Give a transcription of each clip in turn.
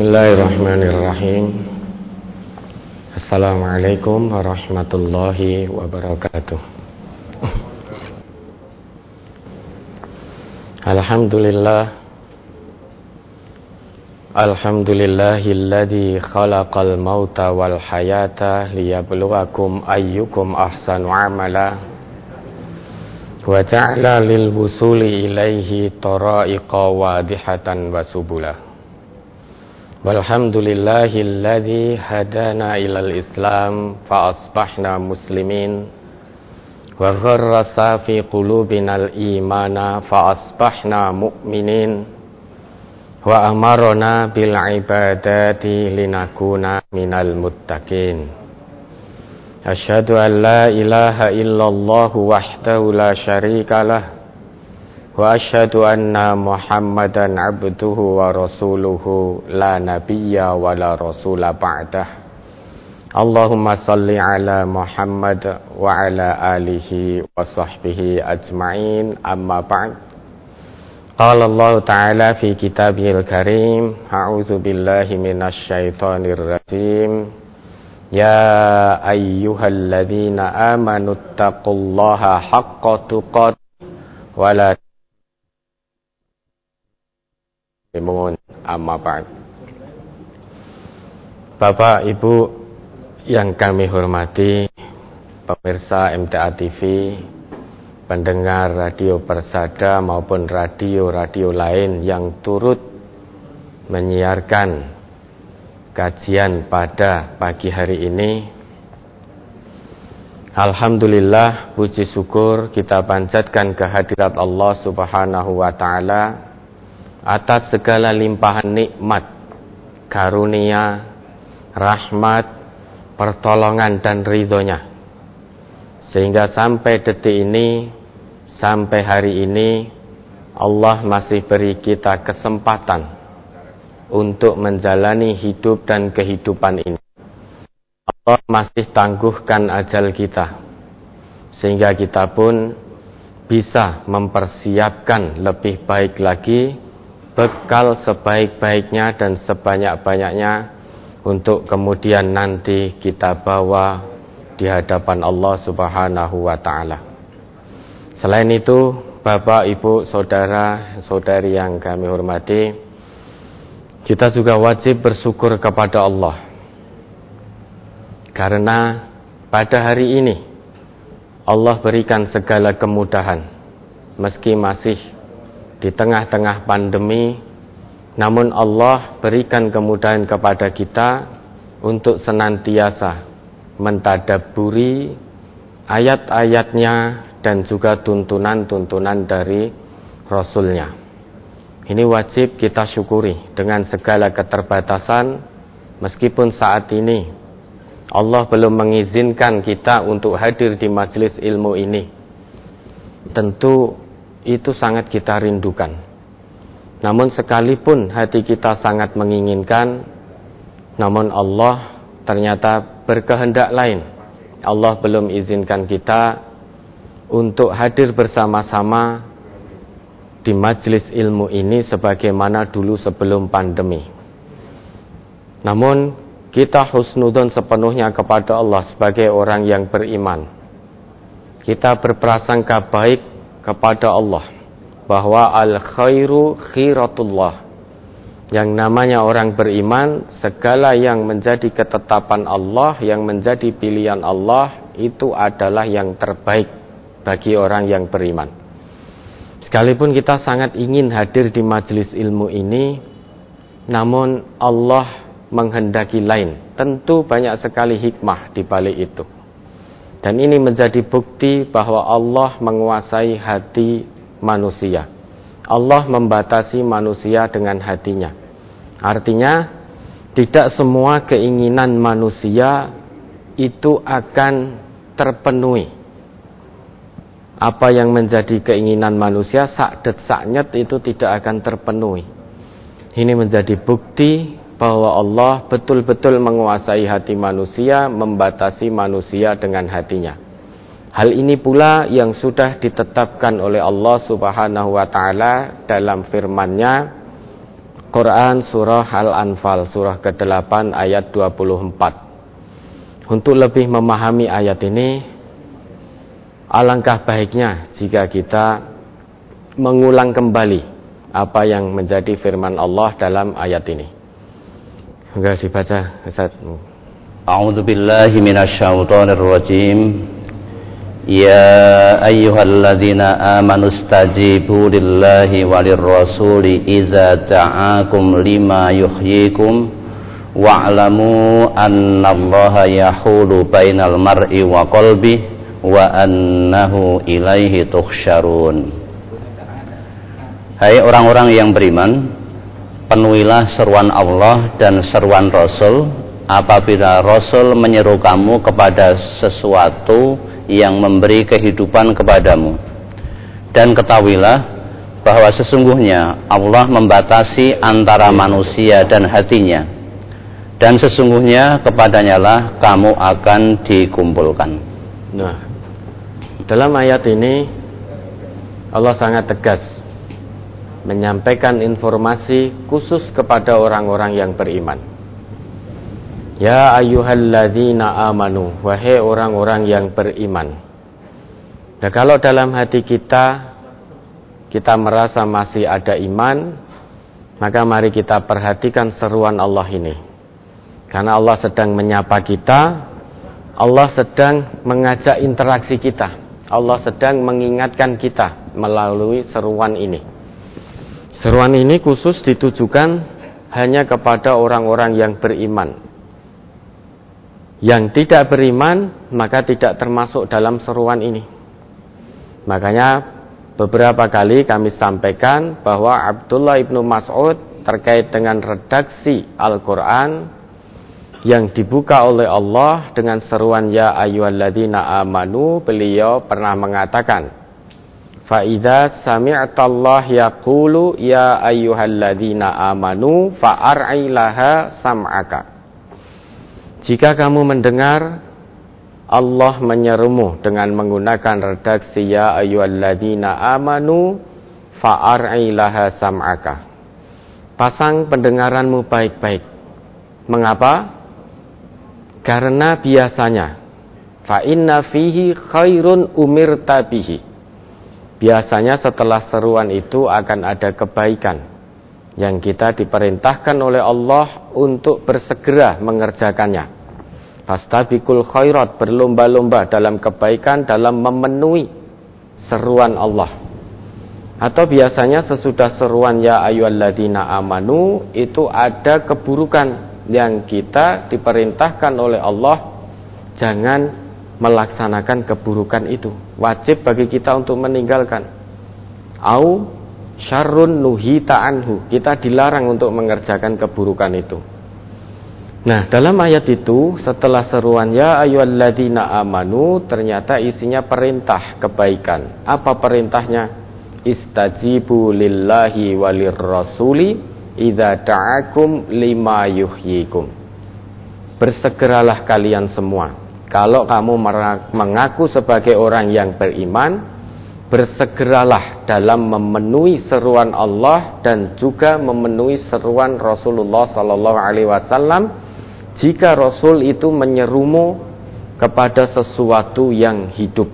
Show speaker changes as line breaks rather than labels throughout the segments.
Bismillahirrahmanirrahim. Assalamualaikum warahmatullahi wabarakatuh. Alhamdulillahilladzi khalaqal mauta wal hayata liyabluwakum ayyukum ahsanu amala wa ja'ala lil wusuli ilaihi tara'iqa wadihatan wa subula. Walhamdulillahilladzi hadana ilal islam fa asbahna muslimin wa gharrasa fi qulubinal imana fa asbahna mu'minin wa amarna bil ibadati linakuna minal muttaqin. Asyhadu an la ilaha illallah wahdahu la syarikalah wa asyhadu anna Muhammadan abduhu wa rasuluhu la nabiyya wa la rasula ba'dah. Allahumma salli ala Muhammad wa ala alihi wa sahbihi ajma'in, amma ba'd. Qala Allah ta'ala fi kitabihil karim, a'udzu billahi minasy syaithanir rajim. Ya ayyuhalladzina amanu taqullaha haqqa tuqatih wa la amma ba'd. Bapak Ibu yang kami hormati, pemirsa MTA TV, pendengar Radio Persada maupun radio-radio lain yang turut menyiarkan kajian pada pagi hari ini. Alhamdulillah, puji syukur kita panjatkan kehadirat Allah Subhanahu wa ta'ala atas segala limpahan nikmat, karunia, rahmat, pertolongan dan ridhonya, sehingga sampai detik ini, sampai hari ini, Allah masih beri kita kesempatan untuk menjalani hidup dan kehidupan ini. Allah masih tangguhkan ajal kita, sehingga kita pun bisa mempersiapkan lebih baik lagi, bekal sebaik-baiknya dan sebanyak-banyaknya untuk kemudian nanti kita bawa di hadapan Allah Subhanahu wa ta'ala. Selain itu, Bapak, Ibu, Saudara, Saudari yang kami hormati, kita juga wajib bersyukur kepada Allah, karena pada hari ini Allah berikan segala kemudahan. Meski masih di tengah-tengah pandemi, namun Allah berikan kemudahan kepada kita untuk senantiasa mentadabburi ayat-ayatnya dan juga tuntunan-tuntunan dari Rasul-Nya. Ini wajib kita syukuri dengan segala keterbatasan. Meskipun saat ini Allah belum mengizinkan kita untuk hadir di majelis ilmu ini, tentu itu sangat kita rindukan. Namun sekalipun hati kita sangat menginginkan, namun Allah ternyata berkehendak lain. Allah belum izinkan kita untuk hadir bersama-sama di majelis ilmu ini sebagaimana dulu sebelum pandemi. Namun kita husnudzon sepenuhnya kepada Allah sebagai orang yang beriman. Kita berprasangka baik kepada Allah bahwa al-khairu khiratullah. Yang namanya orang beriman, segala yang menjadi ketetapan Allah, yang menjadi pilihan Allah, itu adalah yang terbaik bagi orang yang beriman. Sekalipun kita sangat ingin hadir di majelis ilmu ini, namun Allah menghendaki lain. Tentu banyak sekali hikmah di balik itu. Dan ini menjadi bukti bahwa Allah menguasai hati manusia. Allah membatasi manusia dengan hatinya. Artinya, tidak semua keinginan manusia itu akan terpenuhi. Apa yang menjadi keinginan manusia sakdet saknyet itu tidak akan terpenuhi. Ini menjadi bukti bahwa Allah betul-betul menguasai hati manusia, membatasi manusia dengan hatinya. Hal ini pula yang sudah ditetapkan oleh Allah Subhanahu wa ta'ala dalam firman-Nya, Quran surah Al-Anfal surah ke-8 ayat 24. Untuk lebih memahami ayat ini, alangkah baiknya jika kita mengulang kembali apa yang menjadi firman Allah dalam ayat ini. Enggak dibaca, Ustaz.
A'udzu billahi minasyaitonir rajim. Ya ayyuhalladzina amanu stajibu lillahi walir rasuli idza ta'akum lima yuhyikum wa'lamu annallaha yahulu bainal mar'i wa qalbihi wa annahu ilaihi tuhsyarun. Hai orang-orang yang beriman, penuhilah seruan Allah dan seruan Rasul apabila Rasul menyeru kamu kepada sesuatu yang memberi kehidupan kepadamu. Dan ketahuilah bahwa sesungguhnya Allah membatasi antara manusia dan hatinya, dan sesungguhnya kepadanya lah kamu akan dikumpulkan.
Nah, dalam ayat ini Allah sangat tegas menyampaikan informasi khusus kepada orang-orang yang beriman. Ya ayyuhalladzina amanu, wahai orang-orang yang beriman. Nah, kalau dalam hati kita merasa masih ada iman, maka mari kita perhatikan seruan Allah ini. Karena Allah sedang menyapa kita, Allah sedang mengajak interaksi kita, Allah sedang mengingatkan kita melalui seruan ini. Seruan ini khusus ditujukan hanya kepada orang-orang yang beriman. Yang tidak beriman maka tidak termasuk dalam seruan ini. Makanya beberapa kali kami sampaikan bahwa Abdullah ibnu Mas'ud terkait dengan redaksi Al-Quran yang dibuka oleh Allah dengan seruan ya ayyuhalladzina amanu, beliau pernah mengatakan, fa idza sami'tallah yaqulu ya ayyuhalladzina amanu fa'ar'i laha sam'aka. Jika kamu mendengar Allah menyerumu dengan menggunakan redaksi ya ayyuhalladzina amanu fa'ar'i laha sam'aka, pasang pendengaranmu baik-baik. Mengapa? Karena biasanya fa inna fihi khairun umirta bihi, biasanya setelah seruan itu akan ada kebaikan yang kita diperintahkan oleh Allah untuk bersegera mengerjakannya. Fastabiqul khairat, berlomba-lomba dalam kebaikan, dalam memenuhi seruan Allah. Atau biasanya sesudah seruan ya ayyuhalladzina amanu itu ada keburukan yang kita diperintahkan oleh Allah jangan melaksanakan keburukan itu. Wajib bagi kita untuk meninggalkan. Au syarrun nuhita anhu, kita dilarang untuk mengerjakan keburukan itu. Nah, dalam ayat itu setelah seruan ya ayyuhalladzina amanu ternyata isinya perintah kebaikan. Apa perintahnya? Istajibu lillahi walir rasuli idza ta'akum lima yuhyikum. Bersegeralah kalian semua. Kalau kamu mengaku sebagai orang yang beriman, bersegeralah dalam memenuhi seruan Allah dan juga memenuhi seruan Rasulullah sallallahu alaihi wasallam jika Rasul itu menyerumu kepada sesuatu yang hidup.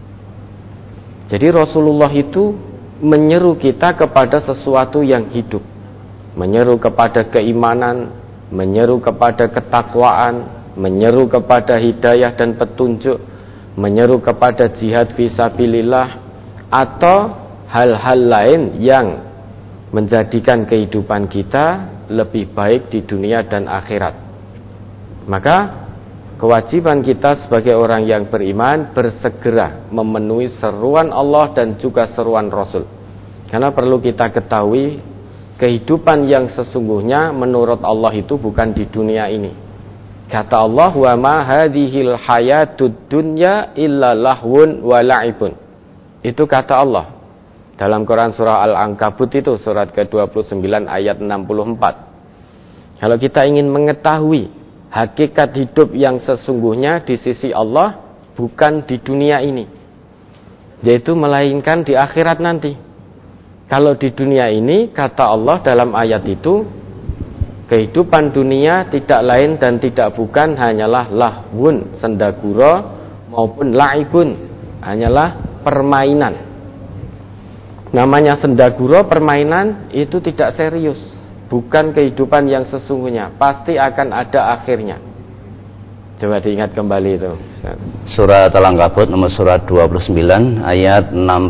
Jadi Rasulullah itu menyeru kita kepada sesuatu yang hidup, menyeru kepada keimanan, menyeru kepada ketakwaan, menyeru kepada hidayah dan petunjuk, menyeru kepada jihad fisabilillah, atau hal-hal lain yang menjadikan kehidupan kita lebih baik di dunia dan akhirat. Maka kewajiban kita sebagai orang yang beriman bersegera memenuhi seruan Allah dan juga seruan Rasul. Karena perlu kita ketahui kehidupan yang sesungguhnya menurut Allah itu bukan di dunia ini. Kata Allah, wa ma hadhil hayatud dunya illa lahwun wa la'ibun. Itu kata Allah dalam Quran surah Al-Ankabut itu surat ke-29 ayat 64. Kalau kita ingin mengetahui hakikat hidup yang sesungguhnya di sisi Allah bukan di dunia ini, yaitu melainkan di akhirat nanti. Kalau di dunia ini, kata Allah dalam ayat itu, kehidupan dunia tidak lain dan tidak bukan hanyalah lahwun, sendagura, maupun laibun, hanyalah permainan. Namanya sendagura, permainan, itu tidak serius, bukan kehidupan yang sesungguhnya, pasti akan ada akhirnya. Coba diingat kembali itu.
Surat Al-Ankabut nomor surat 29 ayat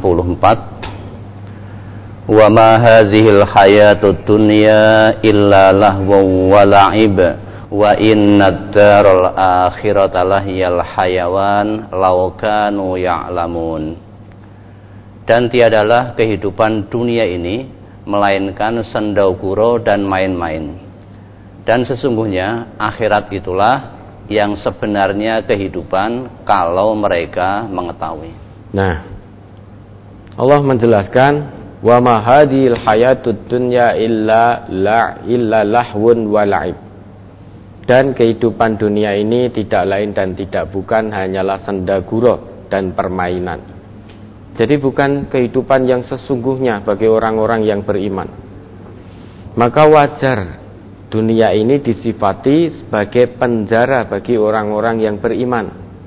64. Wa ma hadzihil hayatud dunya illa lahwun wa la'ib wa innad daral akhirata lahiyal hayawan law kanu ya'lamun. Dan tiadalah kehidupan dunia ini melainkan sendagura dan main-main. Dan sesungguhnya akhirat itulah yang sebenarnya kehidupan kalau mereka mengetahui.
Nah, Allah menjelaskan wa ma hadhil hayatud dunya illa lahwun wa la'ib. Dan kehidupan dunia ini tidak lain dan tidak bukan hanyalah sendagura dan permainan. Jadi bukan kehidupan yang sesungguhnya bagi orang-orang yang beriman. Maka wajar dunia ini disifati sebagai penjara bagi orang-orang yang beriman.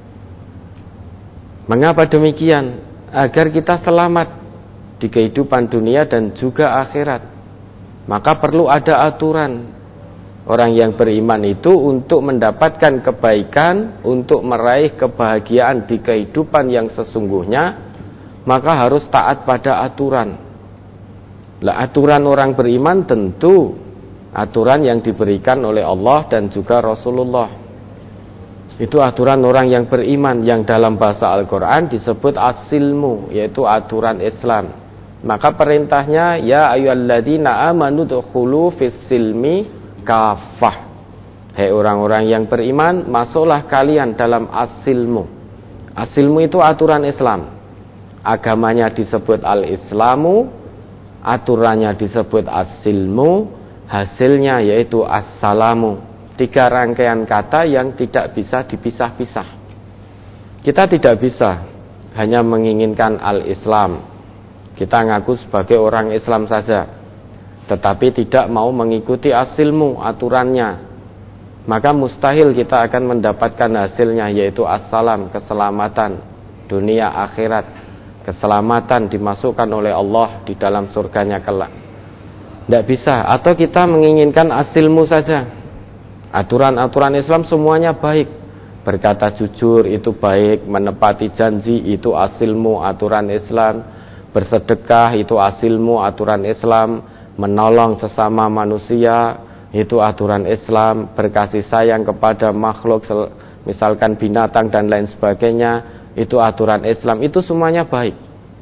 Mengapa demikian? Agar kita selamat di kehidupan dunia dan juga akhirat. Maka perlu ada aturan. Orang yang beriman itu untuk mendapatkan kebaikan, untuk meraih kebahagiaan di kehidupan yang sesungguhnya, maka harus taat pada aturan. Lah, aturan orang beriman tentu aturan yang diberikan oleh Allah dan juga Rasulullah. Itu aturan orang yang beriman, yang dalam bahasa Al-Quran disebut as-silmu, yaitu aturan Islam. Maka perintahnya, ya ayyuhalladzina amanu dukhulu fis-silmi kafah. Hei orang-orang yang beriman, masuklah kalian dalam as-silmu. As-silmu itu aturan Islam. Agamanya disebut al-islamu, aturannya disebut as-silmu, hasilnya yaitu assalamu. 3 rangkaian kata yang tidak bisa dipisah-pisah. Kita tidak bisa hanya menginginkan al-Islam, kita ngaku sebagai orang Islam saja, tetapi tidak mau mengikuti as-silmu, aturannya, maka mustahil kita akan mendapatkan hasilnya, yaitu assalam, keselamatan dunia akhirat, keselamatan dimasukkan oleh Allah di dalam surganya kelak. Tidak bisa. Atau kita menginginkan as-silmu saja, aturan-aturan Islam semuanya baik, berkata jujur itu baik, menepati janji itu as-silmu, aturan Islam, bersedekah itu as-silmu, aturan Islam, menolong sesama manusia itu aturan Islam, berkasih sayang kepada makhluk misalkan binatang dan lain sebagainya itu aturan Islam. Itu semuanya baik.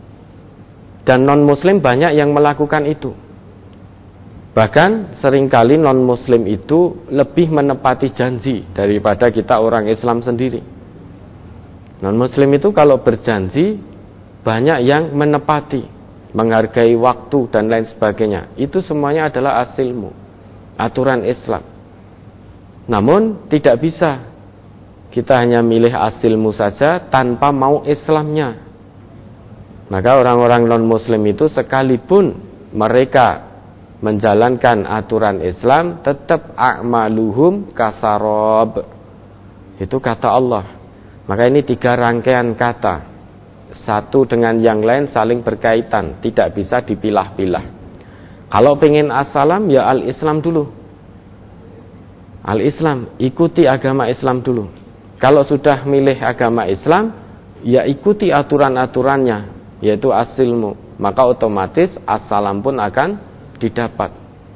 Dan non-muslim banyak yang melakukan itu. Bahkan seringkali non-muslim itu lebih menepati janji daripada kita orang Islam sendiri. Non-muslim itu kalau berjanji banyak yang menepati, menghargai waktu dan lain sebagainya. Itu semuanya adalah as-silmu, aturan Islam. Namun tidak bisa kita hanya milih as-silmu saja tanpa mau Islamnya. Maka orang-orang non-muslim itu sekalipun mereka menjalankan aturan Islam, tetap a'maluhum kasarob. Itu kata Allah. Maka ini 3 rangkaian kata, satu dengan yang lain saling berkaitan, tidak bisa dipilah-pilah. Kalau pengen assalam, ya al-Islam dulu. Al-Islam, ikuti agama Islam dulu. Kalau sudah milih agama Islam, ya ikuti aturan-aturannya, yaitu as-silmu. Maka otomatis assalam pun akan didapat.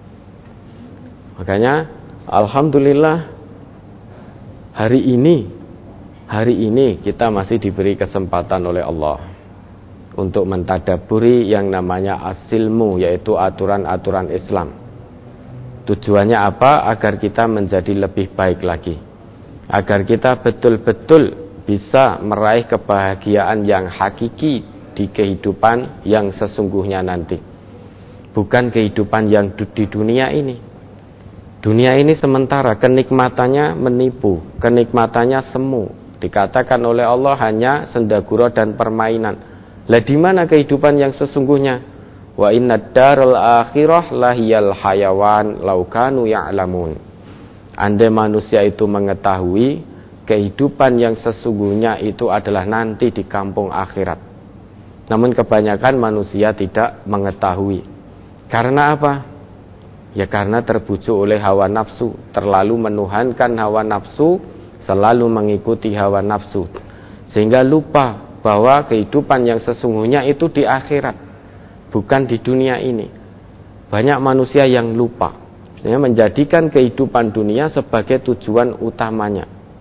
Makanya alhamdulillah hari ini kita masih diberi kesempatan oleh Allah untuk mentadaburi yang namanya as-silmu, yaitu aturan-aturan Islam. Tujuannya apa? Agar kita menjadi lebih baik lagi, agar kita betul-betul bisa meraih kebahagiaan yang hakiki di kehidupan yang sesungguhnya nanti. Bukan kehidupan yang di dunia ini. Dunia ini sementara, kenikmatannya menipu, kenikmatannya semu. Dikatakan oleh Allah hanya sendagura dan permainan. Lah di mana kehidupan yang sesungguhnya? Wa innad daral akhirah lahiyal hayawan law kanu ya'lamun. Andai manusia itu mengetahui kehidupan yang sesungguhnya itu adalah nanti di kampung akhirat. Namun kebanyakan manusia tidak mengetahui. Karena apa? Ya karena terbujuk oleh hawa nafsu, terlalu menuhankan hawa nafsu, selalu mengikuti hawa nafsu, sehingga lupa bahwa kehidupan yang sesungguhnya itu di akhirat, bukan di dunia ini. Banyak manusia yang lupa, menjadikan kehidupan dunia sebagai tujuan utamanya,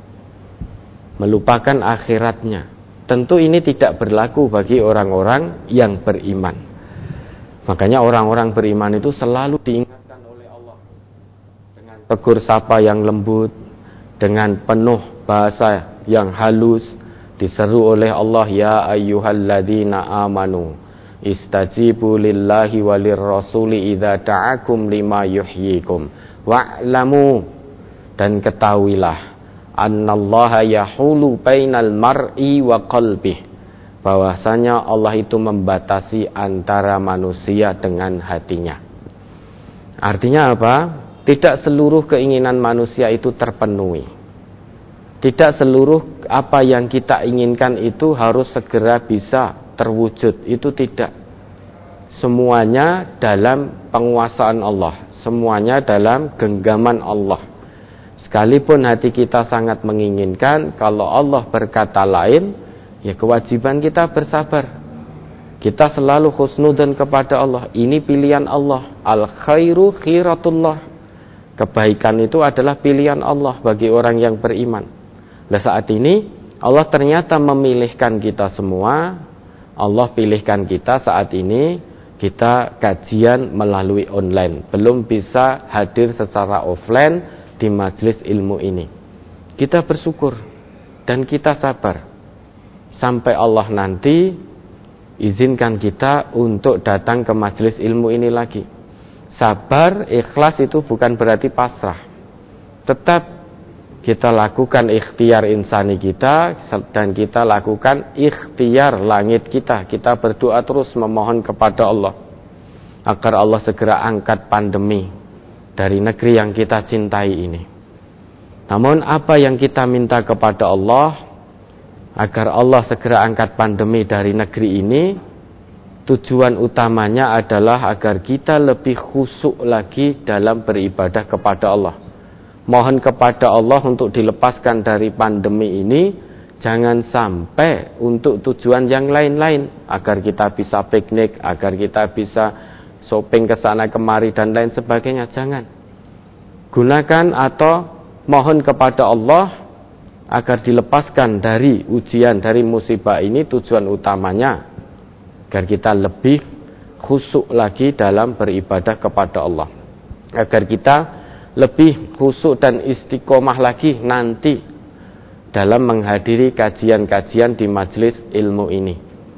melupakan akhiratnya. Tentu ini tidak berlaku bagi orang-orang yang beriman. Makanya orang-orang beriman itu selalu diingatkan oleh Allah dengan tegur sapa yang lembut, dengan penuh bahasa yang halus, diseru oleh Allah, ya ayyuhalladzina amanu istajibu lillahi walir rasuli idza ta'akum lima yuhyikum wa'lamu, dan ketahuilah annallaha yahulu bainal mar'i wa qalbih, bahwasanya Allah itu membatasi antara manusia dengan hatinya. Artinya apa? Tidak seluruh keinginan manusia itu terpenuhi. Tidak seluruh apa yang kita inginkan itu harus segera bisa terwujud. Itu tidak. Semuanya dalam penguasaan Allah, semuanya dalam genggaman Allah. Sekalipun hati kita sangat menginginkan, kalau Allah berkata lain, ya kewajiban kita bersabar. Kita selalu husnudzon kepada Allah. Ini pilihan Allah. Al khairu khiratullah. Kebaikan itu adalah pilihan Allah bagi orang yang beriman. Nah, saat ini Allah ternyata memilihkan kita semua. Allah pilihkan kita saat ini, kita kajian melalui online, belum bisa hadir secara offline di majelis ilmu ini. Kita bersyukur dan kita sabar sampai Allah nanti izinkan kita untuk datang ke majelis ilmu ini lagi. Sabar, ikhlas itu bukan berarti pasrah. Tetap kita lakukan ikhtiar insani kita, dan kita lakukan ikhtiar langit kita. Kita berdoa terus memohon kepada Allah agar Allah segera angkat pandemi dari negeri yang kita cintai ini. Namun apa yang kita minta kepada Allah agar Allah segera angkat pandemi dari negeri ini, tujuan utamanya adalah agar kita lebih khusyuk lagi dalam beribadah kepada Allah. Mohon kepada Allah untuk dilepaskan dari pandemi ini, jangan sampai untuk tujuan yang lain-lain, agar kita bisa piknik, agar kita bisa shopping ke sana kemari dan lain sebagainya. Jangan. Gunakan atau mohon kepada Allah agar dilepaskan dari ujian, dari musibah ini, tujuan utamanya agar kita lebih khusyuk lagi dalam beribadah kepada Allah, agar kita lebih khusyuk dan istiqomah lagi nanti dalam menghadiri kajian-kajian di majelis ilmu ini.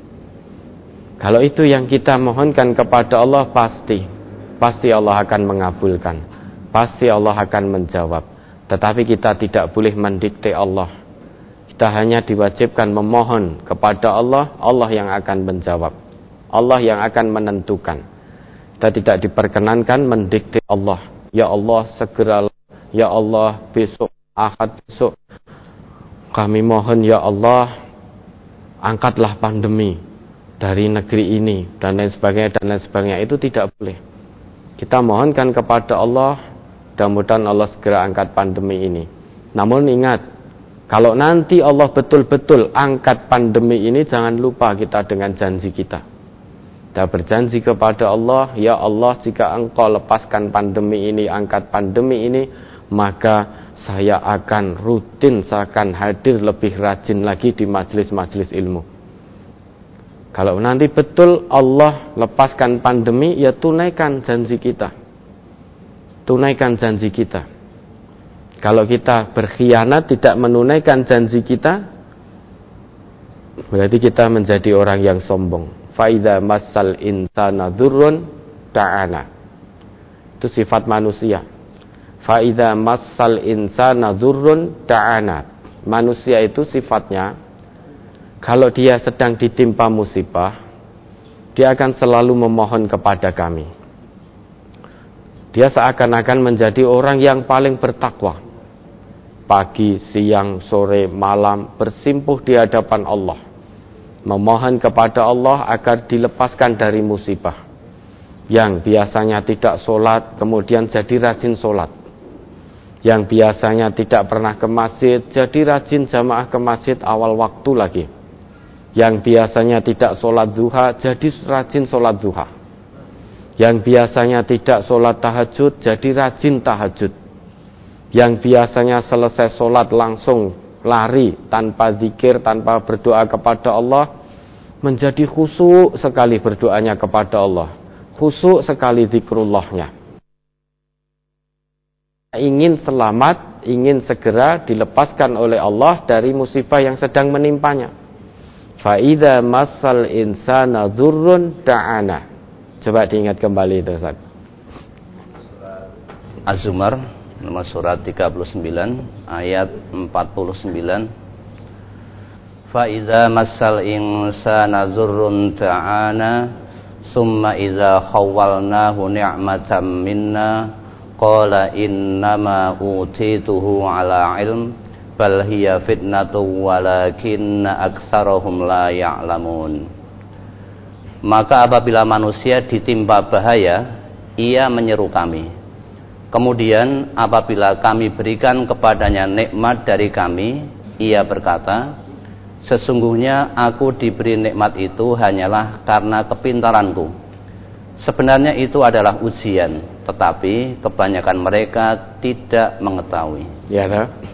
Kalau itu yang kita mohonkan kepada Allah, pasti Allah akan mengabulkan, pasti Allah akan menjawab. Tetapi kita tidak boleh mendikte Allah. Kita hanya diwajibkan memohon kepada Allah, Allah yang akan menjawab, Allah yang akan menentukan. Kita tidak diperkenankan mendikte Allah. Ya Allah segeralah, ya Allah besok Ahad besok kami mohon ya Allah angkatlah pandemi dari negeri ini dan lain sebagainya. Itu tidak boleh. Kita mohonkan kepada Allah, mudah-mudahan Allah segera angkat pandemi ini. Namun ingat, kalau nanti Allah betul-betul angkat pandemi ini, jangan lupa kita dengan janji kita. Kita berjanji kepada Allah, ya Allah jika engkau lepaskan pandemi ini, angkat pandemi ini, maka saya akan rutin, saya akan hadir lebih rajin lagi di majelis-majelis ilmu. Kalau nanti betul Allah lepaskan pandemi, ya tunaikan janji kita. Tunaikan janji kita. Kalau kita berkhianat, tidak menunaikan janji kita, berarti kita menjadi orang yang sombong. Fa'idha massal insana dzurrun ta'ana. Itu sifat manusia. Fa'idha massal insana dzurrun ta'ana. Manusia itu sifatnya, kalau dia sedang ditimpa musibah, dia akan selalu memohon kepada kami. Dia seakan-akan menjadi orang yang paling bertakwa. Pagi, siang, sore, malam bersimpuh di hadapan Allah, memohon kepada Allah agar dilepaskan dari musibah. Yang biasanya tidak sholat, kemudian jadi rajin sholat. Yang biasanya tidak pernah ke masjid, jadi rajin jamaah ke masjid awal waktu lagi. Yang biasanya tidak sholat zuha, jadi rajin sholat zuha. Yang biasanya tidak sholat tahajud, jadi rajin tahajud. Yang biasanya selesai sholat langsung lari tanpa zikir, tanpa berdoa kepada Allah, menjadi khusyuk sekali berdoanya kepada Allah, khusyuk sekali zikrullahnya. Ingin selamat, ingin segera dilepaskan oleh Allah dari musibah yang sedang menimpanya. Fa'idha masal insana dzurrun da'ana. Coba diingat kembali itu, Ustaz.
Az-Zumar nomor surat 39 ayat 49. Fa'idha masal insana dzurrun da'ana summa idza khawwalnahu ni'matan minna qala innama utituhu ala ilm bal hiya fitnatu walakinna aktsarahum la ya'lamun. Maka apabila manusia ditimpa bahaya, ia menyeru kami. Kemudian apabila kami berikan kepadanya nikmat dari kami, ia berkata, sesungguhnya aku diberi nikmat itu hanyalah karena kepintaranku. Sebenarnya itu adalah ujian, tetapi kebanyakan mereka tidak mengetahui.
Ya,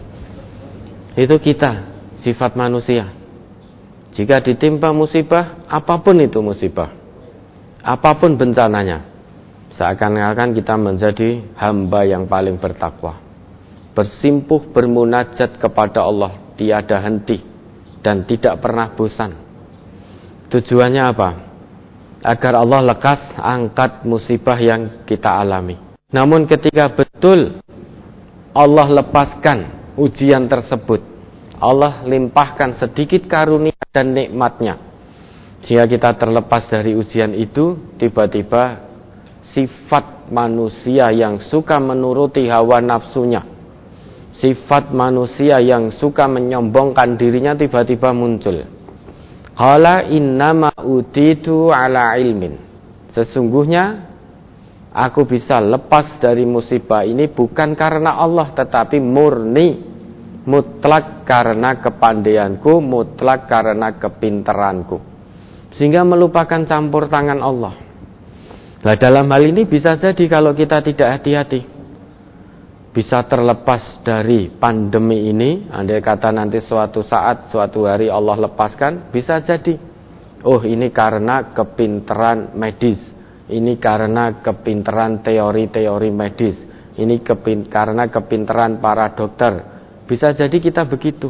itu kita, sifat manusia. Jika ditimpa musibah, apapun itu musibah, apapun bencananya, seakan-akan kita menjadi hamba yang paling bertakwa, bersimpuh bermunajat kepada Allah tiada henti dan tidak pernah bosan. Tujuannya apa? Agar Allah lekas angkat musibah yang kita alami. Namun ketika betul Allah lepaskan ujian tersebut, Allah limpahkan sedikit karunia dan nikmatnya, jika kita terlepas dari ujian itu, tiba-tiba sifat manusia yang suka menuruti hawa nafsunya, sifat manusia yang suka menyombongkan dirinya tiba-tiba muncul. Qala innama utitu ala ilmin. Sesungguhnya aku bisa lepas dari musibah ini bukan karena Allah, tetapi murni, mutlak karena kepandaianku, mutlak karena kepintaranku, sehingga melupakan campur tangan Allah. Nah, dalam hal ini bisa jadi kalau kita tidak hati-hati, bisa terlepas dari pandemi ini. Andai kata nanti suatu saat, suatu hari Allah lepaskan, bisa jadi, oh ini karena kepintaran medis, ini karena kepintaran teori-teori medis, ini karena kepintaran para dokter. Bisa jadi kita begitu,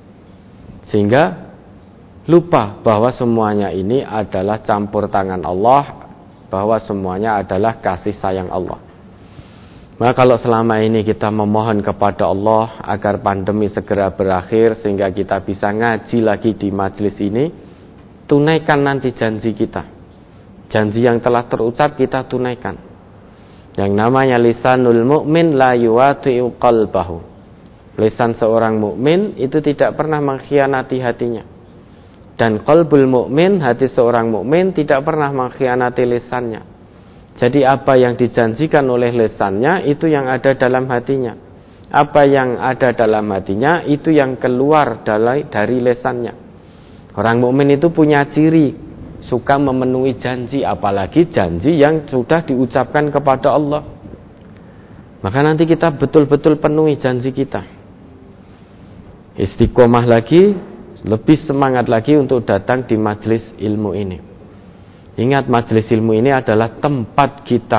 sehingga lupa bahwa semuanya ini adalah campur tangan Allah, bahwa semuanya adalah kasih sayang Allah. Maka kalau selama ini kita memohon kepada Allah agar pandemi segera berakhir sehingga kita bisa ngaji lagi di majelis ini, tunaikan nanti janji kita. Janji yang telah terucap kita tunaikan. Yang namanya lisanul mu'min la yuwati'u qalbahu. Lisan seorang mukmin itu tidak pernah mengkhianati hatinya. Dan qalbul mukmin, hati seorang mukmin tidak pernah mengkhianati lisannya. Jadi apa yang dijanjikan oleh lisannya itu yang ada dalam hatinya. Apa yang ada dalam hatinya itu yang keluar dari lisannya. Orang mukmin itu punya ciri suka memenuhi janji, apalagi janji yang sudah diucapkan kepada Allah. Maka nanti kita betul-betul penuhi janji kita. Istiqomah lagi, lebih semangat lagi untuk datang di majelis ilmu ini. Ingat, majelis ilmu ini adalah tempat kita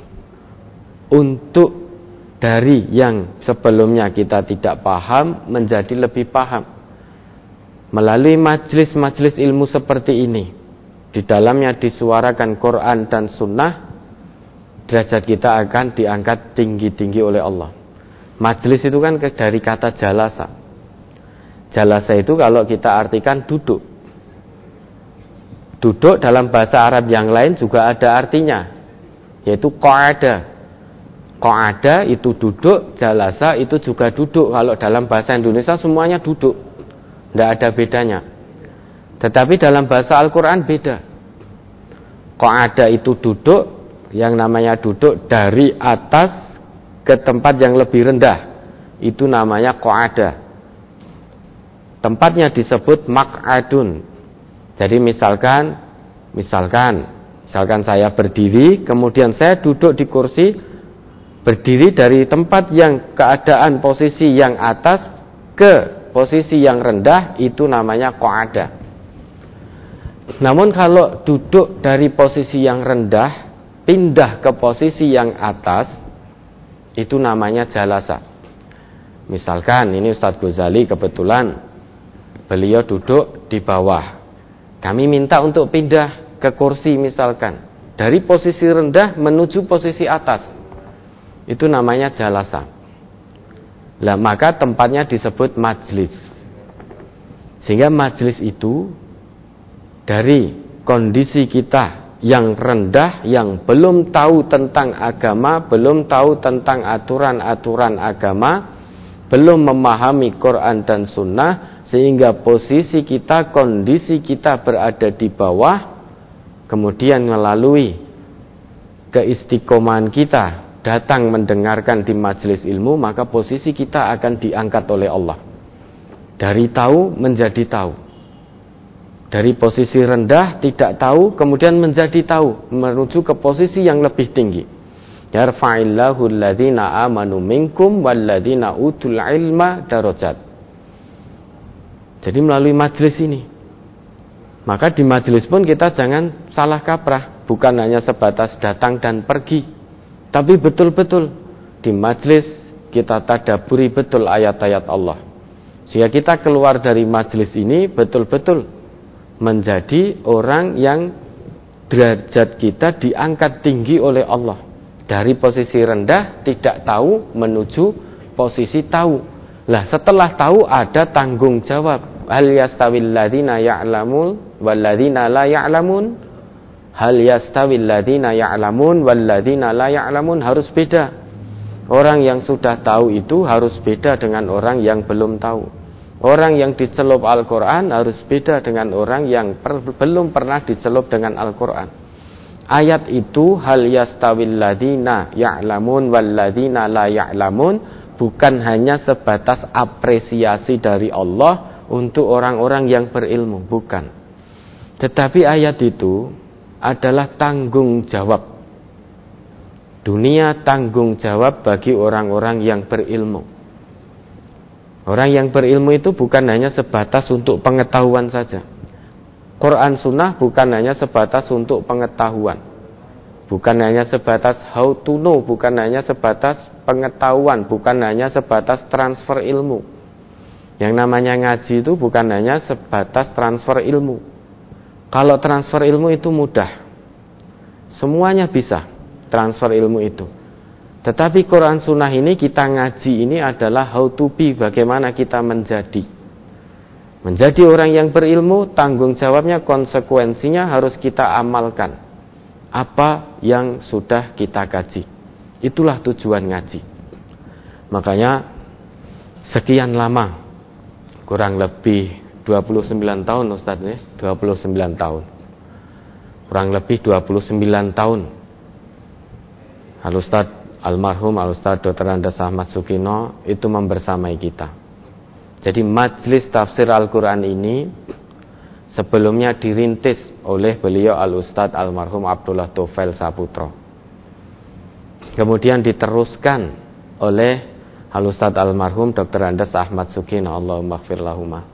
untuk dari yang sebelumnya kita tidak paham menjadi lebih paham. Melalui majelis-majelis ilmu seperti ini, di dalamnya disuarakan Quran dan Sunnah, derajat kita akan diangkat tinggi-tinggi oleh Allah. Majelis itu kan dari kata jalasa. Jalasa itu kalau kita artikan duduk. Duduk dalam bahasa Arab yang lain juga ada artinya, yaitu qa'ada. Qa'ada itu duduk, jalasa itu juga duduk. Kalau dalam bahasa Indonesia semuanya duduk, tidak ada bedanya. Tetapi dalam bahasa Al-Quran beda. Qa'ada itu duduk, yang namanya duduk dari atas ke tempat yang lebih rendah, itu namanya qa'ada. Tempatnya disebut maq'adun. Jadi misalkan saya berdiri, kemudian saya duduk di kursi, berdiri dari tempat yang keadaan posisi yang atas ke posisi yang rendah, itu namanya qa'ada. Namun kalau duduk dari posisi yang rendah pindah ke posisi yang atas, itu namanya jalasa. Misalkan ini Ustadz Ghazali, kebetulan beliau duduk di bawah, kami minta untuk pindah ke kursi misalkan, dari posisi rendah menuju posisi atas, itu namanya jalasa. Lah maka tempatnya disebut majlis. Sehingga majlis itu dari kondisi kita yang rendah, yang belum tahu tentang agama, belum tahu tentang aturan-aturan agama, belum memahami Quran dan Sunnah, sehingga posisi kita, kondisi kita berada di bawah, kemudian melalui keistiqomahan kita datang mendengarkan di majelis ilmu, maka posisi kita akan diangkat oleh Allah. Dari tahu menjadi tahu. Dari posisi rendah tidak tahu, kemudian menjadi tahu, menuju ke posisi yang lebih tinggi. Yarfa'illahu alladhina amanu minkum walladhina utul ilma darajat. Jadi melalui majelis ini. Maka di majelis pun kita jangan salah kaprah, bukan hanya sebatas datang dan pergi, tapi betul-betul di majelis kita tadaburi betul ayat-ayat Allah. Sehingga kita keluar dari majelis ini betul-betul menjadi orang yang derajat kita diangkat tinggi oleh Allah. Dari posisi rendah tidak tahu menuju posisi tahu. Lah setelah tahu ada tanggung jawab. Hal yastawil ladzina ya'lamun wal ladzina la ya'lamun? Hal yastawil ladzina ya'lamun wal ladzina la ya'lamun? Harus beda. Orang yang sudah tahu itu harus beda dengan orang yang belum tahu. Orang yang dicelup Al-Quran harus beda dengan orang yang belum pernah dicelup dengan Al-Quran. Ayat itu hal yastawil ladzina ya'lamun wal ladzina la ya'lamun bukan hanya sebatas apresiasi dari Allah untuk orang-orang yang berilmu, bukan. Tetapi ayat itu adalah tanggung jawab. Dunia tanggung jawab bagi orang-orang yang berilmu. Orang yang berilmu itu bukan hanya sebatas untuk pengetahuan saja. Quran Sunnah bukan hanya sebatas untuk pengetahuan. Bukan hanya sebatas how to know, bukan hanya sebatas pengetahuan, bukan hanya sebatas transfer ilmu. Yang namanya ngaji itu bukan hanya sebatas transfer ilmu. Kalau transfer ilmu itu mudah, semuanya bisa transfer ilmu itu. Tetapi Quran Sunnah ini, kita ngaji ini adalah how to be, bagaimana kita menjadi orang yang berilmu. Tanggung jawabnya, konsekuensinya harus kita amalkan apa yang sudah kita kaji. Itulah tujuan ngaji. Makanya sekian lama, kurang lebih 29 tahun Ustaz ya, 29 tahun. Kurang lebih 29 tahun. Al-Ustaz almarhum Al-Ustaz Dr. Andes Ahmad Sukino itu membersamai kita. Jadi majelis tafsir Al-Quran ini sebelumnya dirintis oleh beliau Al-Ustaz almarhum Abdullah Tufail Saputro. Kemudian diteruskan oleh Al-Ustaz almarhum Dr. Andes Ahmad Sukino, Allahumma gfir lahumah.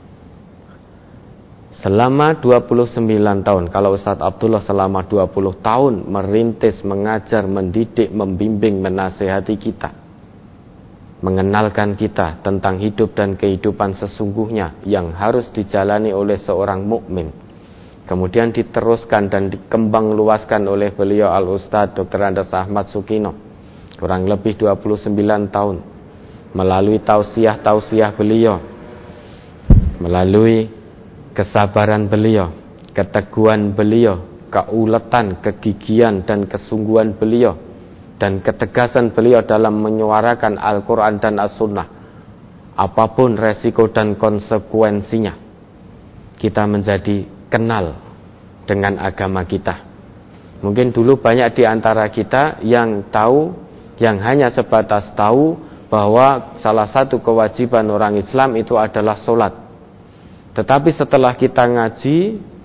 Selama 29 tahun, kalau Ustaz Abdullah selama 20 tahun merintis, mengajar, mendidik, membimbing, menasehati kita, mengenalkan kita tentang hidup dan kehidupan sesungguhnya yang harus dijalani oleh seorang mukmin. Kemudian diteruskan dan dikembang luaskan oleh beliau Al-Ustaz Dr. Andes Ahmad Sukino, kurang lebih 29 tahun, melalui tausiah-tausiah beliau, melalui kesabaran beliau, keteguhan beliau, keuletan, kegigihan dan kesungguhan beliau, dan ketegasan beliau dalam menyuarakan Al-Quran dan As-Sunnah, apapun resiko dan konsekuensinya, kita menjadi kenal dengan agama kita. Mungkin dulu banyak di antara kita yang tahu, yang hanya sebatas tahu bahwa salah satu kewajiban orang Islam itu adalah sholat. Tetapi setelah kita ngaji,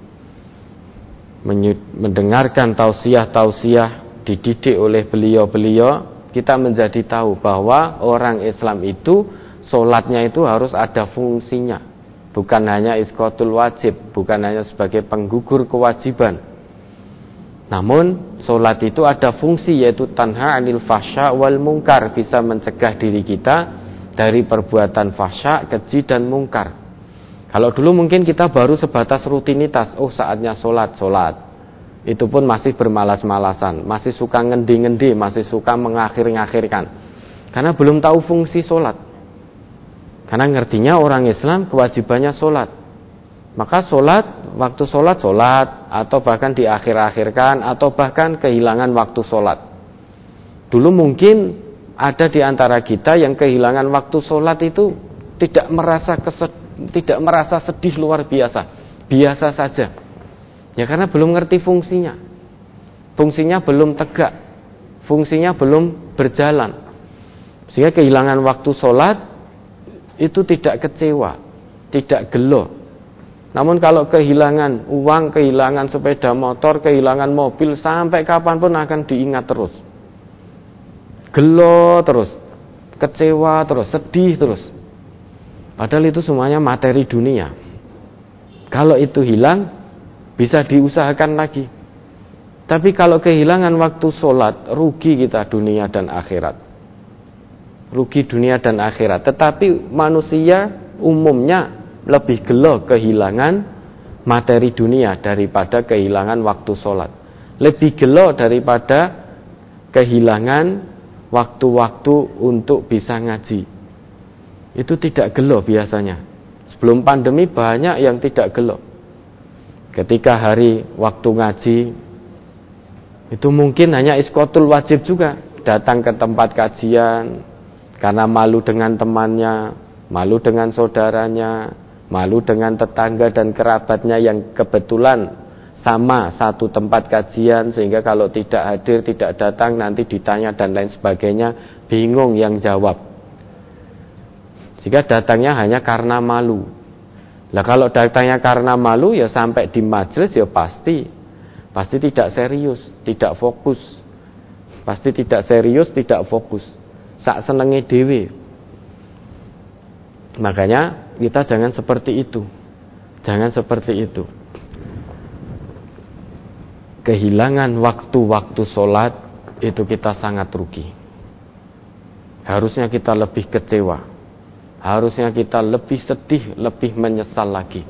mendengarkan tausiah-tausiah, dididik oleh beliau-beliau, kita menjadi tahu bahwa orang Islam itu sholatnya itu harus ada fungsinya, bukan hanya isqatul wajib, bukan hanya sebagai penggugur kewajiban. Namun sholat itu ada fungsi, yaitu tanha 'anil fahsya wal mungkar, bisa mencegah diri kita dari perbuatan fahsya, keji dan mungkar. Kalau dulu mungkin kita baru sebatas rutinitas, saatnya sholat. Itu pun masih bermalas-malasan, masih suka ngendi-ngendi, masih suka mengakhir-ngakhirkan, karena belum tahu fungsi sholat. Karena ngertinya orang Islam kewajibannya sholat, maka sholat, waktu sholat, atau bahkan diakhir-akhirkan, atau bahkan kehilangan waktu sholat. Dulu mungkin ada di antara kita yang kehilangan waktu sholat itu tidak merasa sedih luar biasa saja. Ya karena belum ngerti fungsinya. Fungsinya belum tegak, fungsinya belum berjalan. Sehingga kehilangan waktu sholat itu tidak kecewa, tidak gelo. Namun kalau kehilangan uang, kehilangan sepeda motor, kehilangan mobil, sampai kapanpun akan diingat terus. Gelo terus, kecewa terus, sedih terus. Padahal itu semuanya materi dunia. Kalau itu hilang, bisa diusahakan lagi. Tapi kalau kehilangan waktu sholat, rugi kita dunia dan akhirat. Rugi dunia dan akhirat. Tetapi manusia umumnya lebih gelo kehilangan materi dunia daripada kehilangan waktu sholat. Lebih gelo daripada kehilangan waktu-waktu untuk bisa ngaji. Itu tidak gelo biasanya. Sebelum pandemi banyak yang tidak gelo. Ketika hari waktu ngaji, itu mungkin hanya isqatul wajib juga, datang ke tempat kajian karena malu dengan temannya, malu dengan saudaranya, malu dengan tetangga dan kerabatnya yang kebetulan sama satu tempat kajian, sehingga kalau tidak hadir, tidak datang, nanti ditanya dan lain sebagainya, bingung yang jawab. Sehingga datangnya hanya karena malu. Lah kalau datangnya karena malu, ya sampai di majelis ya pasti tidak serius, tidak fokus. Pasti tidak serius, tidak fokus. Sak senenge dhewe. Makanya kita jangan seperti itu. Jangan seperti itu. Kehilangan waktu-waktu sholat itu kita sangat rugi. Harusnya kita lebih kecewa. Harusnya kita lebih sedih, lebih menyesal lagi.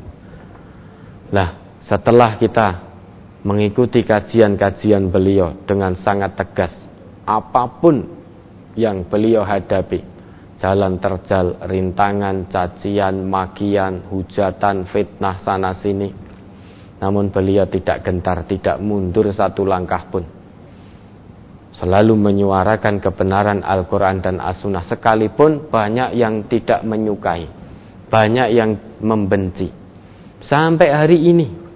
Nah, setelah kita mengikuti kajian-kajian beliau dengan sangat tegas, apapun yang beliau hadapi, jalan terjal, rintangan, cacian, makian, hujatan, fitnah sana sini, namun beliau tidak gentar, tidak mundur satu langkah pun. Selalu menyuarakan kebenaran Al-Quran dan As-Sunnah, sekalipun banyak yang tidak menyukai, banyak yang membenci. Sampai hari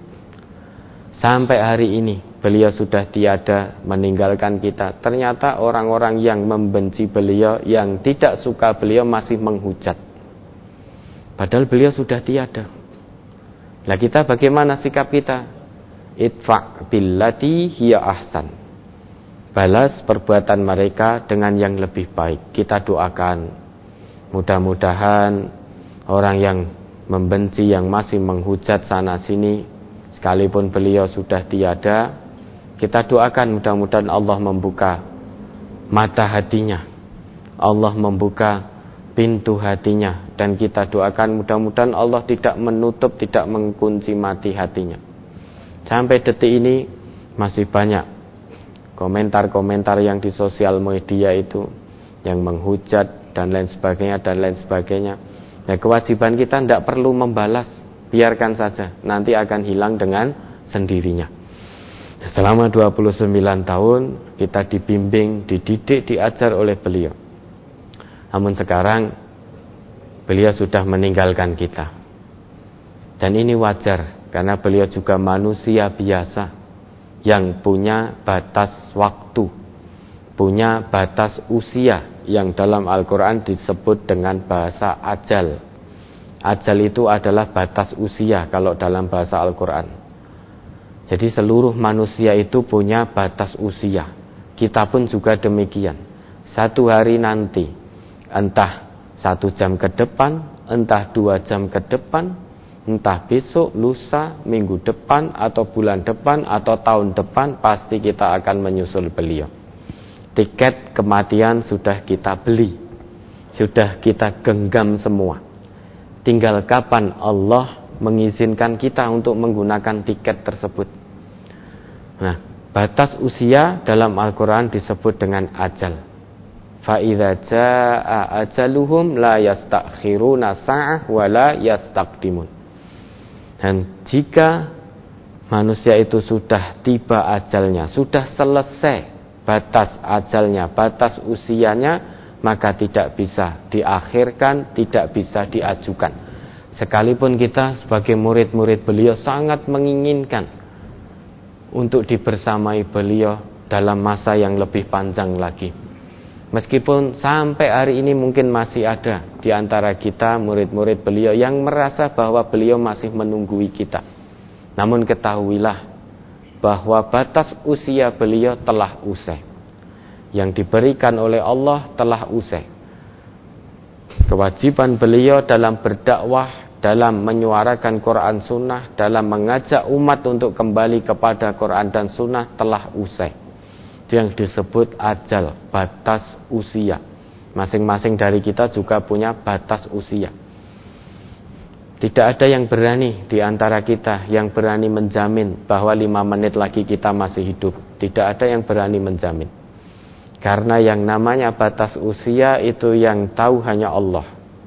ini beliau sudah tiada, meninggalkan kita. Ternyata orang-orang yang membenci beliau, yang tidak suka beliau, masih menghujat, padahal beliau sudah tiada. Lah kita bagaimana sikap kita? Idfa' billati hiya ahsan. Balas perbuatan mereka dengan yang lebih baik. Kita doakan, mudah-mudahan orang yang membenci, yang masih menghujat sana sini, sekalipun beliau sudah tiada, kita doakan mudah-mudahan Allah membuka mata hatinya, Allah membuka pintu hatinya, dan kita doakan mudah-mudahan Allah tidak menutup, tidak mengunci mati hatinya. Sampai detik ini masih banyak komentar-komentar yang di sosial media itu yang menghujat dan lain sebagainya. Nah, kewajiban kita tidak perlu membalas, biarkan saja, nanti akan hilang dengan sendirinya. Selama 29 tahun kita dibimbing, dididik, diajar oleh beliau. Namun sekarang beliau sudah meninggalkan kita. Dan ini wajar, karena beliau juga manusia biasa yang punya batas waktu, punya batas usia yang dalam Al-Quran disebut dengan bahasa ajal. Ajal itu adalah batas usia kalau dalam bahasa Al-Quran. Jadi seluruh manusia itu punya batas usia. Kita pun juga demikian. Satu hari nanti, entah 1 jam ke depan, entah 2 jam ke depan, entah besok, lusa, minggu depan, atau bulan depan, atau tahun depan, pasti kita akan menyusul beliau. Tiket kematian sudah kita beli, sudah kita genggam semua. Tinggal kapan Allah mengizinkan kita untuk menggunakan tiket tersebut. Nah, batas usia dalam Al-Quran disebut dengan ajal. فَإِذَا جَاءَ أَجَلُهُمْ لَا يَسْتَأْخِرُونَ سَاعَةً وَلَا يَسْتَقْدِمُونَ. Dan jika manusia itu sudah tiba ajalnya, sudah selesai batas ajalnya, batas usianya, maka tidak bisa diakhirkan, tidak bisa diajukan. Sekalipun kita sebagai murid-murid beliau sangat menginginkan untuk dibersamai beliau dalam masa yang lebih panjang lagi. Meskipun sampai hari ini mungkin masih ada di antara kita murid-murid beliau yang merasa bahwa beliau masih menunggui kita. Namun ketahuilah bahwa batas usia beliau telah usai. Yang diberikan oleh Allah telah usai. Kewajiban beliau dalam berdakwah, dalam menyuarakan Quran Sunnah, dalam mengajak umat untuk kembali kepada Quran dan Sunnah telah usai. Yang disebut ajal, batas usia. Masing-masing dari kita juga punya batas usia. Tidak ada yang berani di antara kita yang berani menjamin bahwa 5 menit lagi kita masih hidup. Tidak ada yang berani menjamin. Karena yang namanya batas usia itu yang tahu hanya Allah.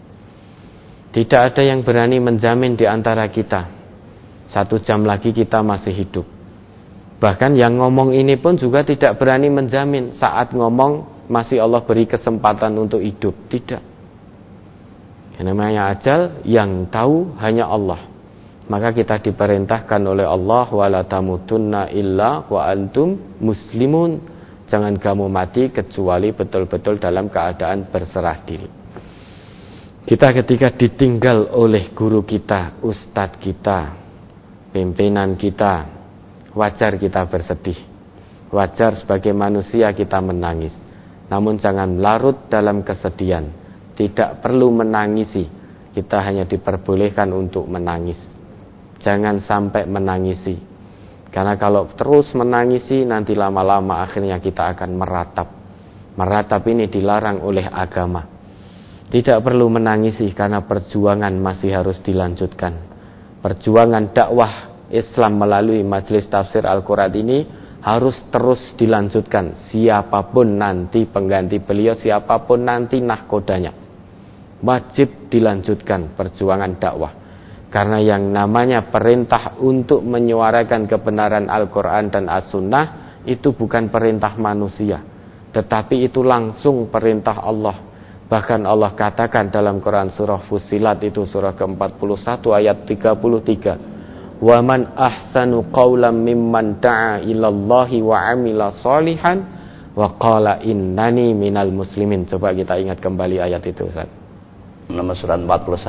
Tidak ada yang berani menjamin di antara kita 1 jam lagi kita masih hidup. Bahkan yang ngomong ini pun juga tidak berani menjamin saat ngomong masih Allah beri kesempatan untuk hidup. Tidak. Yang namanya ajal yang tahu hanya Allah. Maka kita diperintahkan oleh Allah, wala tamutunna illa wa antum muslimun. Jangan kamu mati kecuali betul-betul dalam keadaan berserah diri. Kita ketika ditinggal oleh guru kita, ustadz kita, pimpinan kita, wajar kita bersedih. Wajar sebagai manusia kita menangis. Namun jangan larut dalam kesedihan. Tidak perlu menangisi. Kita hanya diperbolehkan untuk menangis. Jangan sampai menangisi. Karena kalau terus menangisi, nanti lama-lama akhirnya kita akan meratap. Meratap ini dilarang oleh agama. Tidak perlu menangisi karena perjuangan masih harus dilanjutkan. Perjuangan dakwah Islam melalui majelis tafsir Al-Quran ini harus terus dilanjutkan. Siapapun nanti pengganti beliau, siapapun nanti nahkodanya, wajib dilanjutkan perjuangan dakwah. Karena yang namanya perintah untuk menyuarakan kebenaran Al-Quran dan As-Sunnah itu bukan perintah manusia, tetapi itu langsung perintah Allah. Bahkan Allah katakan dalam Quran surah Fussilat, itu surah ke-41 ayat 33, wa man ahsanu qawlan mimman da'a ilallahi wa amila salihan wa qala innani minal muslimin. Coba kita ingat kembali ayat itu, Ustaz.
Nomor surat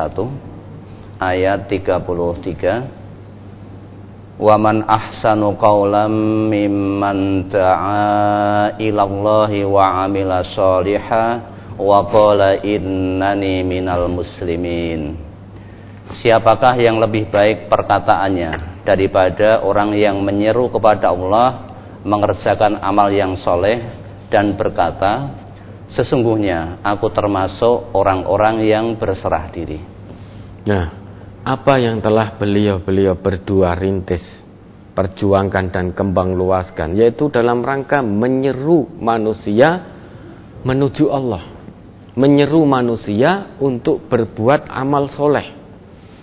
41 ayat 33, wa man ahsanu qawlan mimman da'a ilallahi wa amila salihan wa qala innani minal muslimin. Siapakah yang lebih baik perkataannya daripada orang yang menyeru kepada Allah, mengerjakan amal yang soleh dan berkata, sesungguhnya aku termasuk orang-orang yang berserah diri.
Nah, apa yang telah beliau berdua rintis, perjuangkan dan kembang luaskan, yaitu dalam rangka menyeru manusia menuju Allah, menyeru manusia untuk berbuat amal soleh,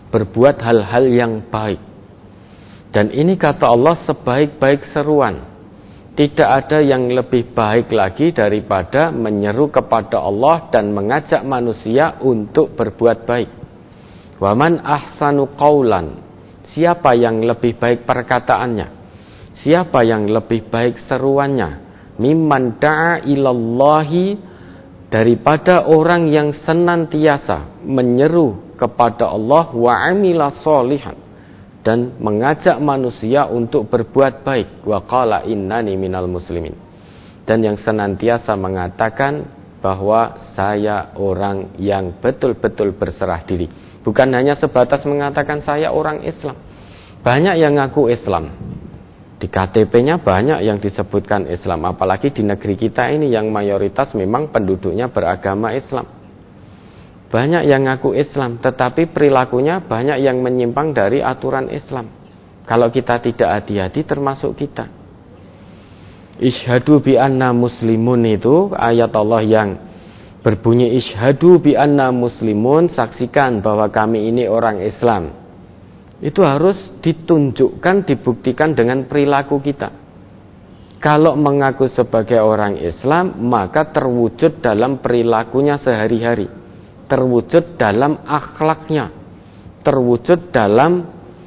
berbuat hal-hal yang baik. Dan ini kata Allah sebaik-baik seruan. Tidak ada yang lebih baik lagi daripada menyeru kepada Allah dan mengajak manusia untuk berbuat baik. Wa man ahsanu qaulan, siapa yang lebih baik perkataannya, siapa yang lebih baik seruannya, mimman da'a ilallahi, daripada orang yang senantiasa menyeru kepada Allah, wa amila sholihan, dan mengajak manusia untuk berbuat baik, wa qala innani minal muslimin, dan yang senantiasa mengatakan bahwa saya orang yang betul-betul berserah diri. Bukan hanya sebatas mengatakan saya orang Islam. Banyak yang ngaku Islam, di KTP-nya banyak yang disebutkan Islam, apalagi di negeri kita ini yang mayoritas memang penduduknya beragama Islam. Banyak yang ngaku Islam, tetapi perilakunya banyak yang menyimpang dari aturan Islam. Kalau kita tidak hati-hati, termasuk kita. Isyhadu bi anna muslimun, itu ayat Allah yang berbunyi isyhadu bi anna muslimun, saksikan bahwa kami ini orang Islam. Itu harus ditunjukkan, dibuktikan dengan perilaku kita. Kalau mengaku sebagai orang Islam, maka terwujud dalam perilakunya sehari-hari, terwujud dalam akhlaknya, terwujud dalam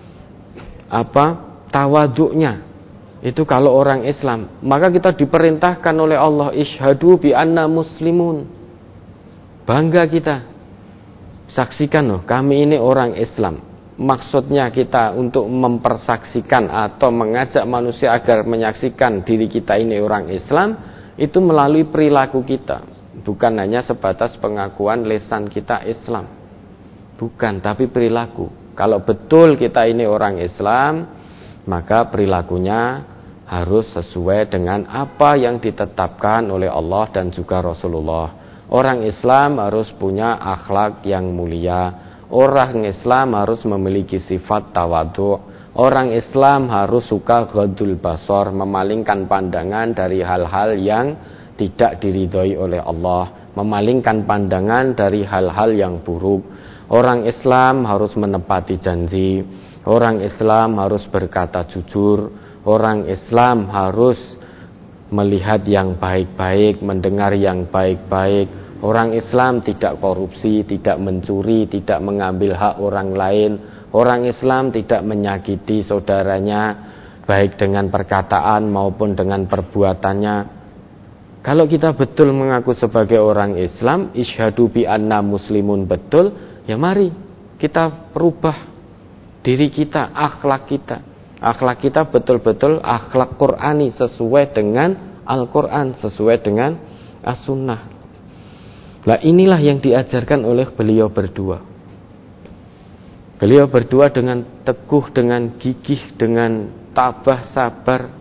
tawaduknya. Itu kalau orang Islam. Maka kita diperintahkan oleh Allah, isyhadu bi anna muslimun. Bangga kita, saksikan loh, kami ini orang Islam. Maksudnya kita untuk mempersaksikan atau mengajak manusia agar menyaksikan diri kita ini orang Islam, itu melalui perilaku kita. Bukan hanya sebatas pengakuan lisan kita Islam, bukan, tapi perilaku. Kalau betul kita ini orang Islam, maka perilakunya harus sesuai dengan apa yang ditetapkan oleh Allah dan juga Rasulullah. Orang Islam harus punya akhlak yang mulia. Orang Islam harus memiliki sifat tawadhu. Orang Islam harus suka ghadul basar, memalingkan pandangan dari hal-hal yang tidak diridhoi oleh Allah, memalingkan pandangan dari hal-hal yang buruk. Orang Islam harus menepati janji. Orang Islam harus berkata jujur. Orang Islam harus melihat yang baik-baik, mendengar yang baik-baik. Orang Islam tidak korupsi, tidak mencuri, tidak mengambil hak orang lain. Orang Islam tidak menyakiti saudaranya, baik dengan perkataan maupun dengan perbuatannya. Kalau kita betul mengaku sebagai orang Islam, isyhadu bi anna muslimun betul, ya mari kita perubah diri kita, akhlak kita. Akhlak kita betul-betul akhlak Qur'ani, sesuai dengan Al-Quran, sesuai dengan As-Sunnah. Nah, inilah yang diajarkan oleh beliau berdua. Beliau berdua dengan teguh, dengan gigih, dengan tabah sabar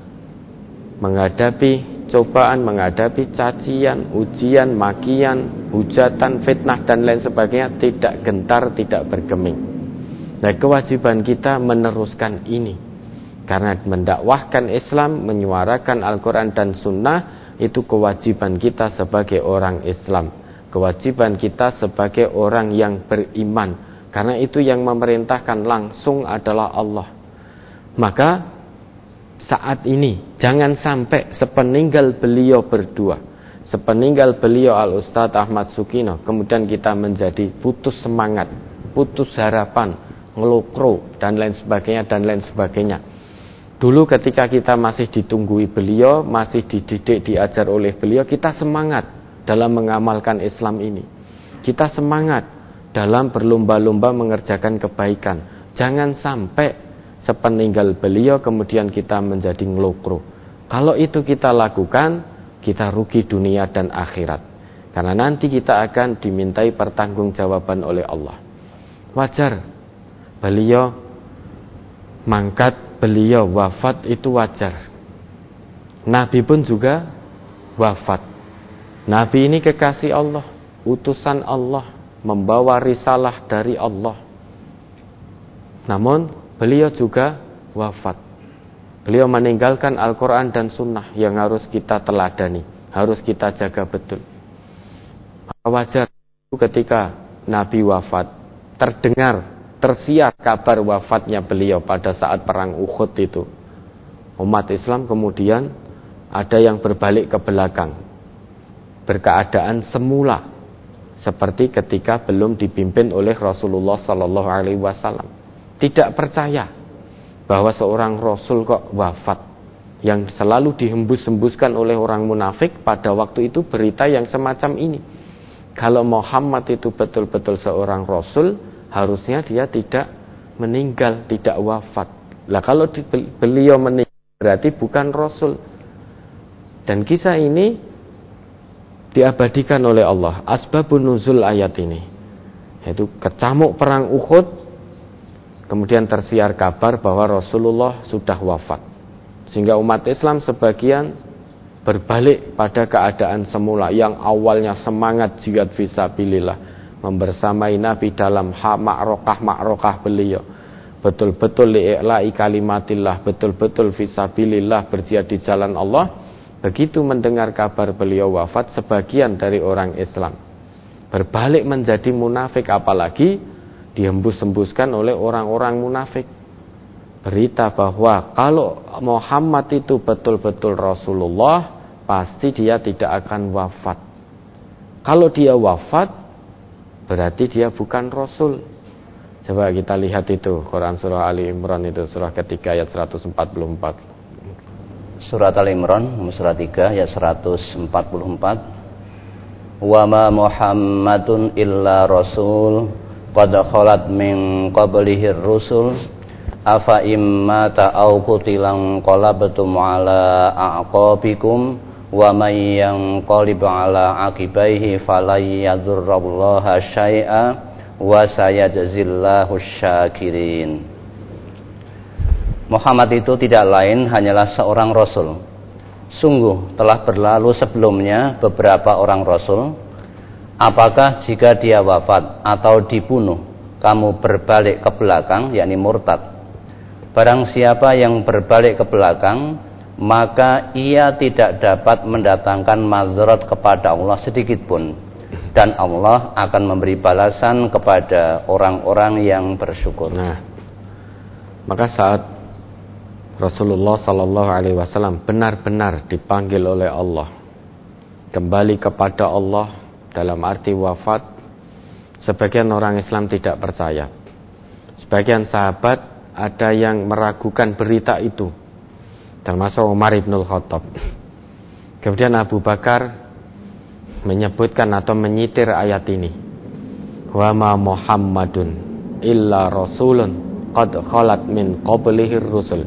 menghadapi cobaan, menghadapi cacian, ujian, makian, hujatan, fitnah dan lain sebagainya, tidak gentar, tidak bergeming. Nah, kewajiban kita meneruskan ini. Karena mendakwahkan Islam, menyuarakan Al-Quran dan Sunnah, itu kewajiban kita sebagai orang Islam. Kewajiban kita sebagai orang yang beriman, karena itu yang memerintahkan langsung adalah Allah. Maka saat ini jangan sampai sepeninggal beliau berdua, sepeninggal beliau Al-Ustadz Ahmad Sukino, kemudian kita menjadi putus semangat, putus harapan, ngelokro dan lain sebagainya. Dulu ketika kita masih ditunggui beliau, masih dididik, diajar oleh beliau, kita semangat dalam mengamalkan Islam ini. Kita semangat dalam berlomba-lomba mengerjakan kebaikan. Jangan sampai sepeninggal beliau kemudian kita menjadi ngelokro. Kalau itu kita lakukan, kita rugi dunia dan akhirat. Karena nanti kita akan dimintai pertanggungjawaban oleh Allah. Wajar beliau mangkat, beliau wafat, itu wajar. Nabi pun juga wafat. Nabi ini kekasih Allah, utusan Allah, membawa risalah dari Allah. Namun beliau juga wafat. Beliau meninggalkan Al-Quran dan Sunnah yang harus kita teladani, harus kita jaga betul. Wajar ketika Nabi wafat, terdengar tersiar kabar wafatnya beliau pada saat perang Uhud itu, umat Islam kemudian ada yang berbalik ke belakang, berkeadaan semula seperti ketika belum dipimpin oleh Rasulullah Sallallahu Alaihi Wasallam. Tidak percaya bahwa seorang Rasul kok wafat. Yang selalu dihembus-hembuskan oleh orang munafik pada waktu itu berita yang semacam ini. Kalau Muhammad itu betul-betul seorang Rasul, harusnya dia tidak meninggal, tidak wafat. Lah kalau beliau meninggal berarti bukan Rasul. Dan kisah ini diabadikan oleh Allah. Asbabun nuzul ayat ini, yaitu kecamuk perang Uhud, kemudian tersiar kabar bahwa Rasulullah sudah wafat. Sehingga umat Islam sebagian berbalik pada keadaan semula, yang awalnya semangat jihad fisabilillah, membersamai Nabi dalam makrokah beliau, betul-betul li'i'la'i kalimatillah, betul-betul fisabilillah, berjihad di jalan Allah. Begitu mendengar kabar beliau wafat, sebagian dari orang Islam berbalik menjadi munafik, apalagi dihembus-hembuskan oleh orang-orang munafik berita bahwa kalau Muhammad itu betul-betul Rasulullah, pasti dia tidak akan wafat. Kalau dia wafat, berarti dia bukan Rasul. Coba kita lihat itu, Quran Surah Ali Imran itu, surah ketiga ayat 144.
Surat Ali Imran, surah 3 ayat 144. Wa ma Muhammadun illa rasul qad khalat min qablihi rusul afa imma ta'au qutilan qalabtum ala aqabikum wa may yanqalib ala aqibaihi falay yadurrullaha syai'a wa sayajzillahu syakirin. Muhammad itu tidak lain hanyalah seorang rasul. Sungguh telah berlalu sebelumnya beberapa orang rasul. Apakah jika dia wafat atau dibunuh, kamu berbalik ke belakang, yakni murtad? Barang siapa yang berbalik ke belakang, maka ia tidak dapat mendatangkan mazharat kepada Allah sedikit pun, dan Allah akan memberi balasan kepada orang-orang yang bersyukur.
Nah, maka saat Rasulullah Sallallahu Alaihi Wasallam benar-benar dipanggil oleh Allah kembali kepada Allah dalam arti wafat, sebagian orang Islam tidak percaya. Sebagian sahabat ada yang meragukan berita itu, termasuk Umar ibn Khattab. Kemudian Abu Bakar menyebutkan atau menyitir ayat ini, wa ma Muhammadun illa rasulun qad khalat min qablihi rusul.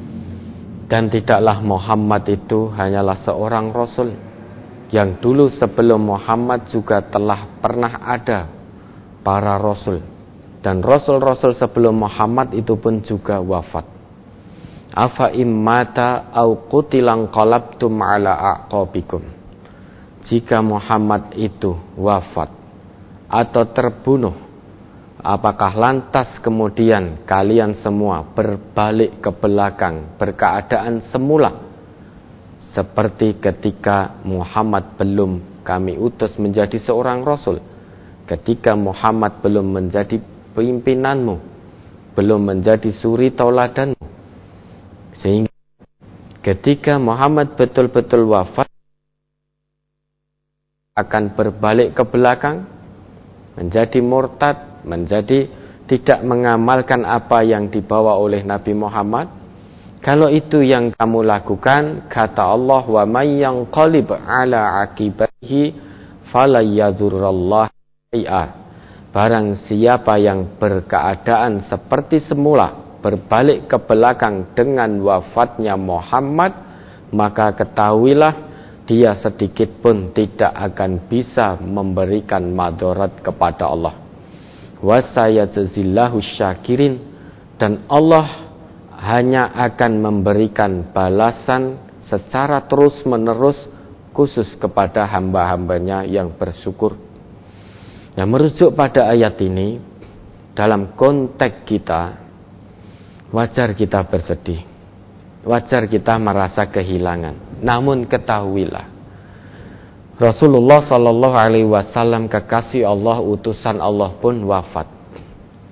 Dan tidaklah Muhammad itu hanyalah seorang rasul yang dulu sebelum Muhammad juga telah pernah ada para rasul. Dan rasul-rasul sebelum Muhammad itu pun juga wafat. Afa immata au qutilan qalabtum ala aqabikum. Jika Muhammad itu wafat atau terbunuh, apakah lantas kemudian kalian semua berbalik ke belakang berkeadaan semula seperti ketika Muhammad belum kami utus menjadi seorang rasul, ketika Muhammad belum menjadi pimpinanmu, belum menjadi suri tauladanmu, sehingga ketika Muhammad betul-betul wafat akan berbalik ke belakang, menjadi murtad, menjadi tidak mengamalkan apa yang dibawa oleh Nabi Muhammad. Kalau itu yang kamu lakukan, kata Allah, wa may yanqalib ala aqibaihi falayadurrallaha syai'a. Barang siapa yang berkeadaan seperti semula, berbalik ke belakang dengan wafatnya Muhammad, maka ketahuilah dia sedikit pun tidak akan bisa memberikan madarat kepada Allah. Wa sayajzillahu syakirin, dan Allah hanya akan memberikan balasan secara terus-menerus khusus kepada hamba-hambanya yang bersyukur. Nah, merujuk pada ayat ini, dalam konteks kita, wajar kita bersedih, wajar kita merasa kehilangan. Namun ketahuilah, Rasulullah Sallallahu Alaihi Wasallam, kekasih Allah, utusan Allah pun wafat.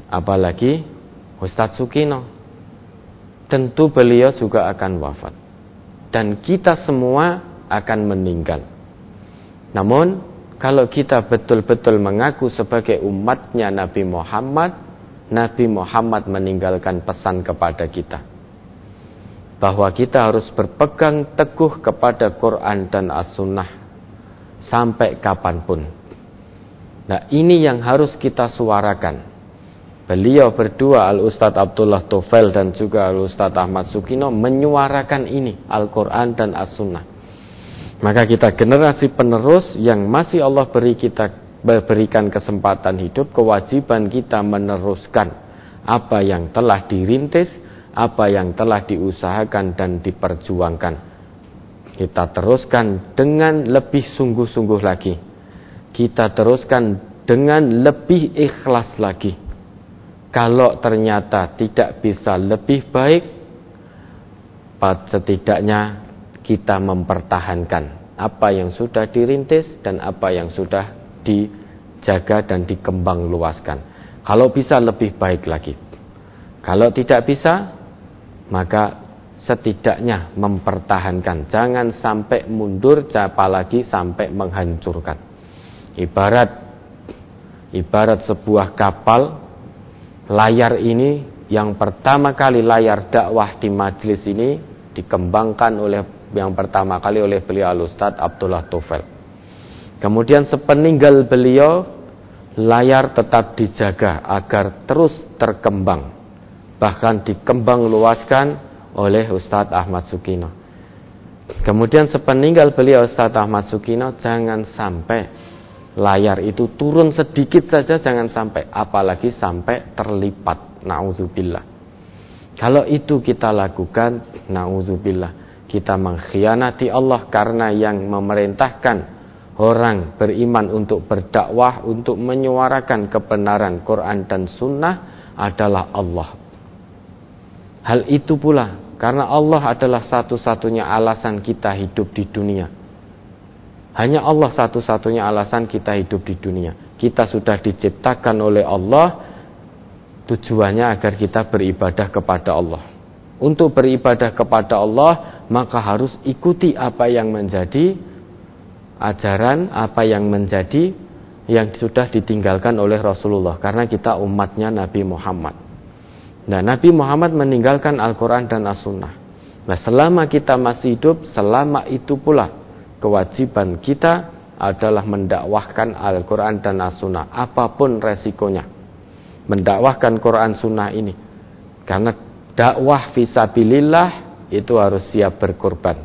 Apalagi Ustadz Sukino. Tentu beliau juga akan wafat. Dan kita semua akan meninggal. Namun, kalau kita betul-betul mengaku sebagai umatnya Nabi Muhammad meninggalkan pesan kepada kita. Bahwa kita harus berpegang teguh kepada Quran dan As-Sunnah sampai kapanpun. Nah, ini yang harus kita suarakan. Beliau berdua, Al-Ustadz Abdullah Tufail dan juga Al-Ustadz Ahmad Sukino, menyuarakan ini, Al-Quran dan As-Sunnah. Maka kita generasi penerus yang masih Allah berikan kesempatan hidup, kewajiban kita meneruskan apa yang telah dirintis, apa yang telah diusahakan dan diperjuangkan. Kita teruskan dengan lebih sungguh-sungguh lagi. Kita teruskan dengan lebih ikhlas lagi. Kalau ternyata tidak bisa lebih baik, setidaknya kita mempertahankan apa yang sudah dirintis dan apa yang sudah dijaga dan dikembang luaskan. Kalau bisa lebih baik lagi. Kalau tidak bisa, maka setidaknya mempertahankan. Jangan sampai mundur, apalagi sampai menghancurkan. Ibarat sebuah kapal, layar ini yang pertama kali layar dakwah di majelis ini dikembangkan yang pertama kali oleh beliau Al-Ustadz Abdullah Tufail. Kemudian sepeninggal beliau, layar tetap dijaga agar terus terkembang, bahkan dikembang luaskan oleh Ustadz Ahmad Sukino. Kemudian sepeninggal beliau Ustadz Ahmad Sukino, jangan sampai layar itu turun sedikit saja, jangan sampai, apalagi sampai terlipat. Na'udzubillah. Kalau itu kita lakukan, na'udzubillah, kita mengkhianati Allah, karena yang memerintahkan orang beriman untuk berdakwah, untuk menyuarakan kebenaran Quran dan Sunnah adalah Allah. Hal itu pula, karena Allah adalah satu-satunya alasan kita hidup di dunia. Hanya Allah satu-satunya alasan kita hidup di dunia. Kita sudah diciptakan oleh Allah, tujuannya agar kita beribadah kepada Allah. Untuk beribadah kepada Allah, maka harus ikuti apa yang menjadi ajaran, apa yang menjadi yang sudah ditinggalkan oleh Rasulullah. Karena kita umatnya Nabi Muhammad. Nah, Nabi Muhammad meninggalkan Al-Quran dan As-Sunnah. Nah, selama kita masih hidup, selama itu pula kewajiban kita adalah mendakwahkan Al-Quran dan As-Sunnah, apapun resikonya. Mendakwahkan Quran Sunnah ini, karena dakwah fisabilillah itu harus siap berkorban.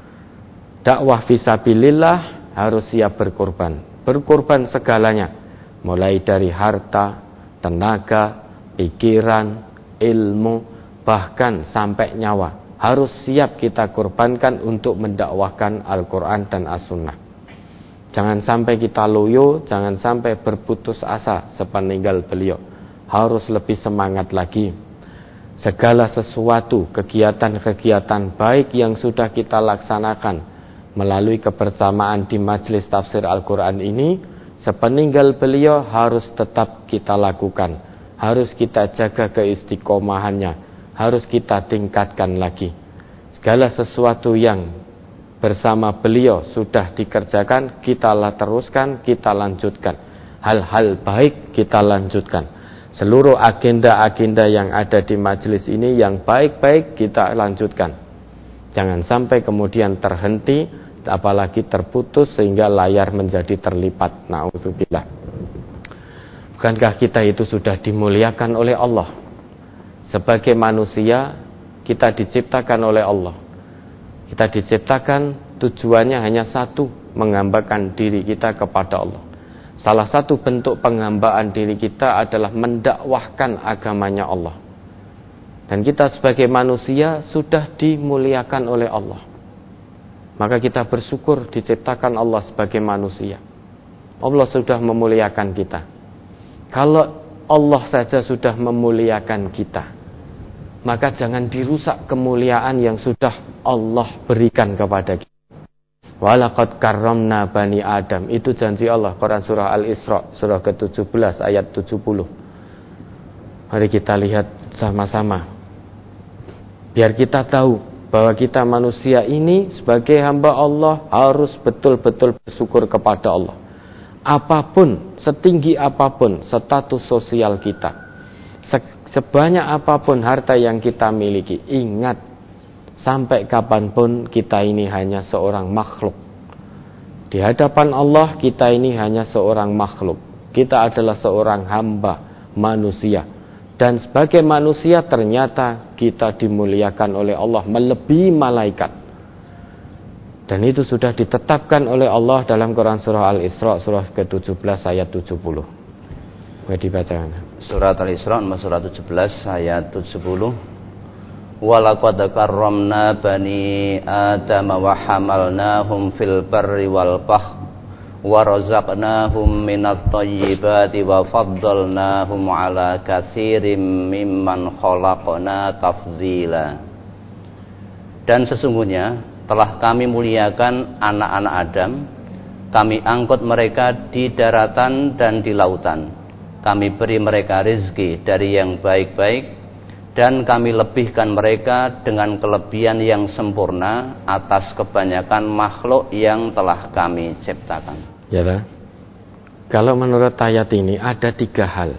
Dakwah fisabilillah harus siap berkorban. Berkorban segalanya, mulai dari harta, tenaga, pikiran, ilmu, bahkan sampai nyawa. Harus siap kita korbankan untuk mendakwahkan Al-Quran dan As-Sunnah. Jangan sampai kita loyo, jangan sampai berputus asa sepeninggal beliau. Harus lebih semangat lagi. Segala sesuatu, kegiatan-kegiatan baik yang sudah kita laksanakan melalui kebersamaan di majelis tafsir Al-Quran ini, sepeninggal beliau harus tetap kita lakukan. Harus kita jaga keistiqomahannya. Harus kita tingkatkan lagi. Segala sesuatu yang bersama beliau sudah dikerjakan, kita teruskan, kita lanjutkan. Hal-hal baik kita lanjutkan. Seluruh agenda-agenda yang ada di majelis ini yang baik-baik kita lanjutkan. Jangan sampai kemudian terhenti, apalagi terputus sehingga layar menjadi terlipat. Na'udzubillah. Bukankah kita itu sudah dimuliakan oleh Allah? Sebagai manusia, kita diciptakan oleh Allah. Kita diciptakan tujuannya hanya satu, menghambakan diri kita kepada Allah. Salah satu bentuk penghambaan diri kita adalah mendakwahkan agamanya Allah. Dan kita sebagai manusia sudah dimuliakan oleh Allah. Maka kita bersyukur diciptakan Allah sebagai manusia. Allah sudah memuliakan kita. Kalau Allah saja sudah memuliakan kita, maka jangan dirusak kemuliaan yang sudah Allah berikan kepada kita. Walaqad karramna bani Adam, itu janji Allah. Quran surah Al-Isra surah ke-17 ayat 70. Mari kita lihat sama-sama. Biar kita tahu bahwa kita manusia ini sebagai hamba Allah harus betul-betul bersyukur kepada Allah. Apapun, setinggi apapun status sosial kita, sebanyak apapun harta yang kita miliki, ingat, sampai kapanpun kita ini hanya seorang makhluk. Di hadapan Allah kita ini hanya seorang makhluk. Kita adalah seorang hamba manusia. Dan sebagai manusia ternyata kita dimuliakan oleh Allah melebihi malaikat. Dan itu sudah ditetapkan oleh Allah dalam Quran surah Al-Isra surah ke-17 ayat 70. Boleh dibacakan.
Surat Al-Isra surah 17 ayat 70. Walaqad karramna bani Adam wa hamalnahum fil barri wal bahr wa razaqnahum minat thayyibati wa faddalnahum ala katsirin mimman khalaqna tafdzila. Dan sesungguhnya telah kami muliakan anak-anak Adam, kami angkut mereka di daratan dan di lautan, kami beri mereka rezeki dari yang baik-baik, dan kami lebihkan mereka dengan kelebihan yang sempurna atas kebanyakan makhluk yang telah kami ciptakan.
Ya, kalau menurut ayat ini ada tiga hal.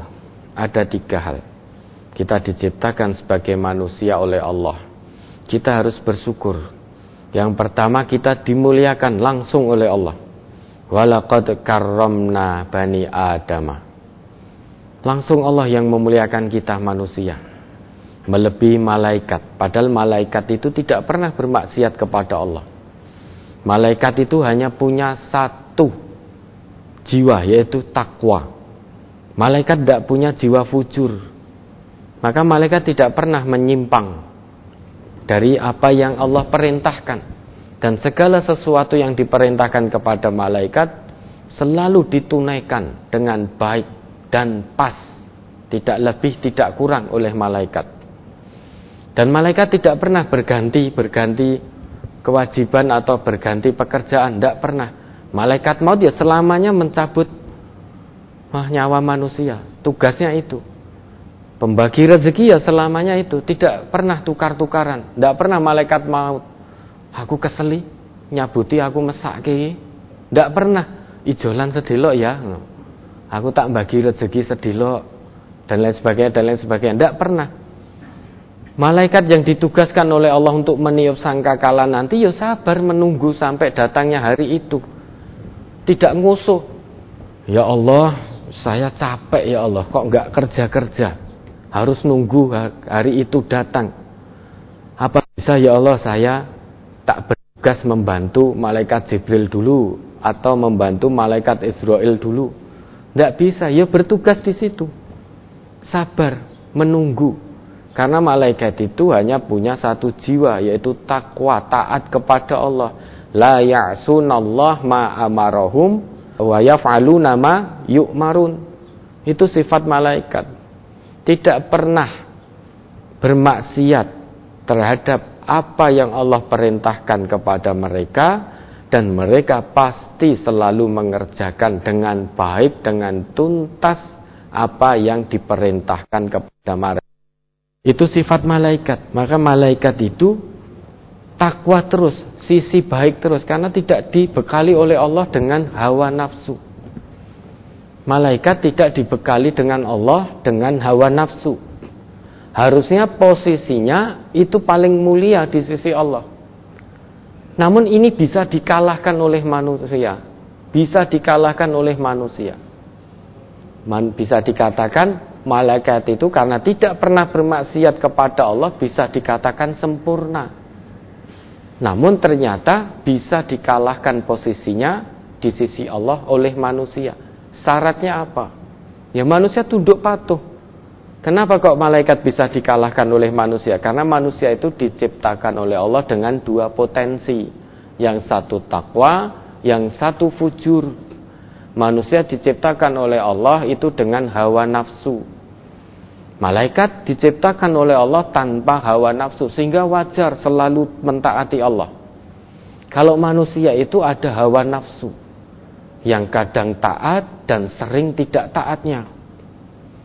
Kita diciptakan sebagai manusia oleh Allah. Kita harus bersyukur. Yang pertama, kita dimuliakan langsung oleh Allah. Walaqad karramna bani Adam. Langsung Allah yang memuliakan kita manusia, melebihi malaikat. Padahal malaikat itu tidak pernah bermaksiat kepada Allah. Malaikat itu hanya punya satu jiwa, yaitu takwa. Malaikat tidak punya jiwa fujur. Maka malaikat tidak pernah menyimpang dari apa yang Allah perintahkan. Dan segala sesuatu yang diperintahkan kepada malaikat selalu ditunaikan dengan baik dan pas, tidak lebih tidak kurang oleh malaikat. Dan malaikat tidak pernah berganti kewajiban atau berganti pekerjaan, tidak pernah. Malaikat maut ya selamanya mencabut nyawa manusia, tugasnya itu. Pembagi rezeki ya selamanya itu, tidak pernah tukar-tukaran. Tidak pernah malaikat maut, aku keseli, nyabuti aku mesake. Tidak pernah, ijolan sedelok ya, aku tak bagi rezeki sedelok, dan lain sebagainya. Tidak pernah. Malaikat yang ditugaskan oleh Allah untuk meniup sangkakala nanti ya sabar menunggu sampai datangnya hari itu. Tidak ngusuh, ya Allah saya capek ya Allah, kok enggak kerja-kerja, harus nunggu hari itu datang. Apa bisa ya Allah saya tak bertugas membantu malaikat Jibril dulu atau membantu malaikat Israel dulu? Tidak bisa, ya bertugas di situ, sabar menunggu. Karena malaikat itu hanya punya satu jiwa, yaitu takwa, taat kepada Allah. La ya'sunallah ma amarahum wa yaf'aluna ma yu'marun. Itu sifat malaikat. Tidak pernah bermaksiat terhadap apa yang Allah perintahkan kepada mereka, dan mereka pasti selalu mengerjakan dengan baik, dengan tuntas apa yang diperintahkan kepada mereka. Itu sifat malaikat. Maka malaikat itu takwa terus, sisi baik terus, karena tidak dibekali oleh Allah dengan hawa nafsu. Malaikat tidak dibekali dengan Allah dengan hawa nafsu. Harusnya posisinya itu paling mulia di sisi Allah. Namun ini bisa dikalahkan oleh manusia. Bisa dikalahkan oleh manusia. Bisa dikatakan malaikat itu karena tidak pernah bermaksiat kepada Allah bisa dikatakan sempurna. Namun ternyata bisa dikalahkan posisinya di sisi Allah oleh manusia. Syaratnya apa? Ya manusia tunduk patuh. Kenapa kok malaikat bisa dikalahkan oleh manusia? Karena manusia itu diciptakan oleh Allah dengan dua potensi. Yang satu takwa, yang satu fujur. Manusia diciptakan oleh Allah itu dengan hawa nafsu. Malaikat diciptakan oleh Allah tanpa hawa nafsu, sehingga wajar selalu mentaati Allah. Kalau manusia itu ada hawa nafsu, yang kadang taat dan sering tidak taatnya.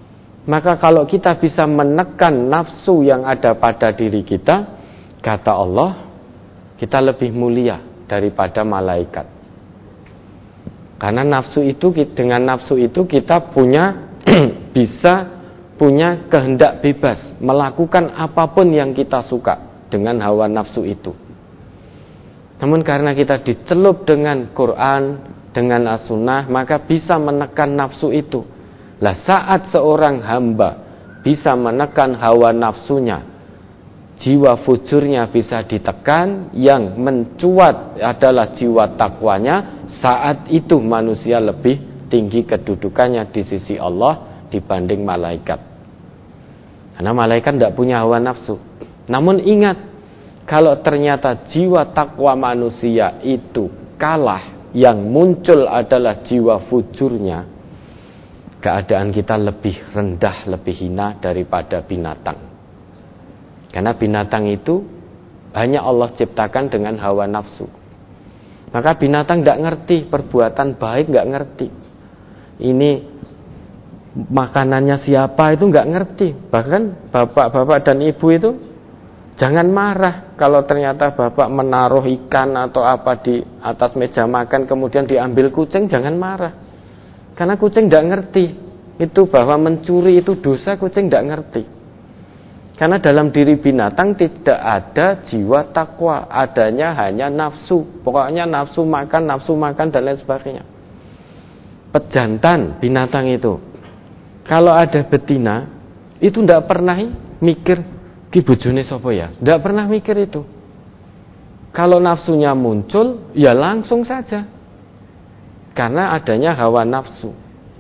Maka kalau kita bisa menekan nafsu yang ada pada diri kita, kata Allah, kita lebih mulia daripada malaikat. Karena dengan nafsu itu kita punya bisa punya kehendak bebas melakukan apapun yang kita suka dengan hawa nafsu itu. Namun karena kita dicelup dengan Quran, dengan as-sunnah, maka bisa menekan nafsu itu. Lah saat seorang hamba bisa menekan hawa nafsunya, jiwa fujurnya bisa ditekan, yang mencuat adalah jiwa takwanya, saat itu manusia lebih tinggi kedudukannya di sisi Allah dibanding malaikat. Karena malaikat tidak punya hawa nafsu. Namun ingat, kalau ternyata jiwa takwa manusia itu kalah, yang muncul adalah jiwa fujurnya, keadaan kita lebih rendah, lebih hina daripada binatang. Karena binatang itu hanya Allah ciptakan dengan hawa nafsu. Maka binatang tidak ngerti perbuatan baik, nggak ngerti. Ini makanannya siapa itu nggak ngerti. Bahkan bapak-bapak dan ibu itu jangan marah kalau ternyata bapak menaruh ikan atau apa di atas meja makan kemudian diambil kucing, jangan marah. Karena kucing tidak ngerti itu bahwa mencuri itu dosa, kucing tidak ngerti. Karena dalam diri binatang tidak ada jiwa takwa, adanya hanya nafsu. Pokoknya nafsu makan dan lain sebagainya. Pejantan binatang itu, kalau ada betina itu tidak pernah mikir ki bojone sapa ya, tidak pernah mikir itu. Kalau nafsunya muncul, ya langsung saja. Karena adanya hawa nafsu.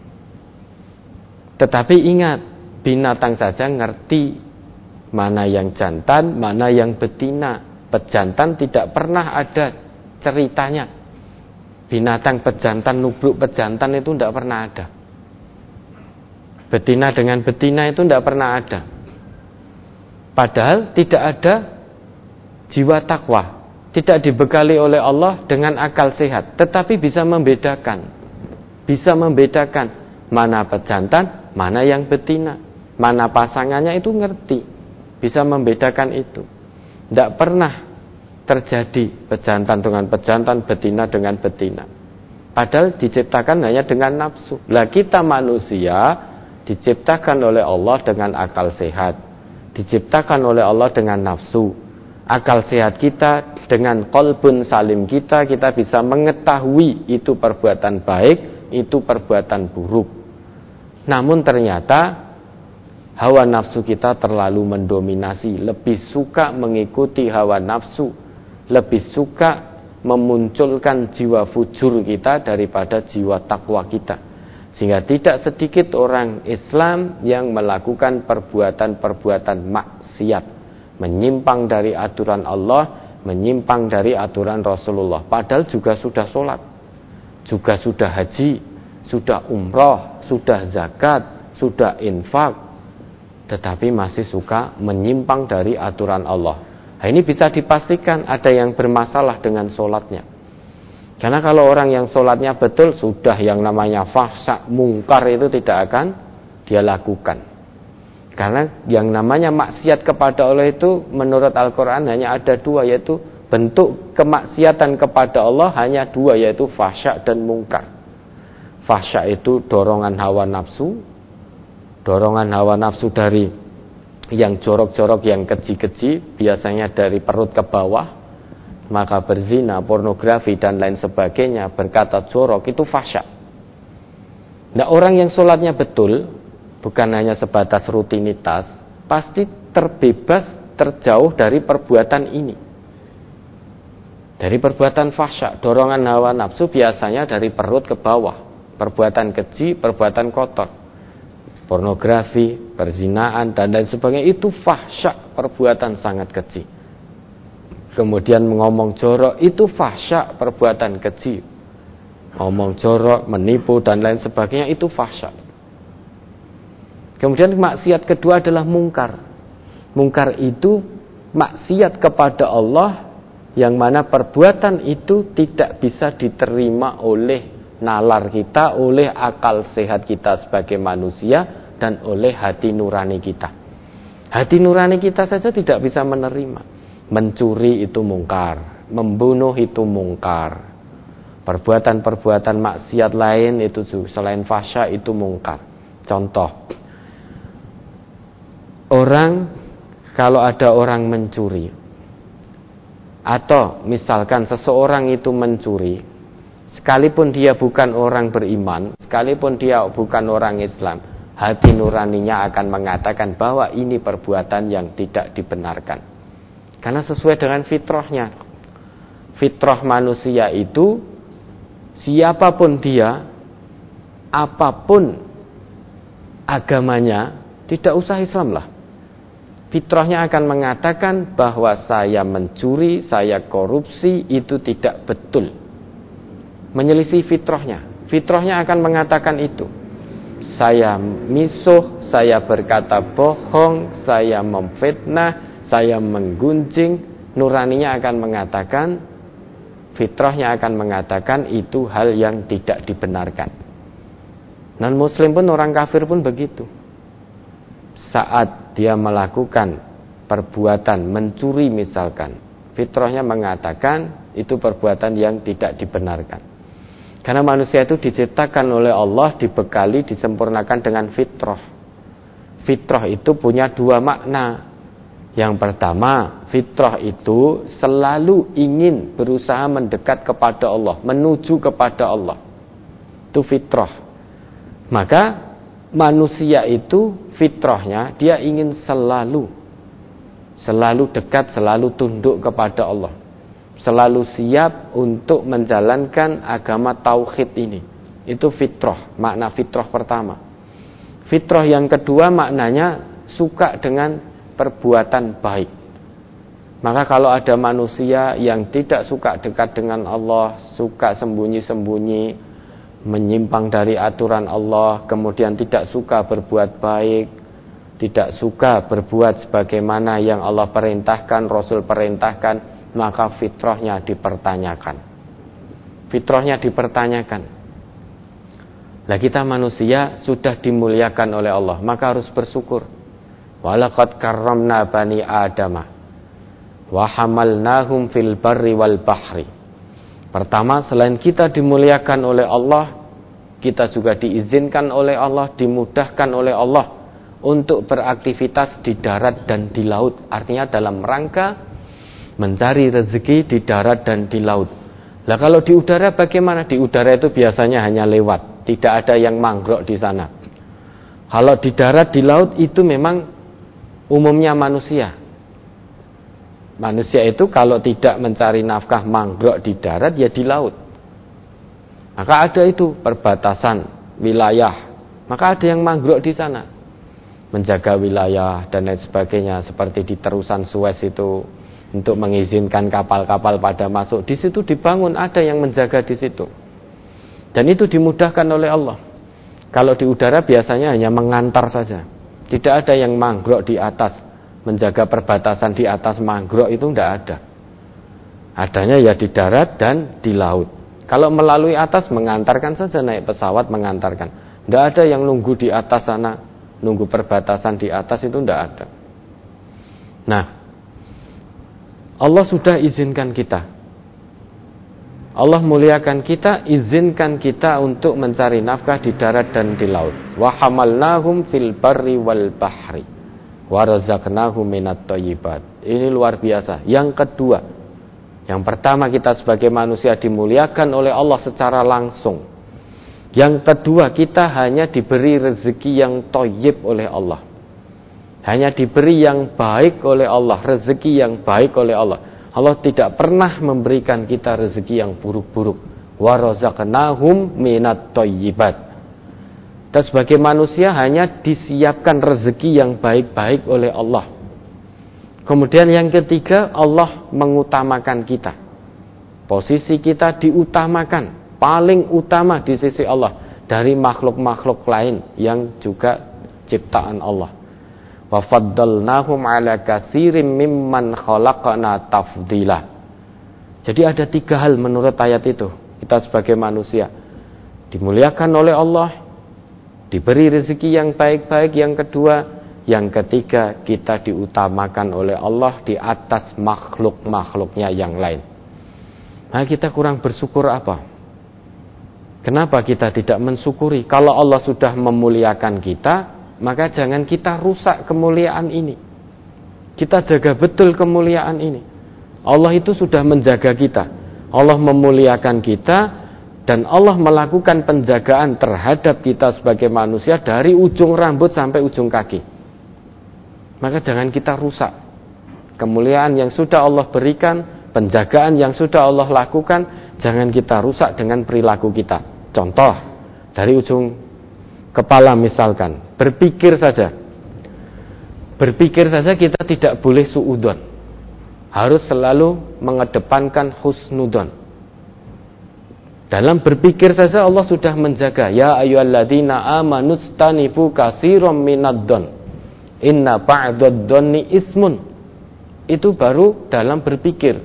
Tetapi ingat, binatang saja ngerti mana yang jantan, mana yang betina. Pejantan tidak pernah ada ceritanya. Binatang pejantan, nubruk pejantan itu tidak pernah ada. Betina dengan betina itu tidak pernah ada. Padahal tidak ada jiwa takwa, tidak dibekali oleh Allah dengan akal sehat, tetapi bisa membedakan mana pejantan, mana yang betina, mana pasangannya, itu ngerti, bisa membedakan itu. Tidak pernah terjadi pejantan dengan pejantan, betina dengan betina. Padahal diciptakan hanya dengan nafsu. Lah kita manusia diciptakan oleh Allah dengan akal sehat, diciptakan oleh Allah dengan nafsu. Akal sehat kita dengan qalbun salim kita bisa mengetahui itu perbuatan baik, itu perbuatan buruk. Namun ternyata hawa nafsu kita terlalu mendominasi, lebih suka mengikuti hawa nafsu, lebih suka memunculkan jiwa fujur kita daripada jiwa takwa kita. Sehingga tidak sedikit orang Islam yang melakukan perbuatan-perbuatan maksiat, menyimpang dari aturan Allah, menyimpang dari aturan Rasulullah. Padahal juga sudah sholat, juga sudah haji, sudah umroh, sudah zakat, sudah infak, tetapi masih suka menyimpang dari aturan Allah. Nah, ini bisa dipastikan ada yang bermasalah dengan sholatnya. Karena kalau orang yang sholatnya betul, sudah yang namanya fahsya, mungkar itu tidak akan dia lakukan. Karena yang namanya maksiat kepada Allah itu menurut Al-Quran hanya ada dua, yaitu bentuk kemaksiatan kepada Allah hanya dua, yaitu fahsya dan mungkar. Fahsya itu dorongan hawa nafsu dari yang jorok-jorok, yang keji-keji, biasanya dari perut ke bawah, maka berzina, pornografi dan lain sebagainya, berkata jorok, itu fahsya. Nah, orang yang sholatnya betul, bukan hanya sebatas rutinitas, pasti terbebas, terjauh dari perbuatan ini, dari perbuatan fahsya. Dorongan hawa nafsu biasanya dari perut ke bawah, perbuatan keji, perbuatan kotor, pornografi, perzinaan dan lain sebagainya, itu fahsya, perbuatan sangat keji. Kemudian ngomong jorok, itu fahsya, perbuatan keji. Ngomong jorok, menipu dan lain sebagainya, itu fahsya. Kemudian maksiat kedua adalah mungkar. Mungkar itu maksiat kepada Allah, yang mana perbuatan itu tidak bisa diterima oleh nalar kita, oleh akal sehat kita sebagai manusia, dan oleh hati nurani kita. Hati nurani kita saja tidak bisa menerima. Mencuri itu mungkar, membunuh itu mungkar, perbuatan-perbuatan maksiat lain itu selain fahsya itu mungkar. Contoh, kalau ada orang mencuri, atau misalkan seseorang itu mencuri, sekalipun dia bukan orang beriman, sekalipun dia bukan orang Islam, hati nuraninya akan mengatakan bahwa ini perbuatan yang tidak dibenarkan. Karena sesuai dengan fitrahnya. Fitrah manusia itu, siapapun dia, apapun agamanya, tidak usah Islam lah. Fitrahnya akan mengatakan bahwa saya mencuri, saya korupsi, itu tidak betul. Menyelisih fitrahnya. Fitrahnya akan mengatakan itu. Saya misuh, saya berkata bohong, saya memfitnah, saya menggunjing. Nuraninya akan mengatakan, fitrahnya akan mengatakan itu hal yang tidak dibenarkan. Non-muslim pun, orang kafir pun begitu. Saat dia melakukan perbuatan mencuri misalkan, fitrahnya mengatakan itu perbuatan yang tidak dibenarkan. Karena manusia itu diciptakan oleh Allah, dibekali, disempurnakan dengan fitrah. Fitrah itu punya dua makna. Yang pertama, fitrah itu selalu ingin berusaha mendekat kepada Allah, menuju kepada Allah. Itu fitrah. Maka manusia itu fitrahnya dia ingin selalu dekat, selalu tunduk kepada Allah, selalu siap untuk menjalankan agama tauhid ini. Itu fitrah, makna fitrah pertama. Fitrah yang kedua maknanya suka dengan perbuatan baik. Maka kalau ada manusia yang tidak suka dekat dengan Allah, suka sembunyi-sembunyi, menyimpang dari aturan Allah, kemudian tidak suka berbuat baik, tidak suka berbuat sebagaimana yang Allah perintahkan, Rasul perintahkan, maka fitrahnya dipertanyakan. Fitrahnya dipertanyakan. Lah kita manusia sudah dimuliakan oleh Allah, maka harus bersyukur. Walaqad karramna bani Adama wa hamalnahum fil barri wal bahri. Pertama, selain kita dimuliakan oleh Allah, kita juga diizinkan oleh Allah, dimudahkan oleh Allah untuk beraktivitas di darat dan di laut. Artinya dalam rangka mencari rezeki di darat dan di laut. Lah kalau di udara bagaimana? Di udara itu biasanya hanya lewat, tidak ada yang manggrok di sana. Kalau di darat, di laut itu memang umumnya manusia. Manusia itu kalau tidak mencari nafkah manggrok di darat, ya di laut. Maka ada itu perbatasan wilayah. Maka ada yang manggrok di sana, menjaga wilayah dan lain sebagainya. Seperti di terusan Suez itu, untuk mengizinkan kapal-kapal pada masuk. Di situ dibangun, ada yang menjaga di situ. Dan itu dimudahkan oleh Allah. Kalau di udara biasanya hanya mengantar saja. Tidak ada yang manggrok di atas, menjaga perbatasan di atas mangrove itu tidak ada. Adanya ya di darat dan di laut. Kalau melalui atas mengantarkan saja, naik pesawat mengantarkan. Tidak ada yang nunggu di atas sana, nunggu perbatasan di atas itu tidak ada. Nah, Allah sudah izinkan kita. Allah muliakan kita, izinkan kita untuk mencari nafkah di darat dan di laut. Wa hamalnahum fil barri wal bahri wa razaqnahum minat thayyibat. Ini luar biasa. Yang kedua, yang pertama kita sebagai manusia dimuliakan oleh Allah secara langsung. Yang kedua, kita hanya diberi rezeki yang thayyib oleh Allah. Hanya diberi yang baik oleh Allah, rezeki yang baik oleh Allah. Allah tidak pernah memberikan kita rezeki yang buruk-buruk. Wa razaqnahum minat thayyibat. Dan sebagai manusia hanya disiapkan rezeki yang baik-baik oleh Allah. Kemudian yang ketiga, Allah mengutamakan kita. Posisi kita diutamakan, paling utama di sisi Allah dari makhluk-makhluk lain yang juga ciptaan Allah. Wa faddalnahum ala katsirin mimman khalaqna tafdila. Jadi ada 3 hal menurut ayat itu. Kita sebagai manusia dimuliakan oleh Allah, diberi rezeki yang baik-baik. Yang kedua, yang ketiga, kita diutamakan oleh Allah di atas makhluk-makhluknya yang lain. Nah, kita kurang bersyukur apa? Kenapa kita tidak mensyukuri? Kalau Allah sudah memuliakan kita, maka jangan kita rusak kemuliaan ini. Kita jaga betul kemuliaan ini. Allah itu sudah menjaga kita. Allah memuliakan kita, dan Allah melakukan penjagaan terhadap kita sebagai manusia dari ujung rambut sampai ujung kaki. Maka jangan kita rusak kemuliaan yang sudah Allah berikan, penjagaan yang sudah Allah lakukan. Jangan kita rusak dengan perilaku kita. Contoh, dari ujung kepala misalkan, berpikir saja kita tidak boleh suudzon, harus selalu mengedepankan husnudzon. Dalam berpikir saja Allah sudah menjaga. Ya ayyuhalladzina amanu stanibu katsiran minadh-dhon inna ba'dadh-dhonni ismun. Itu baru dalam berpikir.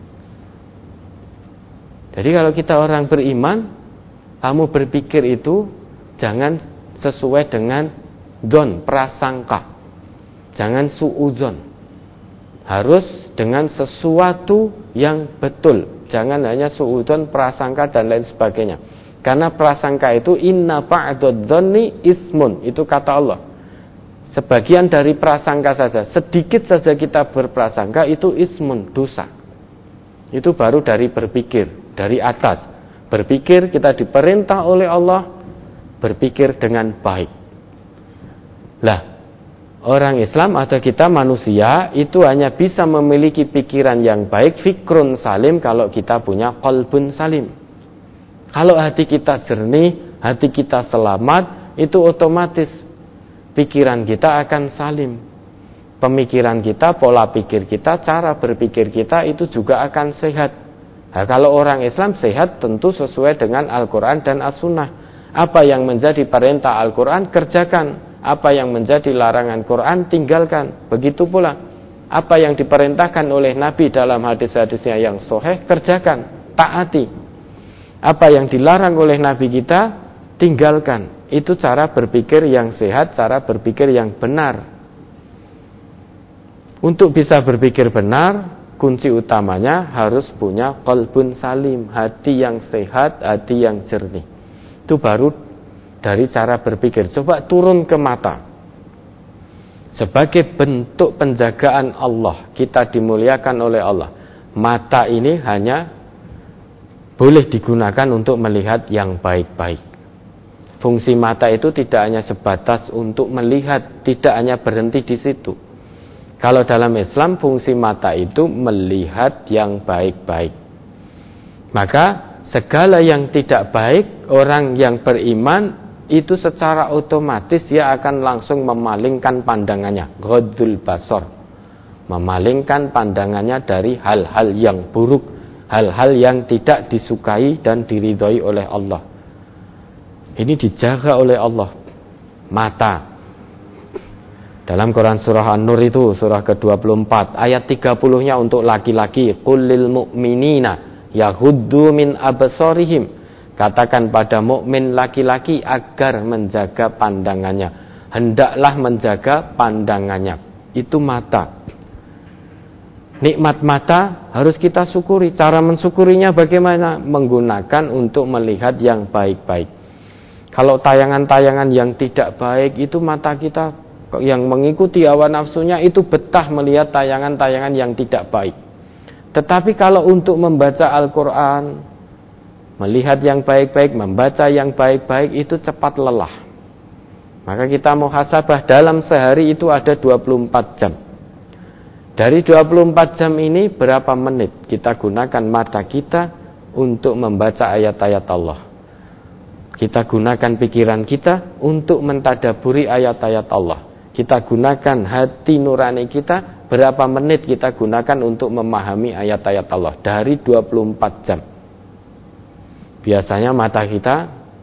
Jadi kalau kita orang beriman, kamu berpikir itu jangan sesuai dengan dzon, prasangka. Jangan suudzon. Harus dengan sesuatu yang betul. Jangan hanya suudzon, prasangka dan lain sebagainya. Karena prasangka itu inna ba'dadh-dhonni ismun, itu kata Allah. Sebagian dari prasangka saja, sedikit saja kita berprasangka itu ismun, dosa. Itu baru dari berpikir, dari atas. Berpikir kita diperintah oleh Allah berpikir dengan baik. Lah, orang Islam atau kita manusia itu hanya bisa memiliki pikiran yang baik, fikrun salim, kalau kita punya qalbun salim. Kalau hati kita jernih, hati kita selamat, itu otomatis pikiran kita akan salim. Pemikiran kita, pola pikir kita, cara berpikir kita itu juga akan sehat. Nah, kalau orang Islam sehat tentu sesuai dengan Al-Quran dan As-Sunnah. Apa yang menjadi perintah Al-Quran, kerjakan. Apa yang menjadi larangan Quran, tinggalkan. Begitu pula apa yang diperintahkan oleh Nabi dalam hadis-hadisnya yang sahih, kerjakan, taati. Apa yang dilarang oleh Nabi kita, tinggalkan. Itu cara berpikir yang sehat, cara berpikir yang benar. Untuk bisa berpikir benar, kunci utamanya harus punya qalbun salim, hati yang sehat, hati yang jernih. Itu baru dari cara berpikir. Coba turun ke mata. Sebagai bentuk penjagaan Allah, kita dimuliakan oleh Allah. Mata ini hanya boleh digunakan untuk melihat yang baik-baik. Fungsi mata itu tidak hanya sebatas untuk melihat, tidak hanya berhenti di situ. Kalau dalam Islam fungsi mata itu melihat yang baik-baik. Maka segala yang tidak baik, orang yang beriman itu secara otomatis dia akan langsung memalingkan pandangannya, ghadul basar, memalingkan pandangannya dari hal-hal yang buruk, hal-hal yang tidak disukai dan diridhoi oleh Allah. Ini dijaga oleh Allah, mata. Dalam Quran surah An-Nur itu, surah ke-24, ayat 30-nya untuk laki-laki, qul lil mu'minina yaghuddu min absarihim. Katakan pada mukmin laki-laki agar menjaga pandangannya. Hendaklah menjaga pandangannya. Itu mata. Nikmat mata harus kita syukuri. Cara mensyukurinya bagaimana? Menggunakan untuk melihat yang baik-baik. Kalau tayangan-tayangan yang tidak baik, itu mata kita yang mengikuti hawa nafsunya itu betah melihat tayangan-tayangan yang tidak baik. Tetapi kalau untuk membaca Al-Quran, melihat yang baik-baik, membaca yang baik-baik, itu cepat lelah. Maka kita muhasabah, dalam sehari itu ada 24 jam. Dari 24 jam ini berapa menit kita gunakan mata kita untuk membaca ayat-ayat Allah. Kita gunakan pikiran kita untuk mentadaburi ayat-ayat Allah. Kita gunakan hati nurani kita, berapa menit kita gunakan untuk memahami ayat-ayat Allah dari 24 jam. Biasanya mata kita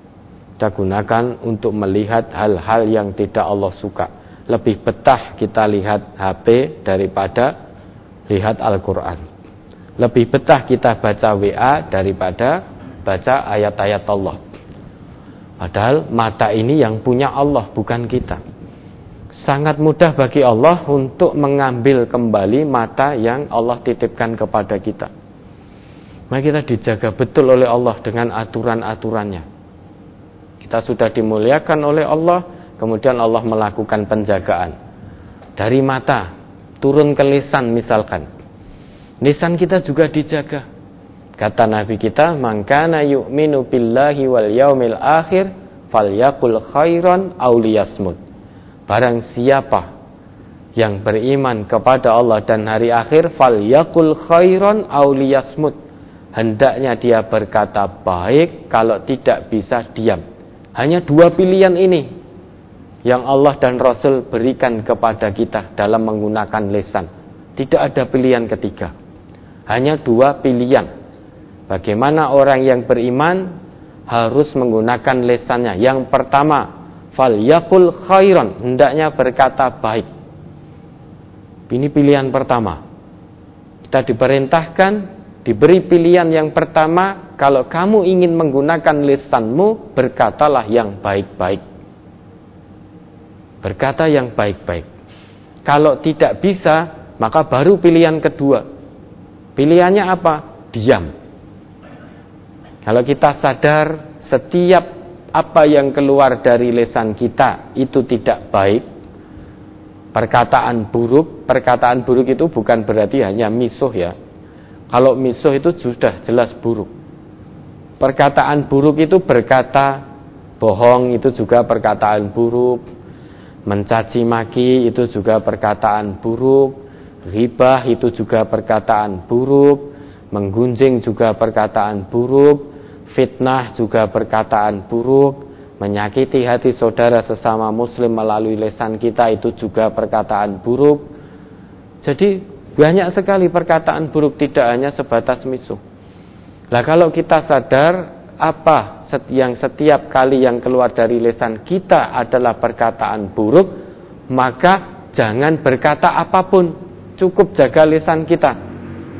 gunakan untuk melihat hal-hal yang tidak Allah suka. Lebih betah kita lihat HP daripada lihat Al-Quran. Lebih betah kita baca WA daripada baca ayat-ayat Allah. Padahal mata ini yang punya Allah, bukan kita. Sangat mudah bagi Allah untuk mengambil kembali mata yang Allah titipkan kepada kita. Maka kita dijaga betul oleh Allah dengan aturan-aturannya. Kita sudah dimuliakan oleh Allah, kemudian Allah melakukan penjagaan. Dari mata, turun ke lisan misalkan. Lisan kita juga dijaga. Kata Nabi kita, "Man kana yu'minu billahi wal yaumil akhir falyaqul khairan aw liyasmut." Barang siapa yang beriman kepada Allah dan hari akhir, falyaqul khairan aw liyasmut. Hendaknya dia berkata baik, kalau tidak bisa diam. Hanya dua pilihan ini yang Allah dan Rasul berikan kepada kita dalam menggunakan lisan. Tidak ada pilihan ketiga. Hanya dua pilihan. Bagaimana orang yang beriman harus menggunakan lisannya. Yang pertama, falyaqul khairan, hendaknya berkata baik. Ini pilihan pertama. Kita diperintahkan, diberi pilihan yang pertama, kalau kamu ingin menggunakan lisanmu, berkatalah yang baik-baik. Berkata yang baik-baik. Kalau tidak bisa, maka baru pilihan kedua. Pilihannya apa? Diam. Kalau kita sadar setiap apa yang keluar dari lisan kita itu tidak baik, perkataan buruk itu bukan berarti hanya misuh ya. Kalau misuh itu sudah jelas buruk. Perkataan buruk itu berkata bohong, itu juga perkataan buruk. Mencaci maki itu juga perkataan buruk. Ghibah itu juga perkataan buruk. Menggunjing juga perkataan buruk. Fitnah juga perkataan buruk. Menyakiti hati saudara sesama muslim melalui lisan kita itu juga perkataan buruk. Jadi banyak sekali perkataan buruk, tidak hanya sebatas misuh. Nah, kalau kita sadar apa yang setiap kali yang keluar dari lisan kita adalah perkataan buruk, maka jangan berkata apapun, cukup jaga lisan kita.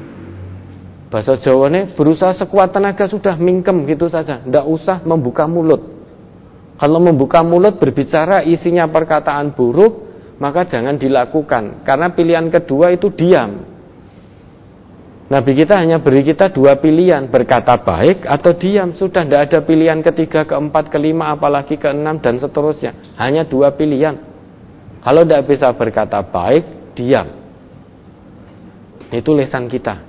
Bahasa Jawa ini berusaha sekuat tenaga sudah mingkem gitu saja, tidak usah membuka mulut. Kalau membuka mulut berbicara isinya perkataan buruk, maka jangan dilakukan, karena pilihan kedua itu diam. Nabi kita hanya beri kita dua pilihan, berkata baik atau diam. Sudah tidak ada pilihan ketiga, keempat, kelima, apalagi keenam dan seterusnya. Hanya dua pilihan. Kalau tidak bisa berkata baik, diam. Itu lisan kita.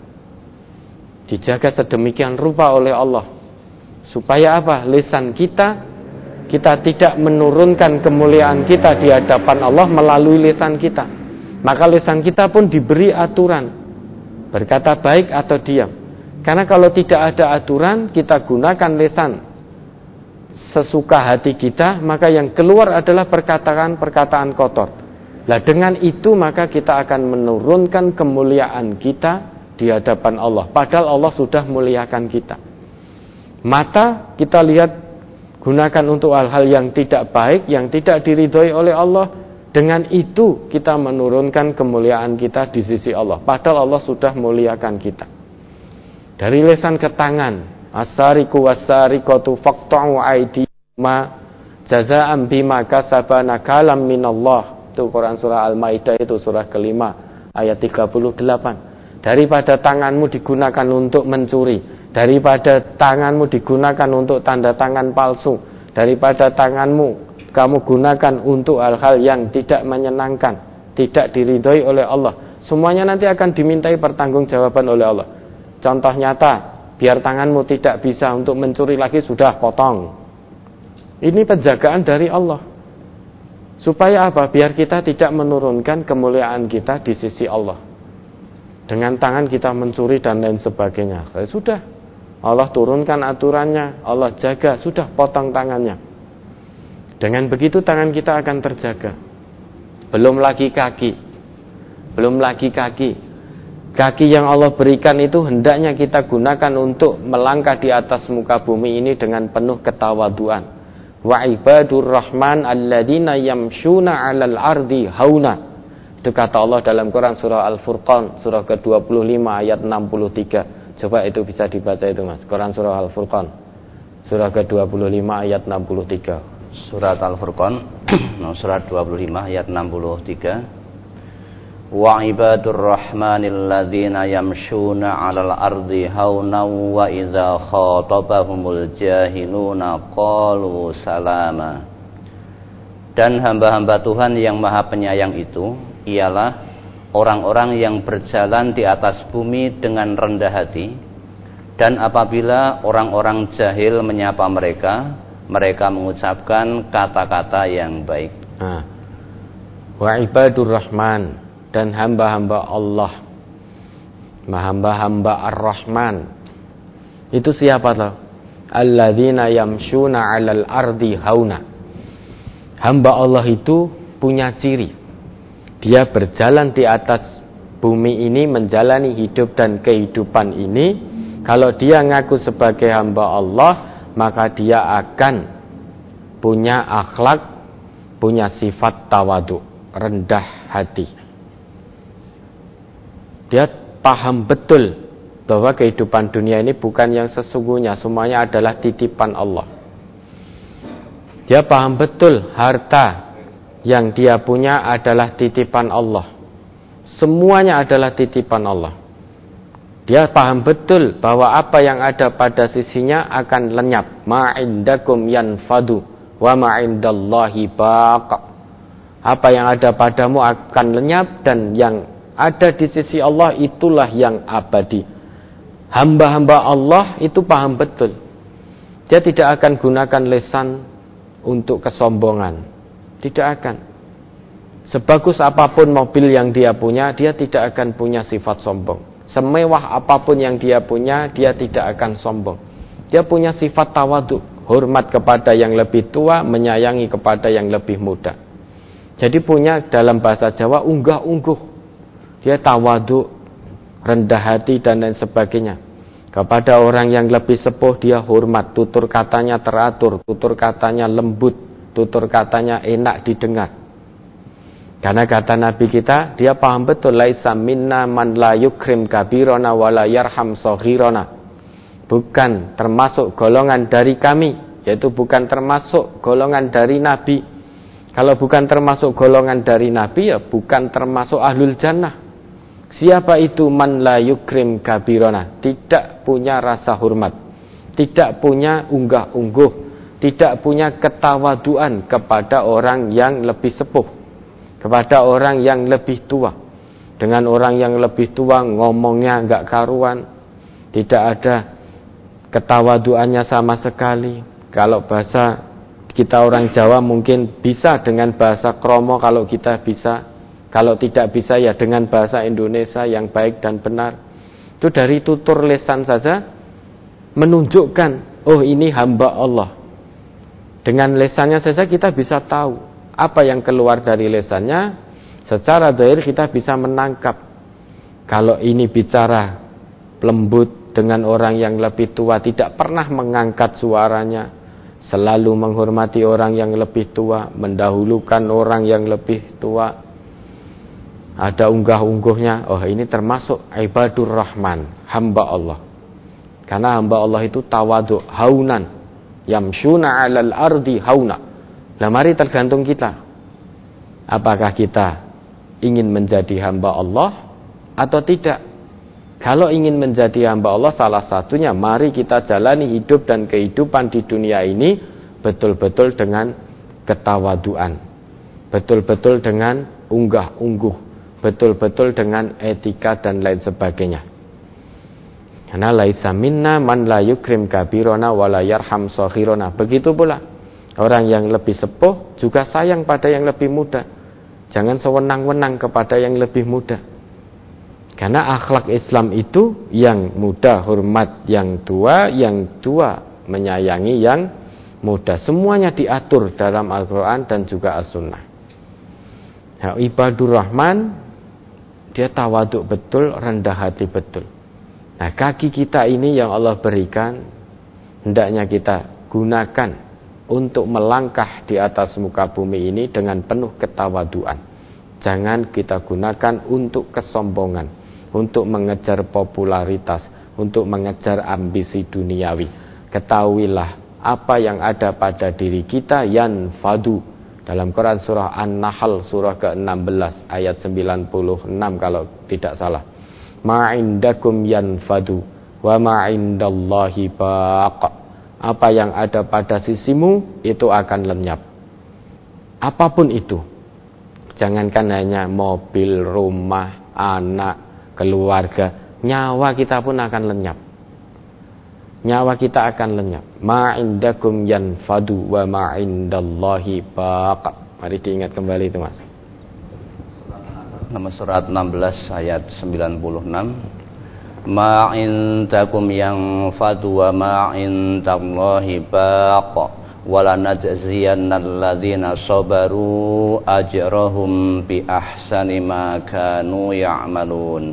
Dijaga sedemikian rupa oleh Allah. Supaya apa? Lisan kita tidak menurunkan kemuliaan kita di hadapan Allah melalui lisan kita. Maka lisan kita pun diberi aturan, berkata baik atau diam. Karena kalau tidak ada aturan, kita gunakan lisan sesuka hati kita, maka yang keluar adalah perkataan-perkataan kotor. Nah, dengan itu maka kita akan menurunkan kemuliaan kita di hadapan Allah. Padahal Allah sudah muliakan kita. Mata kita lihat, gunakan untuk hal-hal yang tidak baik, yang tidak diridhoi oleh Allah. Dengan itu kita menurunkan kemuliaan kita di sisi Allah. Padahal Allah sudah muliakan kita. Dari lisan ke tangan, as-sariqu was-sariqatu faqta'u aydihima jazaa'an bima kasabana kalam minallah. Itu Quran surah Al-Maidah, itu surah kelima ayat 38. Daripada tanganmu digunakan untuk mencuri, daripada tanganmu digunakan untuk tanda tangan palsu, daripada tanganmu kamu gunakan untuk hal-hal yang tidak menyenangkan, tidak diridhoi oleh Allah, semuanya nanti akan dimintai pertanggungjawaban oleh Allah. Contoh nyata, biar tanganmu tidak bisa untuk mencuri lagi, sudah potong. Ini penjagaan dari Allah. Supaya apa? Biar kita tidak menurunkan kemuliaan kita di sisi Allah. Dengan tangan kita mencuri dan lain sebagainya. Sudah, Allah turunkan aturannya, Allah jaga, sudah potong tangannya. Dengan begitu tangan kita akan terjaga. Belum lagi kaki. Kaki yang Allah berikan itu hendaknya kita gunakan untuk melangkah di atas muka bumi ini dengan penuh ketawaduan. Wa ibadur rahman alladzina yamshuna 'alal ardi hauna. Itu kata Allah dalam Quran surah Al-Furqan, surah ke-25 ayat 63. Coba itu bisa dibaca itu Mas, Quran surah Al-Furqan. Surah ke-25 ayat 63.
Surat Al-Furqan surat 25 ayat 63. Wa ibadur rahmanil ladzina yamshuna 'alal ardi hauna wa idza khatabahumul jahiluna qalu salama. Dan hamba-hamba Tuhan yang Maha Penyayang itu ialah orang-orang yang berjalan di atas bumi dengan rendah hati, dan apabila orang-orang jahil menyapa mereka, mereka mengucapkan kata-kata yang baik.
Wa ibadur rahman, dan hamba-hamba Allah, hamba-hamba Ar-Rahman. Itu siapa tuh? Alladzina yamshuna 'alal ardi hauna. Hamba Allah itu punya ciri. Dia berjalan di atas bumi ini, menjalani hidup dan kehidupan ini. Kalau dia ngaku sebagai hamba Allah, maka dia akan punya akhlak, punya sifat tawadu, rendah hati. Dia paham betul bahwa kehidupan dunia ini bukan yang sesungguhnya, semuanya adalah titipan Allah. Dia paham betul harta yang dia punya adalah titipan Allah. Semuanya adalah titipan Allah. Dia paham betul bahwa apa yang ada pada sisinya akan lenyap. Ma'indakum yanfadu wa ma'indallahi baqa. Apa yang ada padamu akan lenyap, dan yang ada di sisi Allah itulah yang abadi. Hamba-hamba Allah itu paham betul. Dia tidak akan gunakan lisan untuk kesombongan. Tidak akan. Sebagus apapun mobil yang dia punya, dia tidak akan punya sifat sombong. Semewah apapun yang dia punya, dia tidak akan sombong. Dia punya sifat tawadu, hormat kepada yang lebih tua, menyayangi kepada yang lebih muda. Jadi punya dalam bahasa Jawa unggah-ungguh. Dia tawadu, rendah hati dan lain sebagainya. Kepada orang yang lebih sepuh dia hormat, tutur katanya teratur, tutur katanya lembut, tutur katanya enak didengar. Karena kata Nabi kita, dia paham betul, laisa minna man la yukrim kabirona wa la yarham saghirona. Bukan termasuk golongan dari kami, yaitu bukan termasuk golongan dari Nabi. Kalau bukan termasuk golongan dari Nabi, ya bukan termasuk ahlul jannah. Siapa itu man la yukrim kabirona? Tidak punya rasa hormat, tidak punya unggah-ungguh, tidak punya ketawaduan kepada orang yang lebih sepuh, kepada orang yang lebih tua. Dengan orang yang lebih tua ngomongnya enggak karuan, tidak ada ketawaduannya sama sekali. Kalau bahasa kita orang Jawa mungkin bisa dengan bahasa kromo kalau kita bisa. Kalau tidak bisa ya dengan bahasa Indonesia yang baik dan benar. Itu dari tutur lisan saja menunjukkan, oh ini hamba Allah. Dengan lisannya saja kita bisa tahu apa yang keluar dari lisannya. Secara zahir kita bisa menangkap. Kalau ini bicara lembut dengan orang yang lebih tua, tidak pernah mengangkat suaranya, selalu menghormati orang yang lebih tua, mendahulukan orang yang lebih tua, ada unggah-ungguhnya, oh ini termasuk ibadur rahman, hamba Allah. Karena hamba Allah itu tawadu, haunan, yamshuna 'alal ardi hauna. Nah mari tergantung kita, apakah kita ingin menjadi hamba Allah atau tidak. Kalau ingin menjadi hamba Allah, salah satunya mari kita jalani hidup dan kehidupan di dunia ini betul-betul dengan ketawaduan, betul-betul dengan unggah-ungguh, betul-betul dengan etika dan lain sebagainya. Karena laisa minna man la yukrim kabirona wa la yarham saghirona. Begitu pula orang yang lebih sepuh juga sayang pada yang lebih muda. Jangan sewenang-wenang kepada yang lebih muda. Karena akhlak Islam itu yang muda hormat yang tua menyayangi yang muda. Semuanya diatur dalam Al-Quran dan juga As-Sunnah. Nah, ibadur rahman, dia tawaduk betul, rendah hati betul. Nah, kaki kita ini yang Allah berikan, hendaknya kita gunakan untuk melangkah di atas muka bumi ini dengan penuh ketawaduan. Jangan kita gunakan untuk kesombongan, untuk mengejar popularitas, untuk mengejar ambisi duniawi. Ketahuilah apa yang ada pada diri kita yanfadu. Dalam Quran surah An-Nahl surah ke-16 ayat 96 kalau tidak salah. Ma indakum yanfadu wa ma indallahi baq. Apa yang ada pada sisimu itu akan lenyap. Apapun itu. Jangankan hanya mobil, rumah, anak, keluarga, nyawa kita pun akan lenyap. Nyawa kita akan lenyap. Ma indakum yanfadu wa ma indallahi baq. Mari diingat kembali itu, Mas.
Nama surat 16 ayat 96. Ma indakum yanfadu wa ma indallahi baq. Wala najziyannal ladzina sabaru ajrahum bi ahsani ma kanu ya'malun.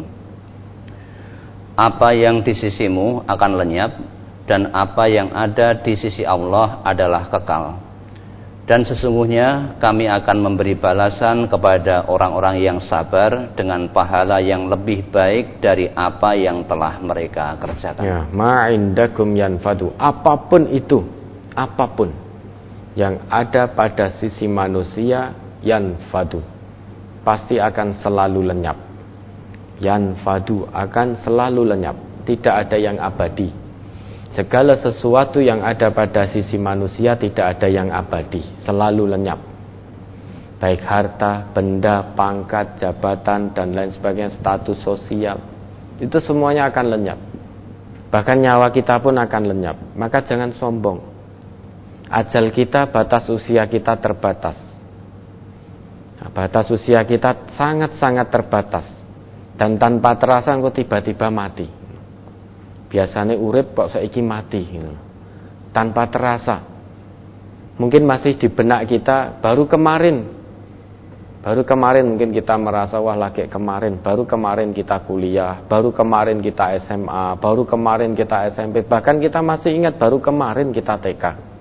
Apa yang di sisimu akan lenyap, dan apa yang ada di sisi Allah adalah kekal. Dan sesungguhnya kami akan memberi balasan kepada orang-orang yang sabar dengan pahala yang lebih baik dari apa yang telah mereka kerjakan.
Ya, ma indakum yanfadu. Apapun itu, apapun yang ada pada sisi manusia yanfadu, pasti akan selalu lenyap. Yanfadu, akan selalu lenyap. Tidak ada yang abadi. Segala sesuatu yang ada pada sisi manusia tidak ada yang abadi, selalu lenyap. Baik harta, benda, pangkat, jabatan, dan lain sebagainya, status sosial, itu semuanya akan lenyap. Bahkan nyawa kita pun akan lenyap. Maka jangan sombong. Ajal kita, batas usia kita terbatas. Batas usia kita sangat-sangat terbatas. Dan tanpa terasa engkau tiba-tiba mati. Biasanya urip kok saiki mati gitu. Tanpa terasa. Mungkin masih di benak kita baru kemarin mungkin kita merasa wah lagi kemarin, baru kemarin kita kuliah, baru kemarin kita SMA, baru kemarin kita SMP, bahkan kita masih ingat baru kemarin kita TK.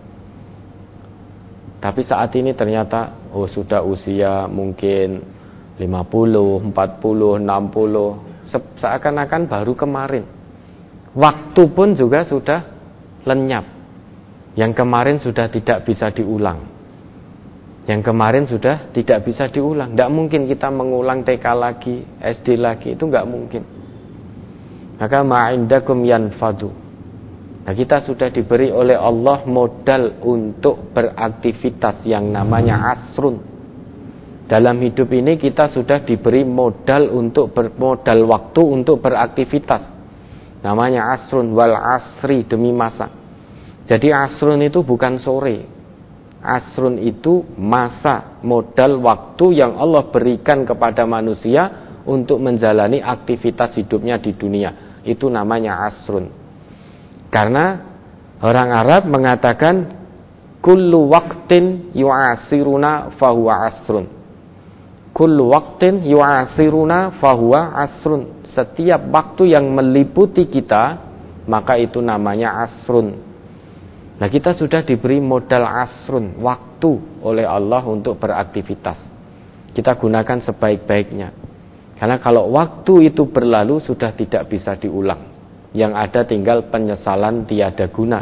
Tapi saat ini ternyata sudah usia mungkin 50, 40, 60, seakan-akan baru kemarin. Waktu pun juga sudah lenyap. Yang kemarin sudah tidak bisa diulang. Yang kemarin sudah tidak bisa diulang. Tidak mungkin kita mengulang TK lagi, SD lagi, itu nggak mungkin. Maka ma'indakum yanfadu. Nah, kita sudah diberi oleh Allah modal untuk beraktivitas yang namanya asrun. Dalam hidup ini kita sudah diberi modal waktu untuk beraktivitas. Namanya asrun, wal asri, demi masa. Jadi asrun itu bukan sore. Asrun itu masa, modal waktu yang Allah berikan kepada manusia untuk menjalani aktivitas hidupnya di dunia. Itu namanya asrun. Karena orang Arab mengatakan kullu waqtin yu'asiruna fahuwa asrun. Kullu waqtin yu'asiruna fahuwa asrun. Setiap waktu yang meliputi kita, maka itu namanya asrun. Nah, kita sudah diberi modal asrun, waktu oleh Allah untuk beraktivitas. Kita gunakan sebaik-baiknya. Karena kalau waktu itu berlalu sudah tidak bisa diulang. Yang ada tinggal penyesalan tiada guna.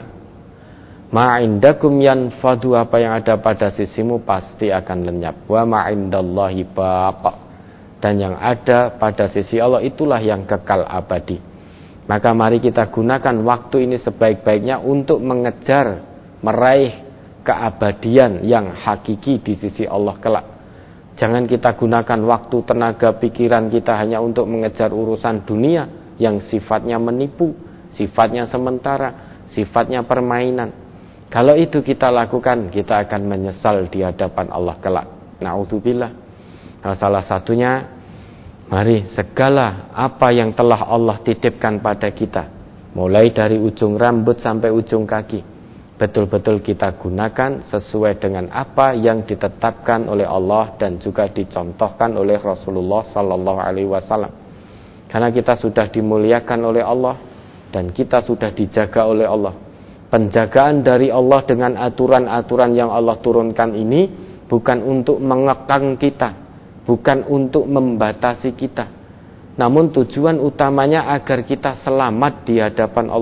Ma'indakum yanfadu, apa yang ada pada sisimu pasti akan lenyap. Wa ma'indallahi baq. Dan yang ada pada sisi Allah itulah yang kekal abadi. Maka mari kita gunakan waktu ini sebaik-baiknya untuk mengejar, meraih keabadian yang hakiki di sisi Allah kelak. Jangan kita gunakan waktu, tenaga, pikiran kita hanya untuk mengejar urusan dunia yang sifatnya menipu, sifatnya sementara, sifatnya permainan. Kalau itu kita lakukan, kita akan menyesal di hadapan Allah kelak. Na'udzubillah. Nah, salah satunya, mari segala apa yang telah Allah titipkan pada kita, mulai dari ujung rambut sampai ujung kaki, betul-betul kita gunakan sesuai dengan apa yang ditetapkan oleh Allah dan juga dicontohkan oleh Rasulullah Sallallahu Alaihi Wasallam. Karena kita sudah dimuliakan oleh Allah dan kita sudah dijaga oleh Allah. Penjagaan dari Allah dengan aturan-aturan yang Allah turunkan ini bukan untuk mengekang kita, bukan untuk membatasi kita, namun tujuan utamanya agar kita selamat di hadapan Allah.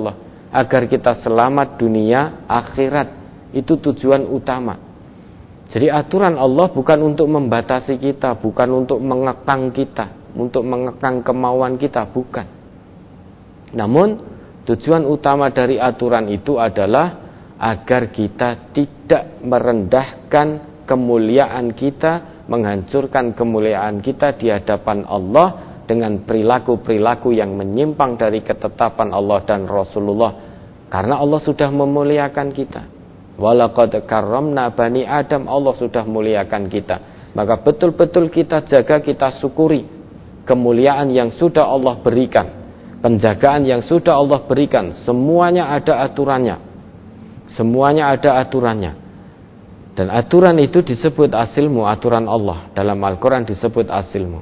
agar kita selamat dunia akhirat. Itu tujuan utama. Jadi aturan Allah bukan untuk membatasi kita, bukan untuk mengekang kita, untuk mengekang kemauan kita, bukan. Namun tujuan utama dari aturan itu adalah agar kita tidak merendahkan kemuliaan kita, menghancurkan kemuliaan kita di hadapan Allah dengan perilaku-perilaku yang menyimpang dari ketetapan Allah dan Rasulullah. Karena Allah sudah memuliakan kita. Walaqad karramna bani Adam, Allah sudah muliakan kita. Maka betul-betul kita jaga, kita syukuri kemuliaan yang sudah Allah berikan, penjagaan yang sudah Allah berikan. Semuanya ada aturannya. Semuanya ada aturannya. Dan aturan itu disebut asilmu, aturan Allah. Dalam Al-Quran disebut asilmu.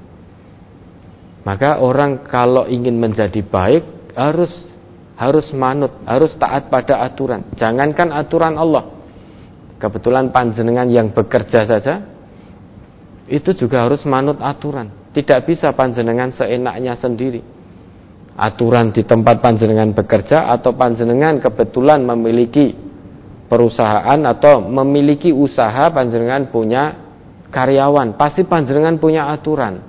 Maka orang kalau ingin menjadi baik harus manut, harus taat pada aturan. Jangankan aturan Allah. Kebetulan panjenengan yang bekerja saja, itu juga harus manut aturan. Tidak bisa panjenengan seenaknya sendiri. Aturan di tempat panjenengan bekerja, atau panjenengan kebetulan memiliki perusahaan atau memiliki usaha, panjenengan punya karyawan, pasti panjenengan punya aturan.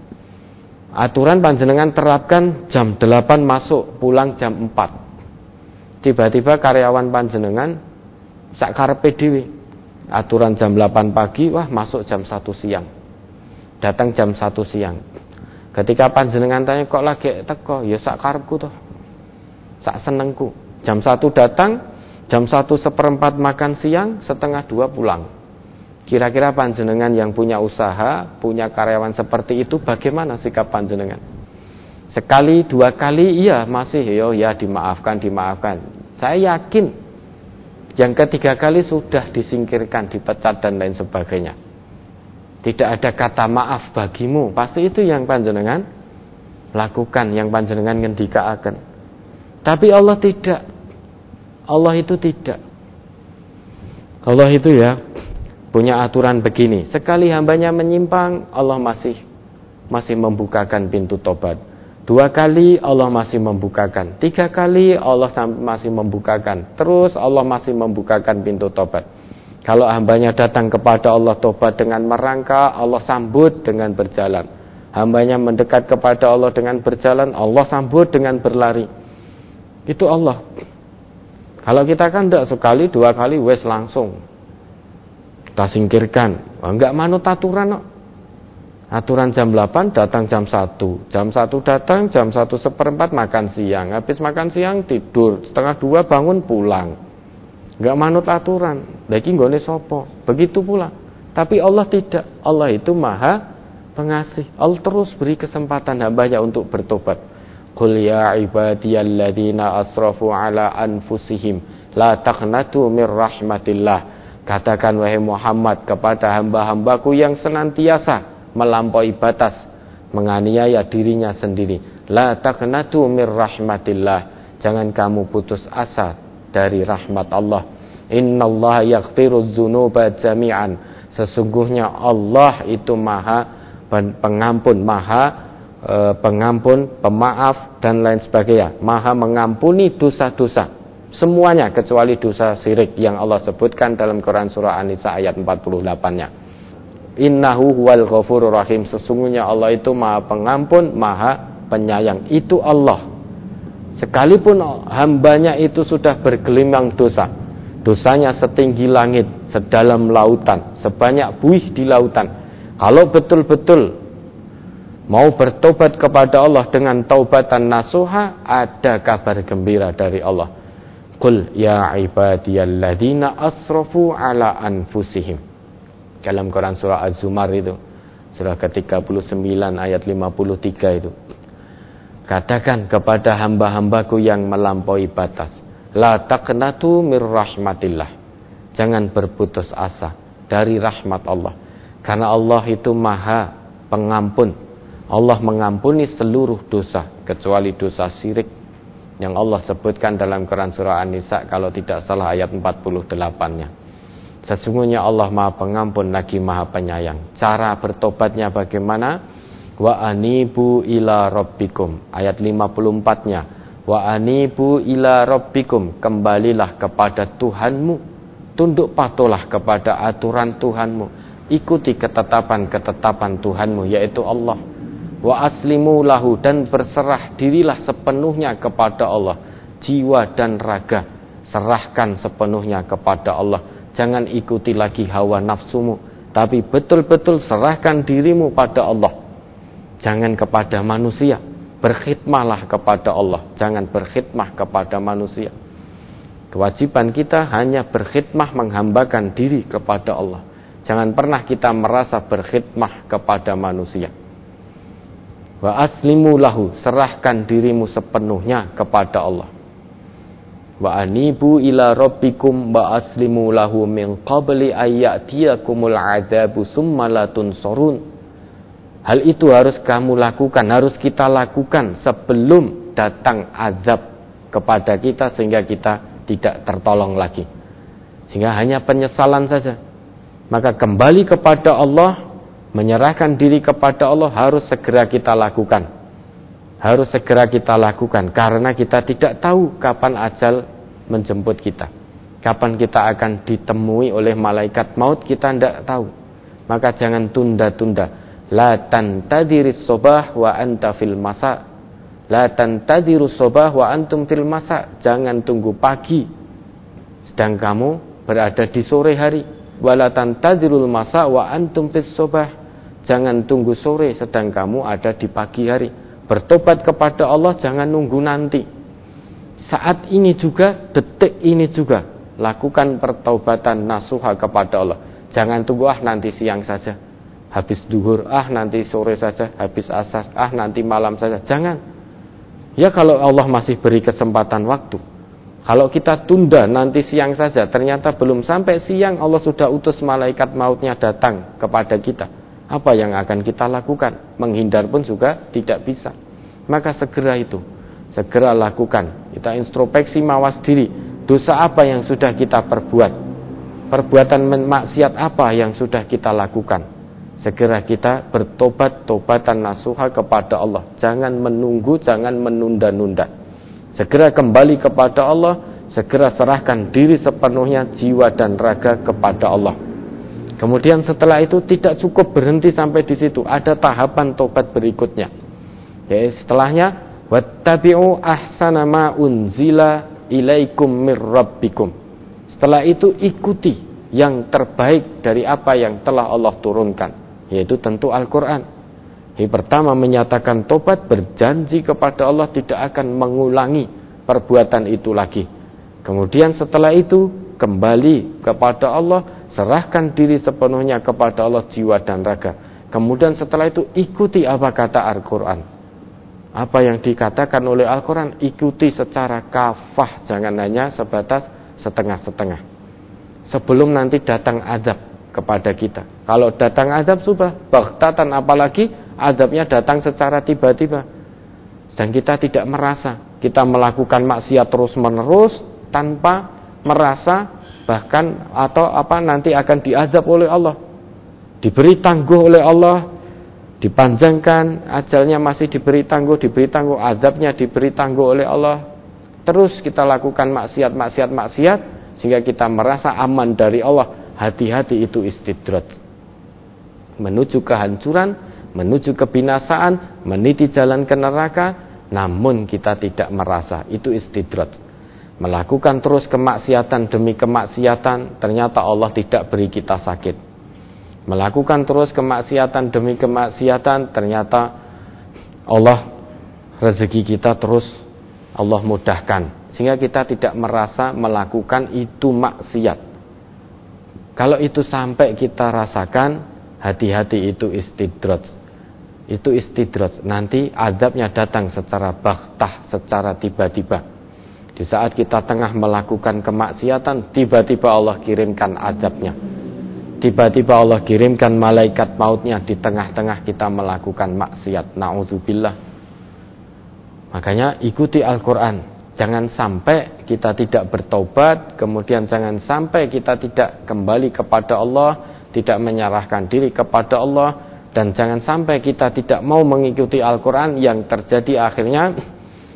Aturan panjenengan terapkan jam 8 masuk, pulang jam 4. Tiba-tiba karyawan panjenengan sakarepe dhewe. Aturan jam 8 pagi, wah masuk jam 1 siang. Datang jam 1 siang. Ketika panjenengan tanya, kok lagi teko? Ya sakarepku toh. Sak senengku. Jam 1 datang, jam 1:1 makan siang, 1:30 pulang. Kira-kira panjenengan yang punya usaha, punya karyawan seperti itu, bagaimana sikap panjenengan? Sekali, 2 kali, iya masih, ya dimaafkan. Saya yakin yang ketiga kali sudah disingkirkan, dipecat dan lain sebagainya. Tidak ada kata maaf bagimu. Pasti itu yang panjenengan lakukan, yang panjenengan ngendikaaken. Tapi Allah tidak. Allah itu tidak. Allah itu ya punya aturan begini. Sekali hambanya menyimpang, Allah masih membukakan pintu tobat. 2 kali Allah masih membukakan. 3 kali Allah masih membukakan. Terus Allah masih membukakan pintu tobat. Kalau hambanya datang kepada Allah tobat dengan merangkak, Allah sambut dengan berjalan. Hambanya mendekat kepada Allah dengan berjalan, Allah sambut dengan berlari. Itu Allah. Kalau kita kan tidak, sekali 2 kali wes langsung kita singkirkan. Enggak manut aturan kok. Aturan jam 8 datang jam 1. Jam 1 datang, jam 1:1 makan siang. Habis makan siang tidur, 1:30 bangun pulang. Enggak manut aturan. Lagi nggone sapa? Begitu pula. Tapi Allah tidak. Allah itu Maha Pengasih. Allah terus beri kesempatan hambanya untuk bertobat. Qul ya ibadiyalladzina asrafu ala anfusihim la taqnatu mir rahmatillah. Katakan wahai Muhammad kepada hamba-hambaku yang senantiasa melampaui batas, menganiaya dirinya sendiri. La taqnatu mir rahmatillah. Jangan kamu putus asa dari rahmat Allah. Innallaha yaghfirudz dzunuba jami'an. Sesungguhnya Allah itu Maha Pengampun, Pengampun, Pemaaf dan lain sebagainya. Maha mengampuni dosa-dosa semuanya kecuali dosa syirik yang Allah sebutkan dalam Quran surah An-Nisa ayat 48-nya. Innahu huwal ghafurur rahim. Sesungguhnya Allah itu Maha Pengampun, Maha Penyayang. Itu Allah. Sekalipun hambanya itu sudah bergelimang dosa, dosanya setinggi langit, sedalam lautan, sebanyak buih di lautan, kalau betul-betul mau bertobat kepada Allah dengan taubatan nasuha, ada kabar gembira dari Allah. Qul ya ibadiyalladzina asrafu ala anfusihim. Dalam Quran surah Az-Zumar itu, surah ke-39 ayat 53 itu. Katakan kepada hamba-hambaku yang melampaui batas, la taqnatu mir rahmatillah. Jangan berputus asa dari rahmat Allah. Karena Allah itu Maha Pengampun. Allah mengampuni seluruh dosa kecuali dosa syirik yang Allah sebutkan dalam Quran surah An-Nisa kalau tidak salah ayat 48-nya. Sesungguhnya Allah Maha Pengampun lagi Maha Penyayang. Cara bertobatnya bagaimana? Wa anibu ila rabbikum ayat 54-nya. Wa anibu ila rabbikum, kembalilah kepada Tuhanmu, tunduk patuhlah kepada aturan Tuhanmu, ikuti ketetapan-ketetapan Tuhanmu yaitu Allah. Wa aslimu lahu, dan berserah dirilah sepenuhnya kepada Allah, jiwa dan raga serahkan sepenuhnya kepada Allah. Jangan ikuti lagi hawa nafsumu, tapi betul-betul serahkan dirimu pada Allah, jangan kepada manusia. Berkhidmahlah kepada Allah, jangan berkhidmah kepada manusia. Kewajiban kita hanya berkhidmah, menghambakan diri kepada Allah. Jangan pernah kita merasa berkhidmah kepada manusia. Wa aslimu lahu, serahkan dirimu sepenuhnya kepada Allah. Wa anibu ila rabbikum wa aslimu lahu min qabli ayyatiyakumul adzabu summa la tunsurun. Hal itu harus kamu lakukan, harus kita lakukan sebelum datang azab kepada kita, sehingga kita tidak tertolong lagi, sehingga hanya penyesalan saja. Maka kembali kepada Allah, menyerahkan diri kepada Allah harus segera kita lakukan. Harus segera kita lakukan, karena kita tidak tahu kapan ajal menjemput kita, kapan kita akan ditemui oleh malaikat maut, kita tidak tahu. Maka jangan tunda-tunda. La tantadiris sobah wa anta fil masa, la tantadirus sobah wa antum fil masa. Jangan tunggu pagi sedang kamu berada di sore hari. Wa la tantadirul masa wa antum fis sobah. Jangan tunggu sore sedang kamu ada di pagi hari. Bertobat kepada Allah jangan nunggu nanti. Saat ini juga, detik ini juga, lakukan pertaubatan nasuha kepada Allah. Jangan tunggu nanti siang saja, habis duhur, nanti sore saja, habis asar, nanti malam saja. Jangan. Ya kalau Allah masih beri kesempatan waktu. Kalau kita tunda nanti siang saja, ternyata belum sampai siang Allah sudah utus malaikat mautnya datang kepada kita. Apa yang akan kita lakukan? Menghindar pun juga tidak bisa. Maka segera itu, segera lakukan. Kita introspeksi, mawas diri. Dosa apa yang sudah kita perbuat? Perbuatan maksiat apa yang sudah kita lakukan? Segera kita bertobat, tobatan nasuha kepada Allah. Jangan menunggu, jangan menunda-nunda. Segera kembali kepada Allah, segera serahkan diri sepenuhnya, jiwa dan raga kepada Allah. Kemudian setelah itu tidak cukup berhenti sampai di situ, ada tahapan tobat berikutnya. Yaitu setelahnya, wattabi'u ahsana ma unzila ilaikum mir rabbikum. Setelah itu ikuti yang terbaik dari apa yang telah Allah turunkan, yaitu tentu Al-Quran. Yang pertama menyatakan tobat, berjanji kepada Allah tidak akan mengulangi perbuatan itu lagi. Kemudian setelah itu kembali kepada Allah, serahkan diri sepenuhnya kepada Allah, jiwa dan raga. Kemudian setelah itu ikuti apa kata Al-Quran. Apa yang dikatakan oleh Al-Quran ikuti secara kafah, jangan hanya sebatas setengah-setengah. Sebelum nanti datang azab kepada kita. Kalau datang azab sudah baghtatan, apalagi azabnya datang secara tiba-tiba dan kita tidak merasa, kita melakukan maksiat terus-menerus tanpa merasa bahkan atau nanti akan diazab oleh Allah, diberi tangguh oleh Allah, dipanjangkan ajalnya, masih diberi tangguh, azabnya diberi tangguh oleh Allah. Terus kita lakukan maksiat sehingga kita merasa aman dari Allah. Hati-hati, itu istidraj, menuju kehancuran, menuju kebinasaan, meniti jalan ke neraka. Namun kita tidak merasa, itu istidraj. Melakukan terus kemaksiatan demi kemaksiatan, ternyata Allah tidak beri kita sakit. Melakukan terus kemaksiatan demi kemaksiatan, ternyata Allah rezeki kita terus Allah mudahkan, sehingga kita tidak merasa melakukan itu maksiat. Kalau itu sampai kita rasakan, hati-hati, itu istidraj. Itu istidraj. Nanti azabnya datang secara baghtah, secara tiba-tiba. Di saat kita tengah melakukan kemaksiatan, tiba-tiba Allah kirimkan azabnya. Tiba-tiba Allah kirimkan malaikat mautnya di tengah-tengah kita melakukan maksiat. Na'udzubillah. Makanya ikuti Al-Quran. Jangan sampai kita tidak bertobat, kemudian jangan sampai kita tidak kembali kepada Allah, tidak menyerahkan diri kepada Allah, dan jangan sampai kita tidak mau mengikuti Al-Quran. Yang terjadi akhirnya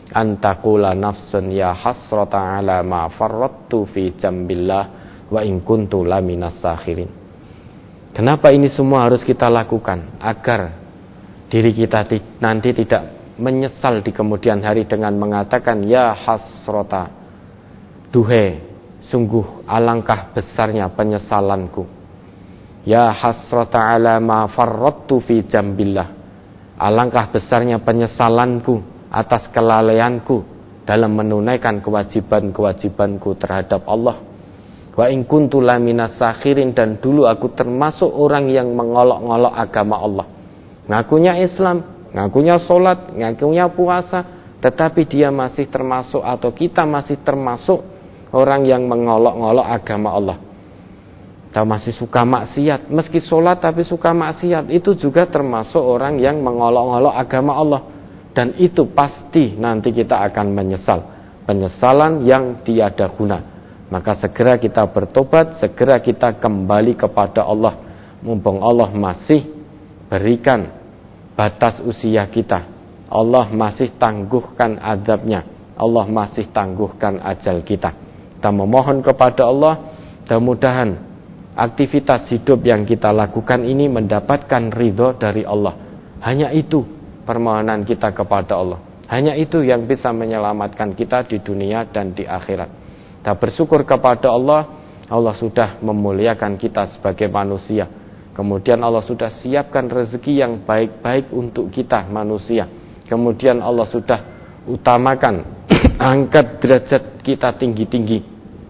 Antaqula nafsun ya hasrata ala ma farrattu fi jambillah wa in kuntu laminas sakhirin. Kenapa ini semua harus kita lakukan? Agar diri kita nanti tidak menyesal di kemudian hari dengan mengatakan ya hasrata, duhe, sungguh alangkah besarnya penyesalanku. Ya hasrata ala ma farrattu fi jambillah, alangkah besarnya penyesalanku atas kelalaianku dalam menunaikan kewajiban-kewajibanku terhadap Allah. Wa in kuntu laminas sakhirin, dan dulu aku termasuk orang yang mengolok-ngolok agama Allah. Ngakunya Islam, ngakunya sholat, ngakunya puasa, tetapi dia masih termasuk, atau kita masih termasuk orang yang mengolok-ngolok agama Allah. Kita masih suka maksiat, meski sholat tapi suka maksiat, itu juga termasuk orang yang mengolok-ngolok agama Allah. Dan itu pasti nanti kita akan menyesal, penyesalan yang tiada guna. Maka segera kita bertobat, segera kita kembali kepada Allah, mumpung Allah masih berikan batas usia kita, Allah masih tangguhkan azabnya, Allah masih tangguhkan ajal kita. Kita memohon kepada Allah, mudah-mudahan aktivitas hidup yang kita lakukan ini mendapatkan ridho dari Allah. Hanya itu permohonan kita kepada Allah. Hanya itu yang bisa menyelamatkan kita di dunia dan di akhirat. Kita bersyukur kepada Allah, Allah sudah memuliakan kita sebagai manusia. Kemudian Allah sudah siapkan rezeki yang baik-baik untuk kita manusia. Kemudian Allah sudah utamakan angkat derajat kita tinggi-tinggi,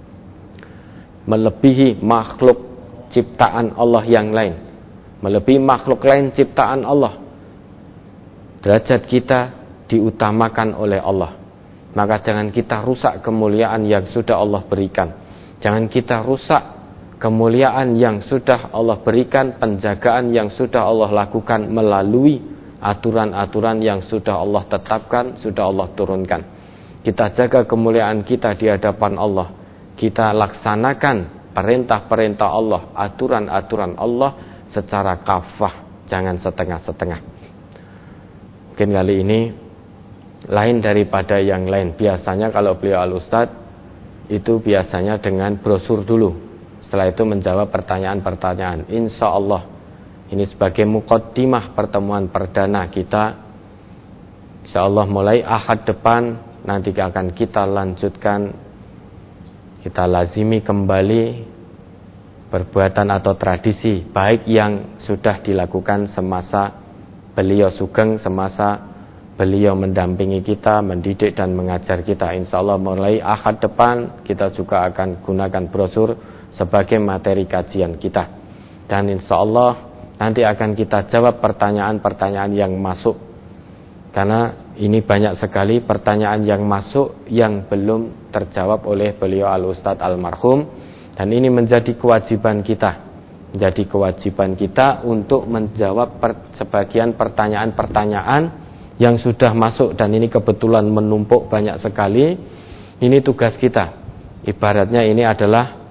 melebihi makhluk ciptaan Allah yang lain, melebihi makhluk lain ciptaan Allah. Derajat kita diutamakan oleh Allah. Maka jangan kita rusak kemuliaan yang sudah Allah berikan. Jangan kita rusak kemuliaan yang sudah Allah berikan, penjagaan yang sudah Allah lakukan melalui aturan-aturan yang sudah Allah tetapkan, sudah Allah turunkan. Kita jaga kemuliaan kita di hadapan Allah. Kita laksanakan perintah-perintah Allah, aturan-aturan Allah secara kafah, jangan setengah-setengah. Mungkin kali ini lain daripada yang lain. Biasanya kalau beliau al-ustadz itu biasanya dengan brosur dulu, setelah itu menjawab pertanyaan-pertanyaan. Insya Allah ini sebagai muqaddimah pertemuan perdana kita. Insya Allah mulai Ahad depan nanti akan kita lanjutkan, kita lazimi kembali perbuatan atau tradisi baik yang sudah dilakukan semasa beliau sugeng, semasa beliau mendampingi kita, mendidik dan mengajar kita. Insya Allah mulai Ahad depan kita juga akan gunakan brosur sebagai materi kajian kita. Dan insya Allah nanti akan kita jawab pertanyaan-pertanyaan yang masuk. Karena ini banyak sekali pertanyaan yang masuk yang belum terjawab oleh beliau al-Ustadz almarhum. Dan ini menjadi kewajiban kita. Menjadi kewajiban kita untuk menjawab sebagian pertanyaan-pertanyaan yang sudah masuk, dan ini kebetulan menumpuk banyak sekali. Ini tugas kita. Ibaratnya ini adalah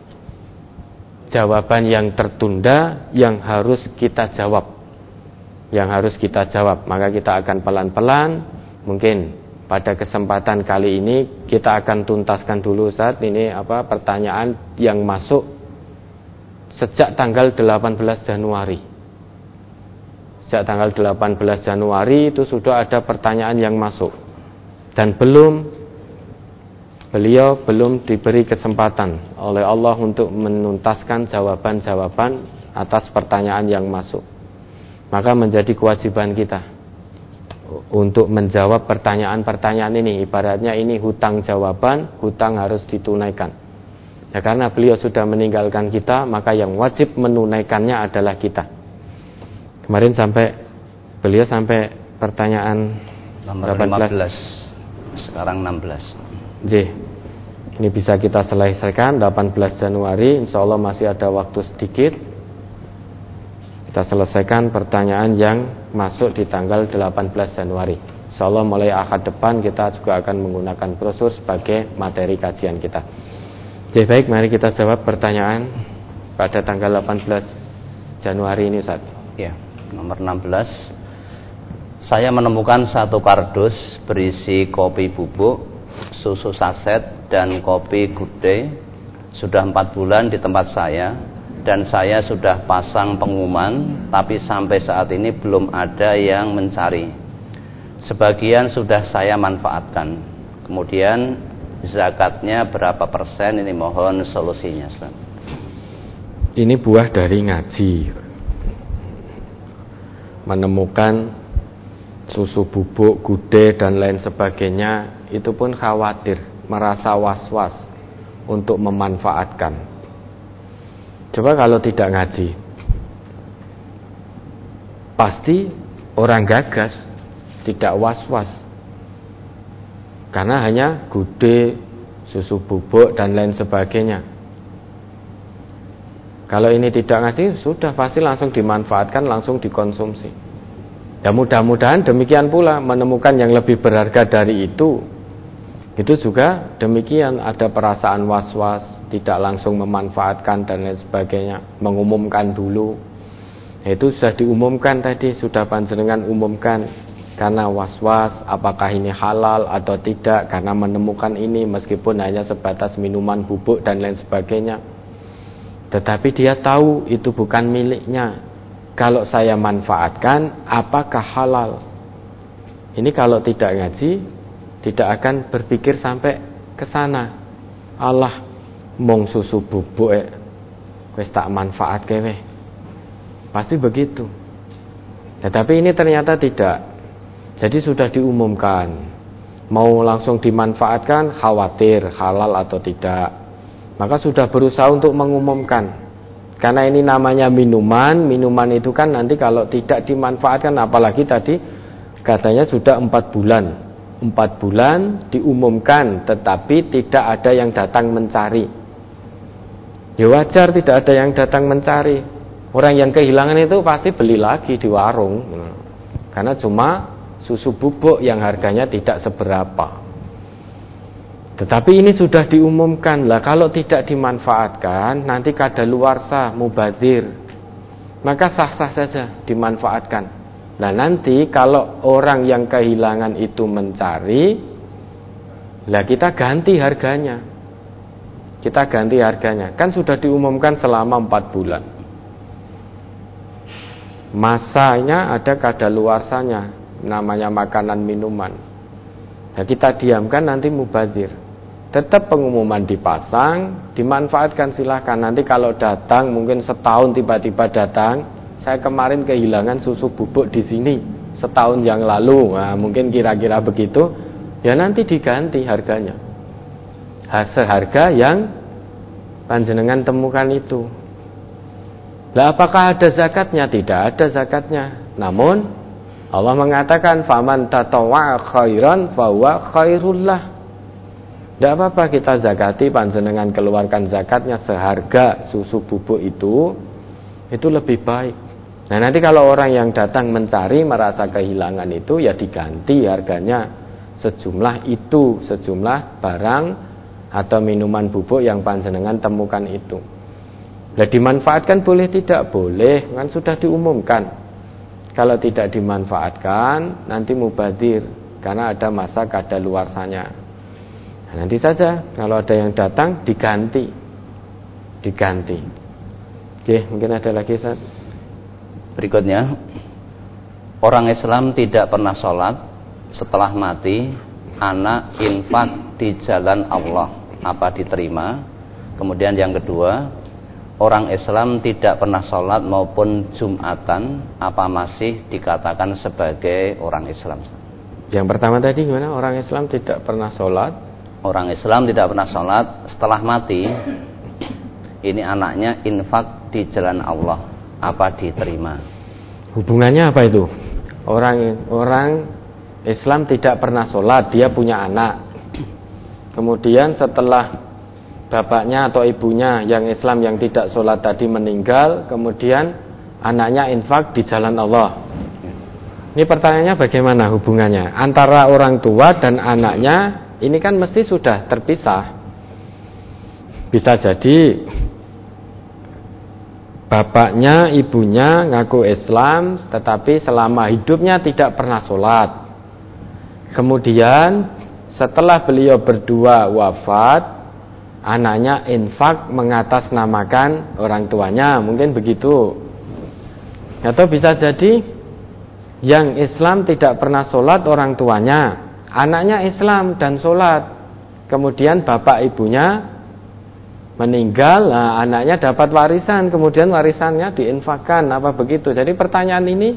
jawaban yang tertunda yang harus kita jawab. Yang harus kita jawab. Maka kita akan pelan-pelan. Mungkin pada kesempatan kali ini kita akan tuntaskan dulu Ustaz, ini pertanyaan yang masuk sejak tanggal 18 Januari. Sejak tanggal 18 Januari itu sudah ada pertanyaan yang masuk. Dan beliau belum diberi kesempatan oleh Allah untuk menuntaskan jawaban-jawaban atas pertanyaan yang masuk. Maka menjadi kewajiban kita untuk menjawab pertanyaan-pertanyaan ini. Ibaratnya ini hutang jawaban, hutang harus ditunaikan. Ya, karena beliau sudah meninggalkan kita, maka yang wajib menunaikannya adalah kita. Kemarin beliau sampai pertanyaan
nomor 15, sekarang 16.
Ini bisa kita selesaikan 18 Januari, insya Allah masih ada waktu sedikit. Kita selesaikan pertanyaan yang masuk di tanggal 18 Januari. Insya Allah mulai Ahad depan kita juga akan menggunakan brosur sebagai materi kajian kita. Baik, mari kita jawab pertanyaan pada tanggal 18 Januari ini Ustaz.
Ya. Nomor 16, Saya menemukan satu kardus berisi kopi bubuk, susu saset, dan kopi good day. Sudah 4 bulan di tempat saya, dan saya sudah pasang pengumuman, tapi sampai saat ini belum ada yang mencari. Sebagian sudah saya manfaatkan. Kemudian zakatnya berapa persen? Ini mohon solusinya, Ustaz.
Ini buah dari ngaji. Menemukan susu bubuk, gude, dan lain sebagainya, itu pun khawatir, merasa was-was untuk memanfaatkan. Coba kalau tidak ngaji, pasti orang gagas, tidak was-was, karena hanya gude, susu bubuk, dan lain sebagainya. Kalau ini tidak ngaji, sudah pasti langsung dimanfaatkan, langsung dikonsumsi. Dan mudah-mudahan demikian pula menemukan yang lebih berharga dari itu juga demikian, ada perasaan was-was, tidak langsung memanfaatkan dan lain sebagainya, mengumumkan dulu. Itu sudah diumumkan tadi, sudah panjenengan umumkan karena was-was apakah ini halal atau tidak, karena menemukan ini meskipun hanya sebatas minuman bubuk dan lain sebagainya. Tetapi dia tahu itu bukan miliknya. Kalau saya manfaatkan, apakah halal? Ini kalau tidak ngaji, tidak akan berpikir sampai ke sana. Allah, mong susu bubuk wis tak manfaat kewe. Pasti begitu. Tetapi ini ternyata tidak. Jadi sudah diumumkan. Mau langsung dimanfaatkan, khawatir halal atau tidak. Maka sudah berusaha untuk mengumumkan. Karena ini namanya minuman itu kan nanti kalau tidak dimanfaatkan, apalagi tadi katanya sudah 4 bulan. 4 bulan diumumkan, tetapi tidak ada yang datang mencari. Ya wajar tidak ada yang datang mencari. Orang yang kehilangan itu pasti beli lagi di warung. Karena cuma susu bubuk yang harganya tidak seberapa. Tetapi ini sudah diumumkan. Lah kalau tidak dimanfaatkan, nanti kadaluarsa, mubadzir, maka sah-sah saja dimanfaatkan. Nah nanti kalau orang yang kehilangan itu mencari, lah kita ganti harganya. Kita ganti harganya. Kan sudah diumumkan selama 4 bulan. Masanya ada kadaluarsanya, namanya makanan minuman. Nah kita diamkan, nanti mubadzir. Tetap pengumuman dipasang, dimanfaatkan silahkan. Nanti kalau datang, mungkin setahun tiba-tiba datang, saya kemarin kehilangan susu bubuk di sini setahun yang lalu. Nah, mungkin kira-kira begitu. Ya nanti diganti harganya. Seharga yang panjenengan temukan itu. Lah apakah ada zakatnya? Tidak ada zakatnya. Namun Allah mengatakan faman tatawwa khairan fahuwa khairullah. Tidak apa-apa kita zakati, panjenengan keluarkan zakatnya seharga susu bubuk itu lebih baik. Nah nanti kalau orang yang datang mencari merasa kehilangan itu, ya diganti harganya sejumlah itu, sejumlah barang atau minuman bubuk yang panjenengan temukan itu. Nah dimanfaatkan boleh tidak? Boleh, kan sudah diumumkan. Kalau tidak dimanfaatkan nanti mubadzir, karena ada masa kadaluarsanya. Nah, nanti saja kalau ada yang datang diganti. Oke, mungkin ada lagi Ustaz.
Berikutnya, orang Islam tidak pernah sholat setelah mati, anak infak di jalan Allah, apa diterima? Kemudian yang kedua, orang Islam tidak pernah sholat maupun Jumatan, apa masih dikatakan sebagai orang Islam?
Yang pertama tadi gimana? Orang Islam tidak pernah sholat.
Orang Islam tidak pernah sholat setelah mati, ini anaknya infak di jalan Allah, apa diterima?
Hubungannya apa itu? Orang Islam tidak pernah sholat, dia punya anak. Kemudian setelah bapaknya atau ibunya yang Islam yang tidak sholat tadi meninggal, kemudian anaknya infak di jalan Allah. Ini pertanyaannya bagaimana hubungannya antara orang tua dan anaknya? Ini kan mesti sudah terpisah. Bisa jadi bapaknya, ibunya ngaku Islam, tetapi selama hidupnya tidak pernah sholat. Kemudian setelah beliau berdua wafat, anaknya infak mengatasnamakan orang tuanya, mungkin begitu. Atau bisa jadi yang Islam tidak pernah sholat orang tuanya, anaknya Islam dan sholat, kemudian bapak ibunya meninggal, nah anaknya dapat warisan, kemudian warisannya diinfakkan, apa begitu. Jadi pertanyaan ini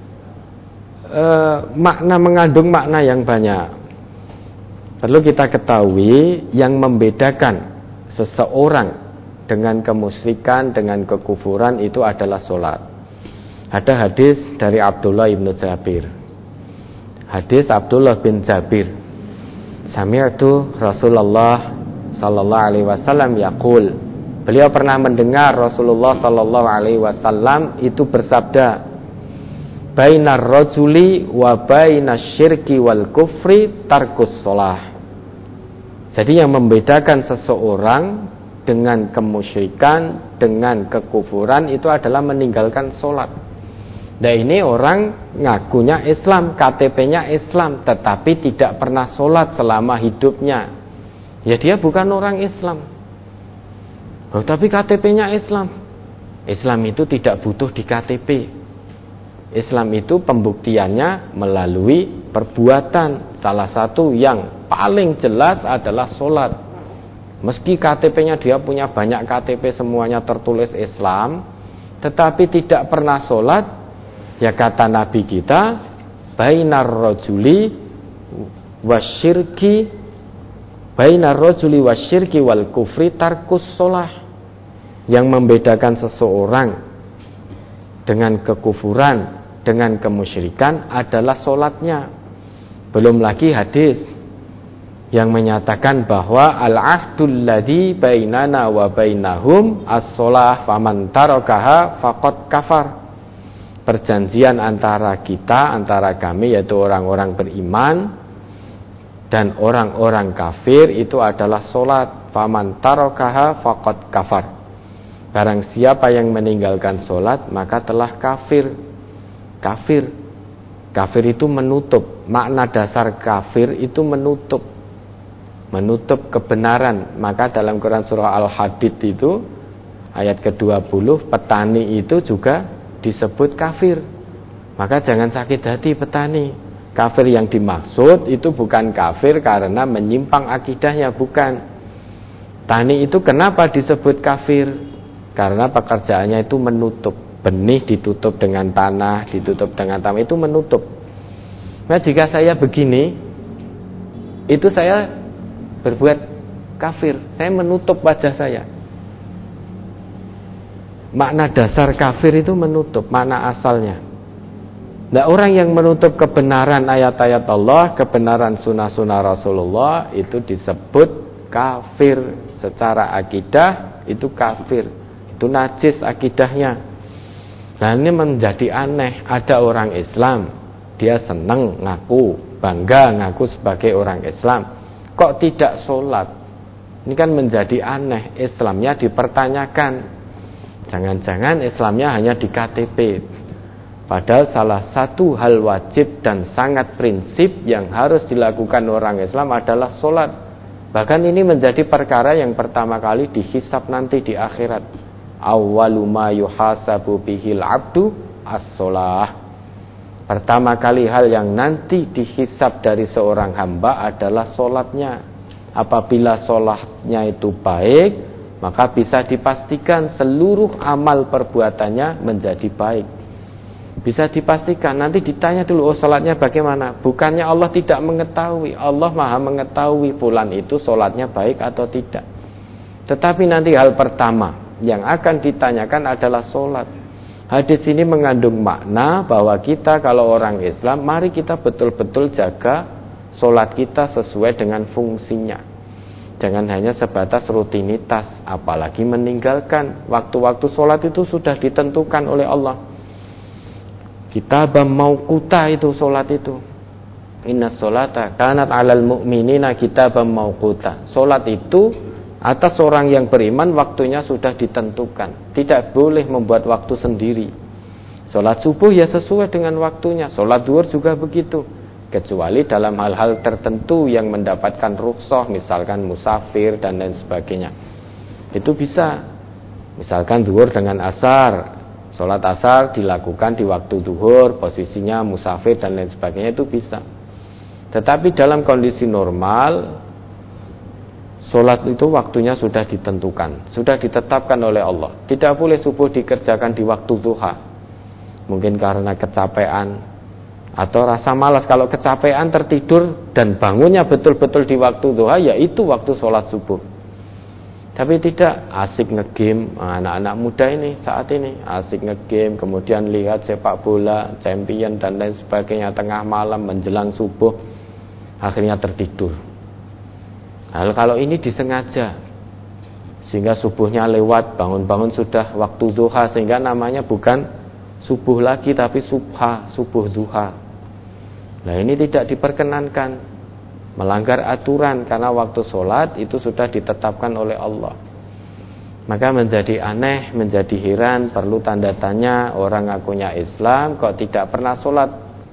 mengandung makna yang banyak. Perlu kita ketahui yang membedakan seseorang dengan kemusyrikan, dengan kekufuran itu adalah sholat. Ada hadis dari Abdullah ibn Jabir. Hadis Abdullah bin Jabir. Sami'tu Rasulullah sallallahu alaihi wasallam yaqul. Beliau pernah mendengar Rasulullah sallallahu alaihi wasallam itu bersabda, bainar rajuli wa bainasyirki wal kufri tarkus shalah. Jadi yang membedakan seseorang dengan kemusyrikan, dengan kekufuran itu adalah meninggalkan sholat. Nah ini orang ngakunya Islam, KTP-nya Islam, tetapi tidak pernah sholat selama hidupnya. Ya dia bukan orang Islam. Oh, tapi KTP-nya Islam. Islam itu tidak butuh di KTP. Islam itu pembuktiannya melalui perbuatan. Salah satu yang paling jelas adalah sholat. Meski KTP-nya dia punya banyak KTP, semuanya tertulis Islam, tetapi tidak pernah sholat, ya kata Nabi kita, bainar rajuli wasyirki, bainar rajuli wasyirki wal kufri tarkus sholah. Yang membedakan seseorang dengan kekufuran, dengan kemusyrikan adalah sholatnya. Belum lagi hadis yang menyatakan bahwa al-ahdul ladzi bainana wa bainahum as-shalah faman tarakaha faqad kafar. Perjanjian antara kita, antara kami, yaitu orang-orang beriman dan orang-orang kafir itu adalah sholat. Faman tarakaha faqad kafar. Barang siapa yang meninggalkan sholat maka telah kafir. Kafir itu menutup. Makna dasar kafir itu menutup kebenaran. Maka dalam Quran surah Al-Hadid itu ayat ke-20, petani itu juga disebut kafir. Maka jangan sakit hati petani. Kafir yang dimaksud itu bukan kafir karena menyimpang akidahnya, bukan. Tani itu kenapa disebut kafir? Karena pekerjaannya itu menutup. Benih ditutup dengan tanah, ditutup dengan tanah, itu menutup. Nah jika saya begini, itu saya berbuat kafir, saya menutup wajah saya. Makna dasar kafir itu menutup, makna asalnya. Nah orang yang menutup kebenaran ayat-ayat Allah, kebenaran sunnah-sunnah Rasulullah, itu disebut kafir. Secara akidah itu kafir, itu najis akidahnya. Nah ini menjadi aneh, ada orang Islam, dia senang ngaku, bangga ngaku sebagai orang Islam, kok tidak sholat? Ini kan menjadi aneh, Islamnya dipertanyakan. Jangan-jangan Islamnya hanya di KTP. Padahal salah satu hal wajib dan sangat prinsip yang harus dilakukan orang Islam adalah sholat. Bahkan ini menjadi perkara yang pertama kali dihisab nanti di akhirat. Awwalu ma yuhasabu bihil abdu as-sholah. Pertama kali hal yang nanti dihisab dari seorang hamba adalah sholatnya. Apabila sholatnya itu baik, maka bisa dipastikan seluruh amal perbuatannya menjadi baik. Bisa dipastikan, nanti ditanya dulu, oh sholatnya bagaimana? Bukannya Allah tidak mengetahui, Allah maha mengetahui fulan itu sholatnya baik atau tidak. Tetapi nanti hal pertama yang akan ditanyakan adalah sholat. Hadis ini mengandung makna bahwa kita kalau orang Islam, mari kita betul-betul jaga sholat kita sesuai dengan fungsinya. Jangan hanya sebatas rutinitas, apalagi meninggalkan. Waktu-waktu sholat itu sudah ditentukan oleh Allah. Kitabam mauquta itu sholat itu. Inna sholata kanat alal mu'minina kitabam mauquta. Sholat itu Atas orang yang beriman waktunya sudah ditentukan. Tidak boleh membuat waktu sendiri. Sholat subuh ya sesuai dengan waktunya. Sholat zuhur juga begitu. Kecuali dalam hal-hal tertentu yang mendapatkan rukhsah, misalkan musafir dan lain sebagainya. Itu bisa. Misalkan zuhur dengan asar. Sholat asar dilakukan di waktu zuhur, posisinya musafir dan lain sebagainya, itu bisa. Tetapi dalam kondisi normal, sholat itu waktunya sudah ditentukan, sudah ditetapkan oleh Allah. Tidak boleh subuh dikerjakan di waktu duha. Mungkin karena kecapean atau rasa malas. Kalau kecapean tertidur dan bangunnya betul-betul di waktu duha, ya itu waktu sholat subuh. Tapi tidak asik ngegame. Anak-anak muda ini saat ini asik ngegame, kemudian lihat sepak bola, champion dan lain sebagainya tengah malam menjelang subuh, akhirnya tertidur. Lalu kalau ini disengaja, sehingga subuhnya lewat, bangun-bangun sudah waktu duha, sehingga namanya bukan subuh lagi tapi subuh duha. Nah ini tidak diperkenankan, melanggar aturan, karena waktu sholat itu sudah ditetapkan oleh Allah. Maka menjadi aneh, menjadi heran, perlu tanda tanya, orang ngakunya Islam kok tidak pernah sholat.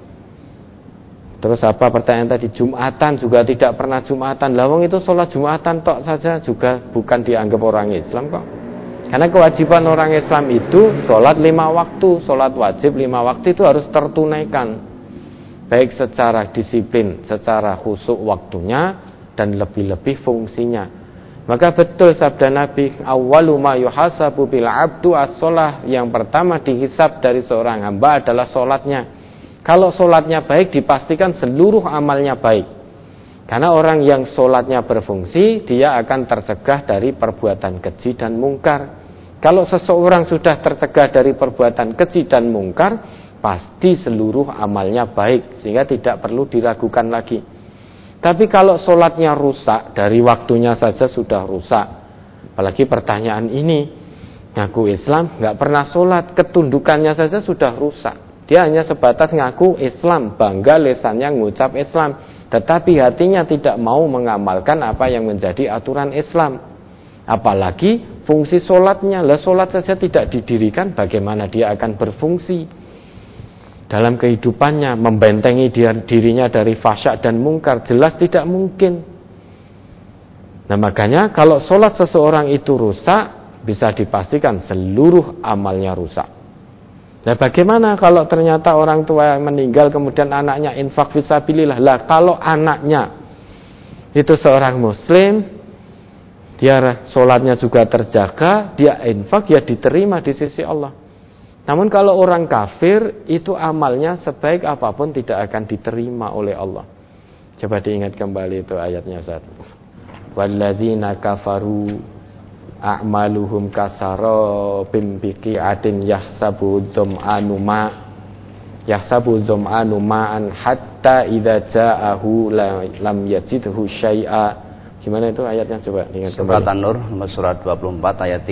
Terus apa pertanyaan tadi, Jumatan juga tidak pernah Jumatan. Lawang itu sholat Jumatan tok saja juga bukan dianggap orang Islam kok. Karena kewajiban orang Islam itu sholat 5 waktu, sholat wajib 5 waktu itu harus tertunaikan, baik secara disiplin, secara khusyuk waktunya, dan lebih-lebih fungsinya. Maka betul sabda Nabi, awwalu ma yuhasabu bil abdu as-shalah, yang pertama dihisab dari seorang hamba adalah sholatnya. Kalau sholatnya baik, dipastikan seluruh amalnya baik. Karena orang yang sholatnya berfungsi, dia akan tercegah dari perbuatan keji dan mungkar. Kalau seseorang sudah tercegah dari perbuatan keji dan mungkar, pasti seluruh amalnya baik, sehingga tidak perlu diragukan lagi. Tapi kalau sholatnya rusak, dari waktunya saja sudah rusak. Apalagi pertanyaan ini, ngaku Islam, nggak pernah sholat, ketundukannya saja sudah rusak. Dia hanya sebatas ngaku Islam, bangga lesannya ngucap Islam, tetapi hatinya tidak mau mengamalkan apa yang menjadi aturan Islam. Apalagi fungsi sholatnya, lah sholat saja tidak didirikan, bagaimana dia akan berfungsi dalam kehidupannya, membentengi dirinya dari fasyak dan mungkar? Jelas tidak mungkin. Nah makanya kalau sholat seseorang itu rusak, bisa dipastikan seluruh amalnya rusak. Nah bagaimana kalau ternyata orang tua yang meninggal kemudian anaknya infak fisabilillah? Lah kalau anaknya itu seorang muslim, dia sholatnya juga terjaga, dia infak, ya diterima di sisi Allah. Namun kalau orang kafir, itu amalnya sebaik apapun tidak akan diterima oleh Allah. Coba diingat kembali itu ayatnya Ustaz. Walladzina kafaru a'maluhum kasarabim biqi'atin yahsabu dzam'anu ma'an hatta idza ja'ahu lam yajidhu syai'a. Gimana itu ayatnya, coba ingat kembali.
Surat An-Nur surat 24 ayat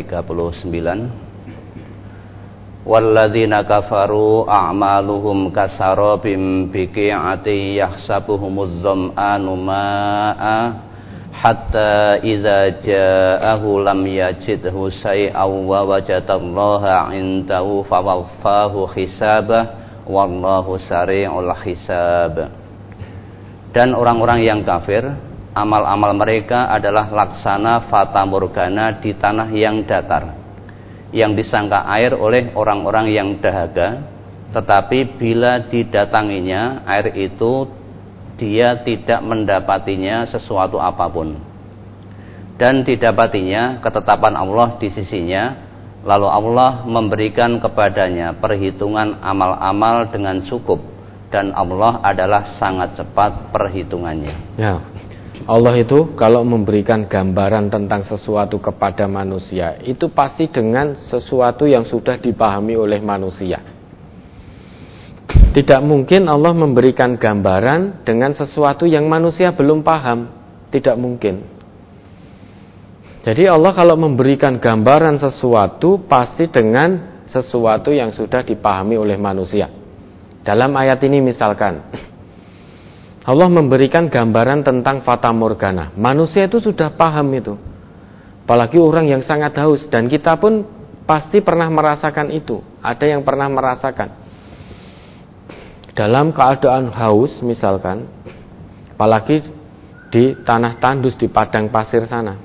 39. Walladzina kafaru a'maluhum kasarabim biqi'atin yahsabuhumudz dzam'anu ma'a hatta idza ja'ahu lam yajidhu syai'aw wa wajadallaha 'indahu fawaffahu hisabah wallahu sari'ul hisab. Dan orang-orang yang kafir, amal-amal mereka adalah laksana fata morgana di tanah yang datar, yang disangka air oleh orang-orang yang dahaga, tetapi bila didatanginya air itu, dia tidak mendapatinya sesuatu apapun, dan didapatinya ketetapan Allah di sisinya. Lalu Allah memberikan kepadanya perhitungan amal-amal dengan cukup, dan Allah adalah sangat cepat perhitungannya.
Ya, Allah itu kalau memberikan gambaran tentang sesuatu kepada manusia, itu pasti dengan sesuatu yang sudah dipahami oleh manusia. Tidak mungkin Allah memberikan gambaran dengan sesuatu yang manusia belum paham. Tidak mungkin. Jadi Allah kalau memberikan gambaran sesuatu, pasti dengan sesuatu yang sudah dipahami oleh manusia. Dalam ayat ini misalkan, Allah memberikan gambaran tentang fata morgana. Manusia itu sudah paham itu. Apalagi orang yang sangat haus, dan kita pun pasti pernah merasakan itu. Ada yang pernah merasakan. Dalam keadaan haus misalkan, apalagi di tanah tandus, di padang pasir sana.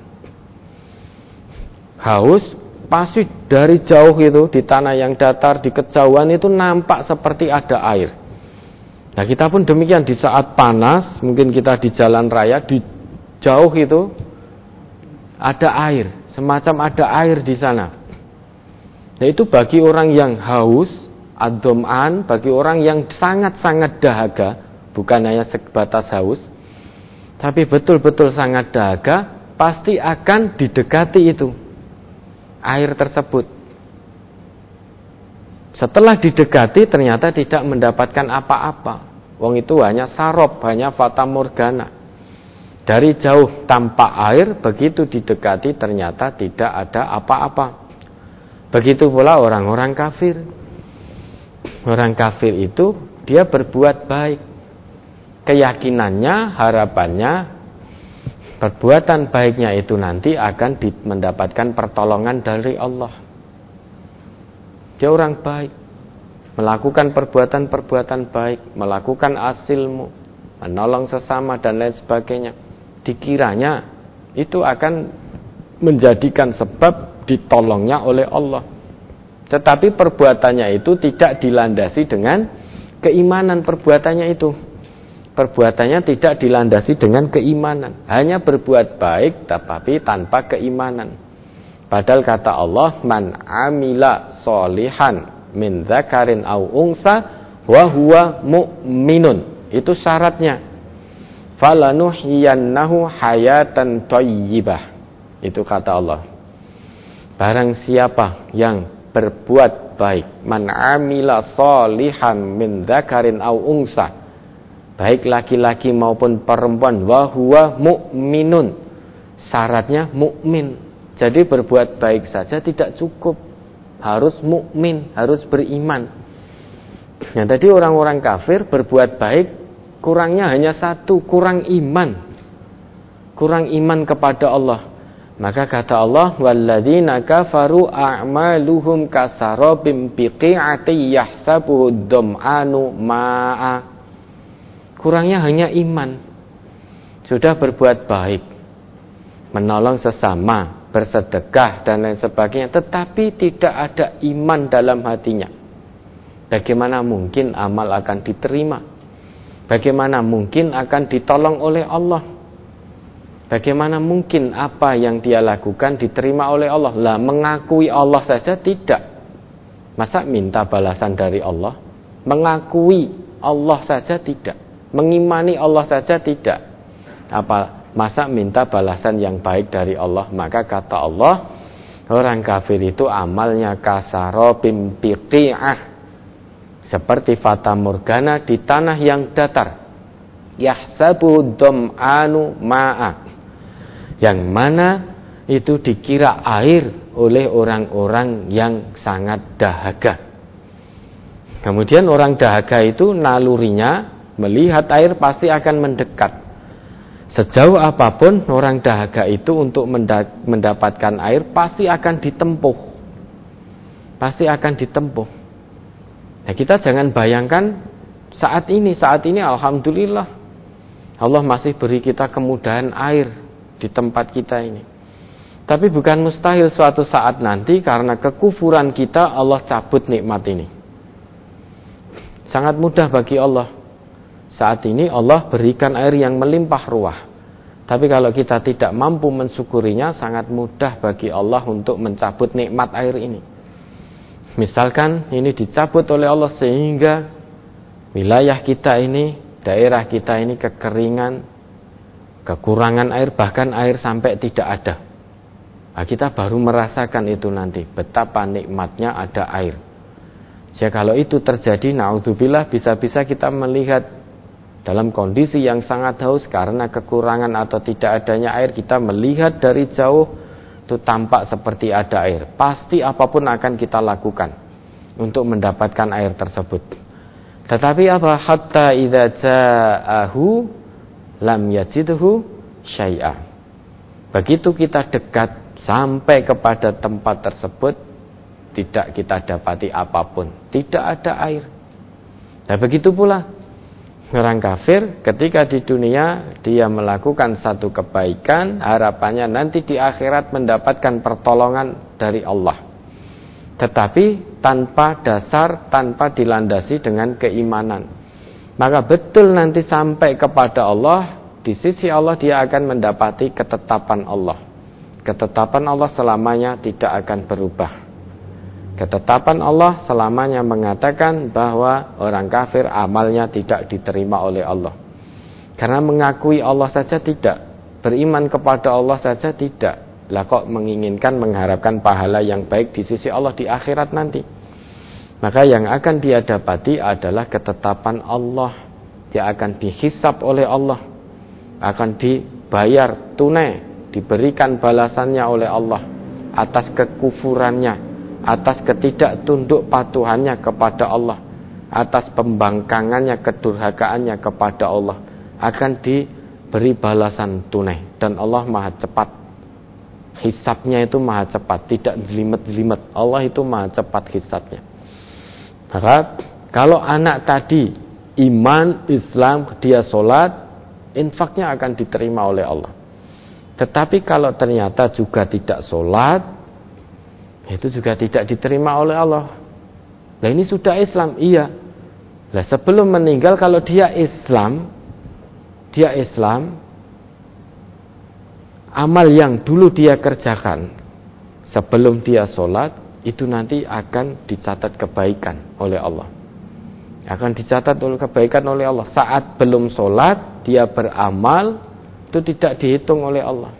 Haus, pasti dari jauh itu, di tanah yang datar, di kejauhan itu nampak seperti ada air. Nah, kita pun demikian, di saat panas, mungkin kita di jalan raya, di jauh itu ada air, semacam ada air di sana. Nah, itu bagi orang yang haus, ad-dham'an, bagi orang yang sangat-sangat dahaga, bukan hanya sebatas haus, tapi betul-betul sangat dahaga, pasti akan didekati itu air tersebut. Setelah didekati ternyata tidak mendapatkan apa-apa. Wong itu hanya sarop, hanya fata morgana. Dari jauh tampak air, begitu didekati ternyata tidak ada apa-apa. Begitu pula orang-orang kafir. Orang kafir itu dia berbuat baik. Keyakinannya, harapannya, perbuatan baiknya itu nanti akan mendapatkan pertolongan dari Allah. Dia orang baik, melakukan perbuatan-perbuatan baik, melakukan asilmu, menolong sesama dan lain sebagainya. Dikiranya itu akan menjadikan sebab ditolongnya oleh Allah. Tetapi perbuatannya itu tidak dilandasi dengan keimanan perbuatannya itu. Perbuatannya tidak dilandasi dengan keimanan. Hanya berbuat baik tetapi tanpa keimanan. Padahal kata Allah, man amila solihan min dzakarin au unsa wa huwa mu'minun. Itu syaratnya. Falanuhyiyannahu hayatan thayyibah. Itu kata Allah. Barang siapa yang berbuat baik, man amila solihan min dzakarin au unsa, baik laki-laki maupun perempuan, wa huwa mu'minun, syaratnya mukmin. Jadi berbuat baik saja tidak cukup, harus mukmin, harus beriman. Nah, tadi orang-orang kafir berbuat baik, kurangnya hanya satu, kurang iman. Kurang iman kepada Allah. Maka kata Allah, walladzina kafaru a'maluhum kasarabim biqi'ati yahsabuhu dham'anu ma'a. Kurangnya hanya iman. Sudah berbuat baik, menolong sesama, bersedekah dan lain sebagainya, tetapi tidak ada iman dalam hatinya. Bagaimana mungkin amal akan diterima? Bagaimana mungkin akan ditolong oleh Allah? Bagaimana mungkin apa yang dia lakukan diterima oleh Allah? Lah, mengakui Allah saja tidak. Masa minta balasan dari Allah? Mengakui Allah saja tidak. Mengimani Allah saja tidak. Apa masa minta balasan yang baik dari Allah? Maka kata Allah, orang kafir itu amalnya kasarobim biqi'ah, seperti fata morgana di tanah yang datar. Yahsabu dham'anu ma'a, yang mana itu dikira air oleh orang-orang yang sangat dahaga. Kemudian orang dahaga itu nalurinya melihat air pasti akan mendekat. Sejauh apapun orang dahaga itu untuk mendapatkan air pasti akan ditempuh. Pasti akan ditempuh. Nah, kita jangan bayangkan saat ini alhamdulillah Allah masih beri kita kemudahan air di tempat kita ini. Tapi bukan mustahil suatu saat nanti karena kekufuran kita Allah cabut nikmat ini. Sangat mudah bagi Allah. Saat ini Allah berikan air yang melimpah ruah. Tapi kalau kita tidak mampu mensyukurinya, sangat mudah bagi Allah untuk mencabut nikmat air ini. Misalkan ini dicabut oleh Allah sehingga wilayah kita ini, daerah kita ini kekeringan, kekurangan air, bahkan air sampai tidak ada. Nah, kita baru merasakan itu nanti, betapa nikmatnya ada air. Jadi kalau itu terjadi, naudzubillah, bisa-bisa kita melihat dalam kondisi yang sangat haus karena kekurangan atau tidak adanya air, kita melihat dari jauh itu tampak seperti ada air. Pasti apapun akan kita lakukan untuk mendapatkan air tersebut. Tetapi apa? Hatta idza ja'ahu lam yajidhu syai'a. Begitu kita dekat sampai kepada tempat tersebut tidak kita dapati apapun, tidak ada air. Nah begitu pula orang kafir ketika di dunia dia melakukan satu kebaikan, harapannya nanti di akhirat mendapatkan pertolongan dari Allah, tetapi tanpa dasar, tanpa dilandasi dengan keimanan. Maka betul nanti sampai kepada Allah, di sisi Allah dia akan mendapati ketetapan Allah. Ketetapan Allah selamanya tidak akan berubah. Ketetapan Allah selamanya mengatakan bahwa orang kafir amalnya tidak diterima oleh Allah. Karena mengakui Allah saja tidak, beriman kepada Allah saja tidak. Lah kok menginginkan, mengharapkan pahala yang baik di sisi Allah di akhirat nanti. Maka yang akan dia dapati adalah ketetapan Allah. Dia akan dihisab oleh Allah, akan dibayar tunai, diberikan balasannya oleh Allah atas kekufurannya, atas ketidaktunduk patuhannya kepada Allah, atas pembangkangannya, kedurhakaannya kepada Allah, akan diberi balasan tunai. Dan Allah maha cepat, hisabnya itu maha cepat, tidak jelimet-jelimet. Allah itu maha cepat hisabnya. Maka kalau anak tadi iman, Islam, dia sholat, infaknya akan diterima oleh Allah. Tetapi kalau ternyata juga tidak sholat, itu juga tidak diterima oleh Allah. Nah ini sudah Islam, iya. Nah sebelum meninggal kalau dia Islam, amal yang dulu dia kerjakan sebelum dia sholat, itu nanti akan dicatat kebaikan oleh Allah. Akan dicatat oleh kebaikan oleh Allah. Saat belum sholat, dia beramal, itu tidak dihitung oleh Allah.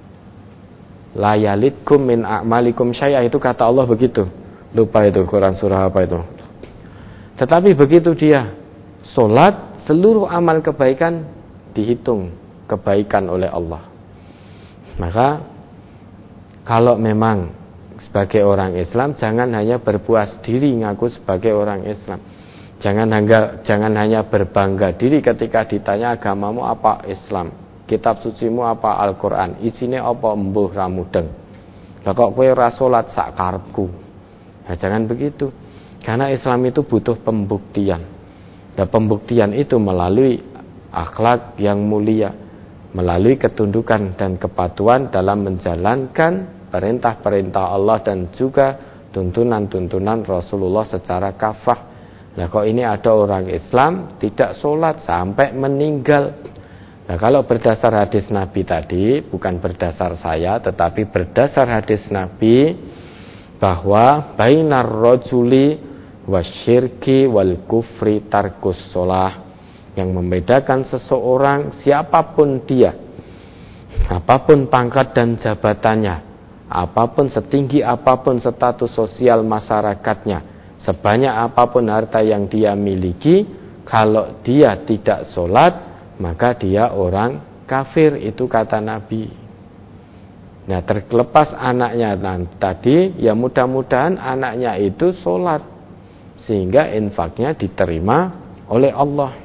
La yalidkum min a'malikum syai'a, itu kata Allah begitu. Lupa itu Quran surah apa itu. Tetapi begitu dia sholat, seluruh amal kebaikan dihitung kebaikan oleh Allah. Maka kalau memang sebagai orang Islam, jangan hanya berpuas diri ngaku sebagai orang Islam. Jangan hanya berbangga diri ketika ditanya agamamu apa, Islam. Kitab sucimu apa, Al-Quran. Isine apa, embuh ramudeng. Lah kok kowe ora salat sak karepku. Nah, jangan begitu. Karena Islam itu butuh pembuktian. Dan pembuktian itu melalui akhlak yang mulia, melalui ketundukan dan kepatuhan dalam menjalankan perintah-perintah Allah dan juga tuntunan-tuntunan Rasulullah secara kafah. Nah kok ini ada orang Islam tidak sholat sampai meninggal. Nah kalau berdasar hadis Nabi tadi, bukan berdasar saya, tetapi berdasar hadis Nabi, bahwa bainar rajuli wasyirki wal kufri tarkus sholah, yang membedakan seseorang siapapun dia, apapun pangkat dan jabatannya, apapun setinggi apapun status sosial masyarakatnya, sebanyak apapun harta yang dia miliki, kalau dia tidak sholat, maka dia orang kafir, itu kata Nabi. Nah terlepas anaknya tadi, ya mudah-mudahan anaknya itu sholat, sehingga infaknya diterima oleh Allah.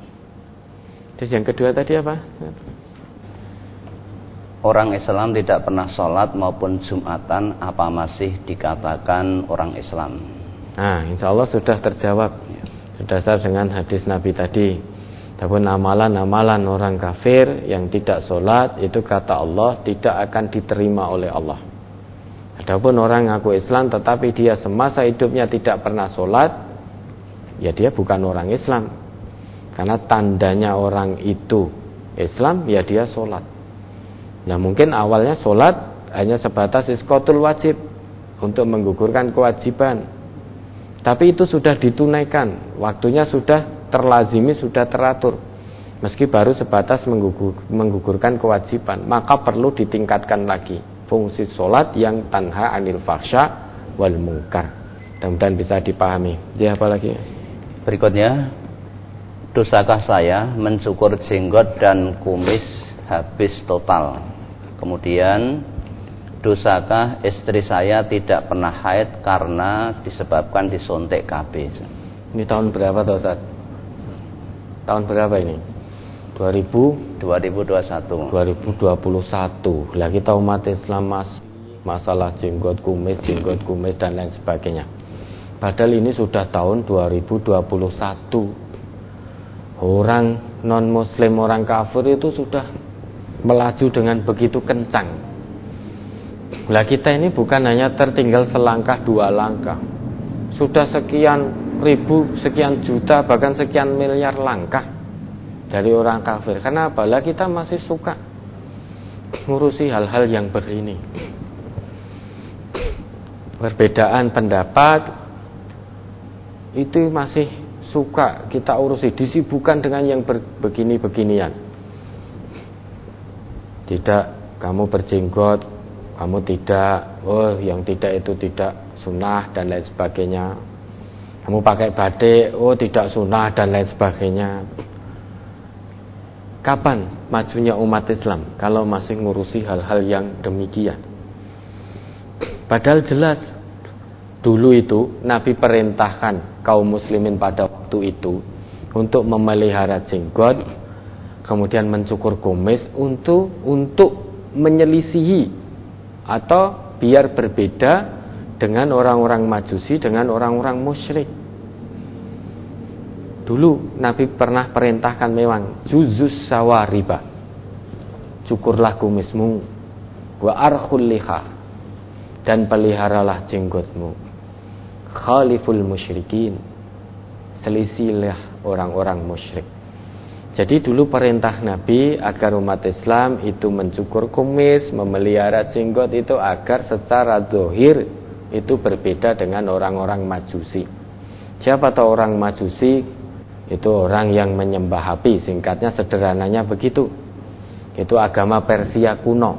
Terus yang kedua tadi apa?
Orang Islam tidak pernah sholat maupun Jumatan, apa masih dikatakan orang Islam?
Nah insya Allah sudah terjawab berdasar dengan hadis Nabi tadi. Adapun amalan-amalan orang kafir yang tidak sholat, itu kata Allah tidak akan diterima oleh Allah. Adapun orang ngaku Islam tetapi dia semasa hidupnya tidak pernah sholat, ya dia bukan orang Islam. Karena tandanya orang itu Islam, ya dia sholat. Nah mungkin awalnya sholat hanya sebatas isqatul wajib, untuk menggugurkan kewajiban. Tapi itu sudah ditunaikan, waktunya sudah terlazimi, sudah teratur. Meski baru sebatas menggugurkan kewajiban, maka perlu ditingkatkan lagi fungsi sholat yang tanha anil fahsya wal munkar. Mudah-mudahan bisa dipahami. Ya apa lagi?
Berikutnya, dosakah saya mencukur jenggot dan kumis habis total? Kemudian, dosakah istri saya tidak pernah haid karena disebabkan disontek KB?
Ini tahun berapa Pak Ustaz? Tahun berapa ini? 2021. Lah kita umat Islam masih masalah jenggot kumis dan lain sebagainya. Padahal ini sudah tahun 2021. Orang non muslim, orang kafir itu sudah melaju dengan begitu kencang. Lah kita ini bukan hanya tertinggal selangkah dua langkah, sudah sekian ribu, sekian juta, bahkan sekian miliar langkah dari orang kafir. Kenapa? Lah kita masih suka ngurusi hal-hal yang begini. Perbedaan pendapat itu masih suka kita urusi, disibukkan dengan yang begini-beginian. Tidak, kamu berjenggot, kamu tidak, oh yang tidak itu tidak sunnah dan lain sebagainya. Kamu pakai batik, oh tidak sunnah dan lain sebagainya. Kapan majunya umat Islam kalau masih ngurusi hal-hal yang demikian? Padahal jelas dulu itu Nabi perintahkan kaum muslimin pada waktu itu untuk memelihara jenggot, kemudian mencukur kumis untuk menyelisihi atau biar berbeda dengan orang-orang Majusi, dengan orang-orang musyrik. Dulu Nabi pernah perintahkan memang juzus sawariba, cukurlah kumismu, wa arkhul liha, dan peliharalah jenggotmu, khaliful musyrikin, selisilah orang-orang musyrik. Jadi dulu perintah Nabi agar umat Islam itu mencukur kumis, memelihara jenggot itu agar secara zahir itu berbeda dengan orang-orang Majusi. Siapa tahu orang Majusi? Itu orang yang menyembah api, singkatnya sederhananya begitu. Itu agama Persia kuno.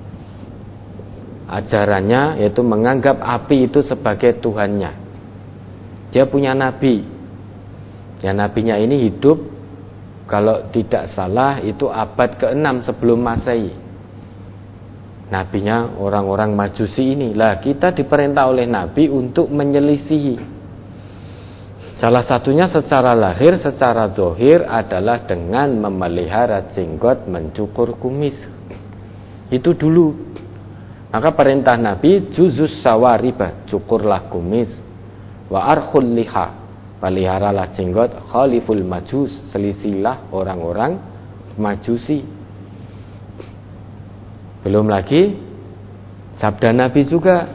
Ajarannya yaitu menganggap api itu sebagai Tuhannya. Dia punya nabi. Ya, nabinya ini hidup, kalau tidak salah itu abad ke-6 sebelum Masehi. Nabinya orang-orang Majusi ini. Lah kita diperintah oleh Nabi untuk menyelisihi. Salah satunya secara lahir, secara zahir adalah dengan memelihara jenggot, mencukur kumis. Itu dulu. Maka perintah Nabi juzus sawariba, cukurlah kumis, wa arkhul liha, peliharalah jenggot, khaliful majus, selisilah orang-orang Majusi. Belum lagi sabda Nabi juga,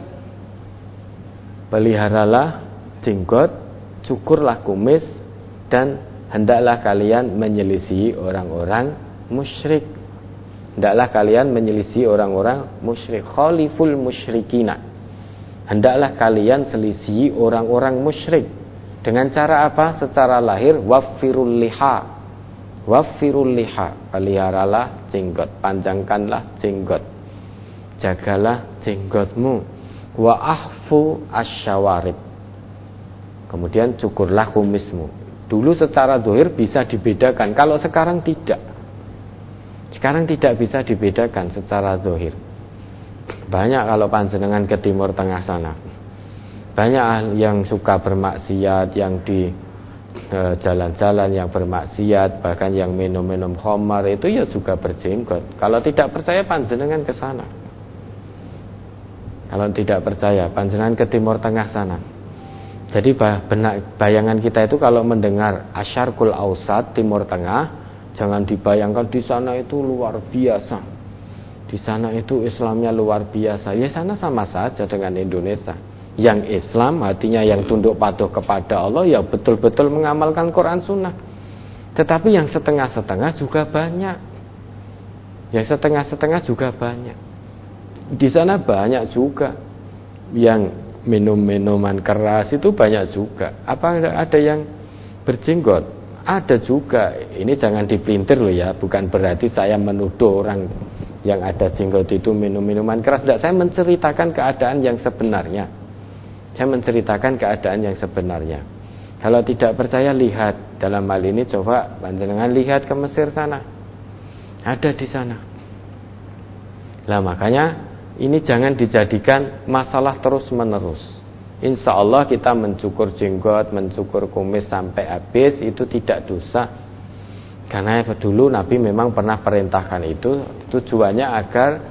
peliharalah jenggot, cukurlah kumis, dan hendaklah kalian menyelisihi orang-orang musyrik. Hendaklah kalian menyelisihi orang-orang musyrik, khaliful musyrikina. Hendaklah kalian selisihi orang-orang musyrik. Dengan cara apa? Secara lahir, waffirul liha. Waffirul liha, peliharalah jenggot, panjangkanlah jenggot, jagalah jenggotmu. Wa ahfu asyawarib, kemudian cukurlah kumismu. Dulu secara zahir bisa dibedakan, kalau sekarang tidak. Sekarang tidak bisa dibedakan secara zahir. Banyak kalau panjenengan ke Timur Tengah sana, banyak yang suka bermaksiat, yang di jalan-jalan yang bermaksiat, bahkan yang minum-minum khamar itu ya juga berjenggot. Kalau tidak percaya panjenengan ke sana. Kalau tidak percaya panjenengan ke Timur Tengah sana. Jadi bayangan kita itu kalau mendengar Asyarqul Ausat, Timur Tengah, jangan dibayangkan di sana itu luar biasa, di sana itu Islamnya luar biasa. Ya sana sama saja dengan Indonesia. Yang Islam hatinya yang tunduk patuh kepada Allah, ya betul-betul mengamalkan Quran Sunnah. Tetapi yang setengah-setengah juga banyak. Yang setengah-setengah juga banyak. Di sana banyak juga yang minum-minuman keras, itu banyak juga. Apa ada yang berjenggot? Ada juga. Ini jangan dipelintir loh ya, bukan berarti saya menuduh orang yang ada jenggot itu minum-minuman keras. Tidak, saya menceritakan keadaan yang sebenarnya. Saya menceritakan keadaan yang sebenarnya. Kalau tidak percaya, lihat. Dalam hal ini coba panjenengan lihat ke Mesir sana. Ada di sana. Lah makanya ini jangan dijadikan masalah terus-menerus. Insya Allah kita mencukur jenggot, mencukur kumis sampai habis itu tidak dosa. Karena dulu Nabi memang pernah perintahkan itu, tujuannya agar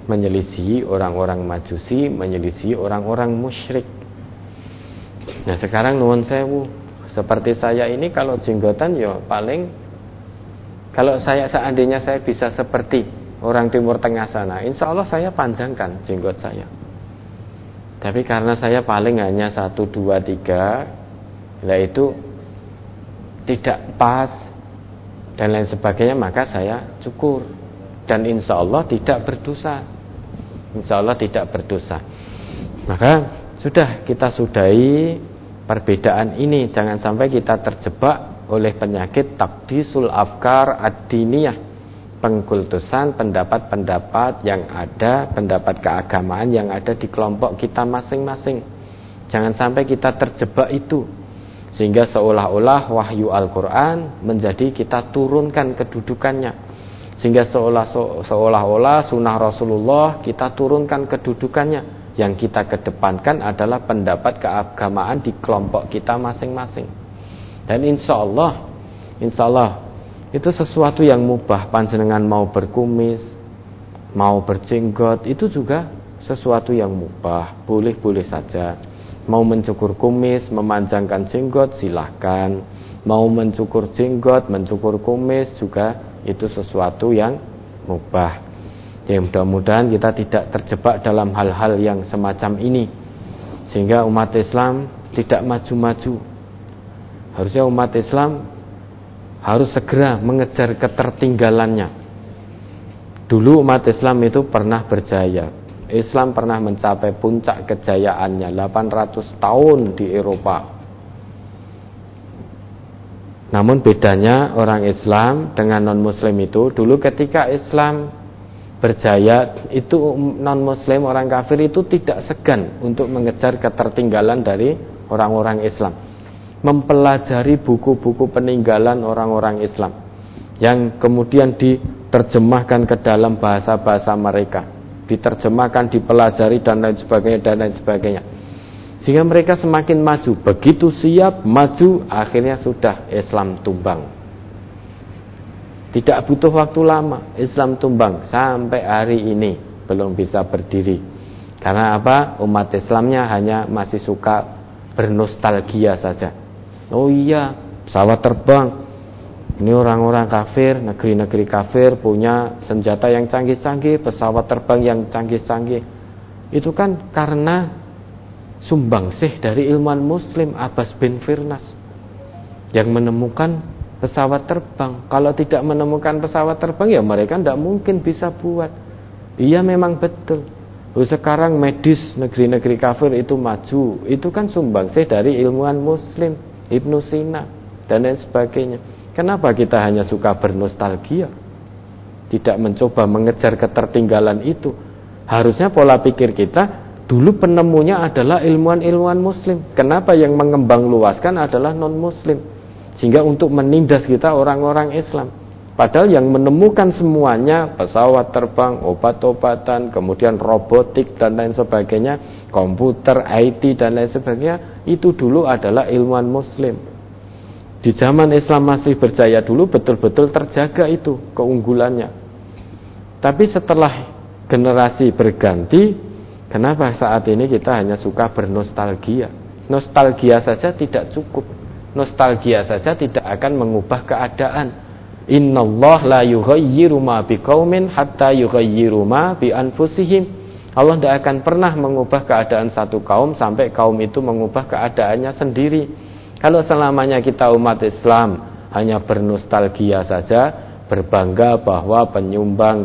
menyelisihi orang-orang Majusi, menyelisihi orang-orang musyrik. Nah sekarang nuwun sewu, seperti saya ini kalau jenggotan ya paling, kalau seandainya saya bisa seperti orang Timur Tengah sana, insya Allah saya panjangkan jenggot saya. Tapi karena saya paling hanya 1, 2, 3, lah itu tidak pas dan lain sebagainya, maka saya cukur dan insya Allah tidak berdosa. Insya Allah tidak berdosa. Maka sudah, kita sudahi perbedaan ini. Jangan sampai kita terjebak oleh penyakit takdisul afkar ad-diniyah, pengkultusan pendapat-pendapat yang ada, pendapat keagamaan yang ada di kelompok kita masing-masing. Jangan sampai kita terjebak itu, sehingga seolah-olah wahyu Al-Quran menjadi kita turunkan kedudukannya, sehingga seolah-olah sunnah Rasulullah kita turunkan kedudukannya. Yang kita kedepankan adalah pendapat keagamaan di kelompok kita masing-masing. Dan insya Allah itu sesuatu yang mubah. Panjenengan mau berkumis, mau berjenggot, itu juga sesuatu yang mubah, boleh-boleh saja. Mau mencukur kumis, memanjangkan jenggot, silahkan. Mau mencukur jenggot, mencukur kumis juga itu sesuatu yang mubah. Ya mudah-mudahan kita tidak terjebak dalam hal-hal yang semacam ini, sehingga umat Islam tidak maju-maju. Harusnya umat Islam harus segera mengejar ketertinggalannya. Dulu umat Islam itu pernah berjaya. Islam pernah mencapai puncak kejayaannya 800 tahun di Eropa. Namun bedanya orang Islam dengan non-Muslim itu, dulu ketika Islam berjaya, itu non-Muslim, orang kafir itu tidak segan untuk mengejar ketertinggalan dari orang-orang Islam, mempelajari buku-buku peninggalan orang-orang Islam yang kemudian diterjemahkan ke dalam bahasa-bahasa mereka, diterjemahkan, dipelajari dan lain sebagainya, sehingga mereka semakin maju. Begitu siap maju, akhirnya sudah Islam tumbang. Tidak butuh waktu lama, Islam tumbang. Sampai hari ini belum bisa berdiri. Karena apa? Umat Islamnya hanya masih suka bernostalgia saja. Oh iya, pesawat terbang. Ini orang-orang kafir, negeri-negeri kafir punya senjata yang canggih-canggih, pesawat terbang yang canggih-canggih. Itu kan karena sumbangsih dari ilmuwan Muslim Abbas bin Firnas yang menemukan pesawat terbang. Kalau tidak menemukan pesawat terbang, ya mereka tidak mungkin bisa buat. Iya memang betul. Sekarang medis negeri-negeri kafir itu maju, itu kan sumbangsih dari ilmuwan Muslim, Ibnu Sina dan lain sebagainya. Kenapa kita hanya suka bernostalgia, tidak mencoba mengejar ketertinggalan itu? Harusnya pola pikir kita, dulu penemunya adalah ilmuwan-ilmuwan Muslim. Kenapa yang mengembang luaskan adalah non-Muslim? Sehingga untuk menindas kita orang-orang Islam. Padahal yang menemukan semuanya, pesawat terbang, obat-obatan, kemudian robotik dan lain sebagainya, komputer, IT dan lain sebagainya, itu dulu adalah ilmuwan Muslim. Di zaman Islam masih berjaya dulu, betul-betul terjaga itu keunggulannya. Tapi setelah generasi berganti, kenapa saat ini kita hanya suka bernostalgia? Nostalgia saja tidak cukup. Nostalgia saja tidak akan mengubah keadaan. Innallaha la yughayyiru ma biqaumin hatta yughayyiru ma bi anfusihim. Allah tidak akan pernah mengubah keadaan satu kaum sampai kaum itu mengubah keadaannya sendiri. Kalau selamanya kita umat Islam hanya bernostalgia saja, berbangga bahwa penyumbang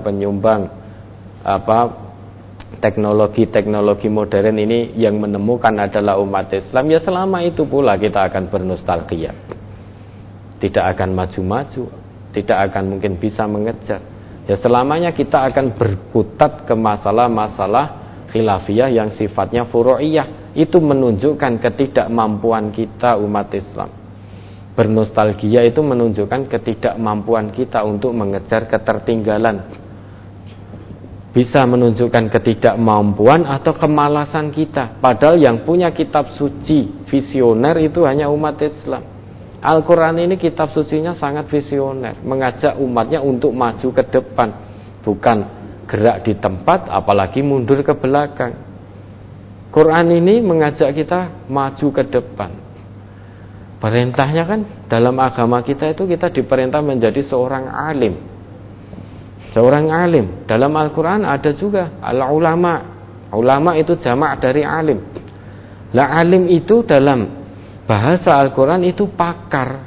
teknologi modern ini yang menemukan adalah umat Islam, ya selama itu pula kita akan bernostalgia, tidak akan maju-maju, tidak akan mungkin bisa mengejar. Ya selamanya kita akan berkutat ke masalah-masalah khilafiyah yang sifatnya furu'iyah. Itu menunjukkan ketidakmampuan kita umat Islam. Bernostalgia itu menunjukkan ketidakmampuan kita untuk mengejar ketertinggalan. Bisa menunjukkan ketidakmampuan atau kemalasan kita. Padahal yang punya kitab suci visioner itu hanya umat Islam. Al-Quran ini kitab sucinya sangat visioner, mengajak umatnya untuk maju ke depan, bukan gerak di tempat, apalagi mundur ke belakang. Quran ini mengajak kita maju ke depan. Perintahnya kan dalam agama kita itu kita diperintah menjadi seorang alim. Seorang alim. Dalam Al-Quran ada juga al-ulama. Ulama itu jamak dari alim. Lah alim itu dalam bahasa Al-Quran itu pakar.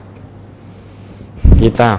Kita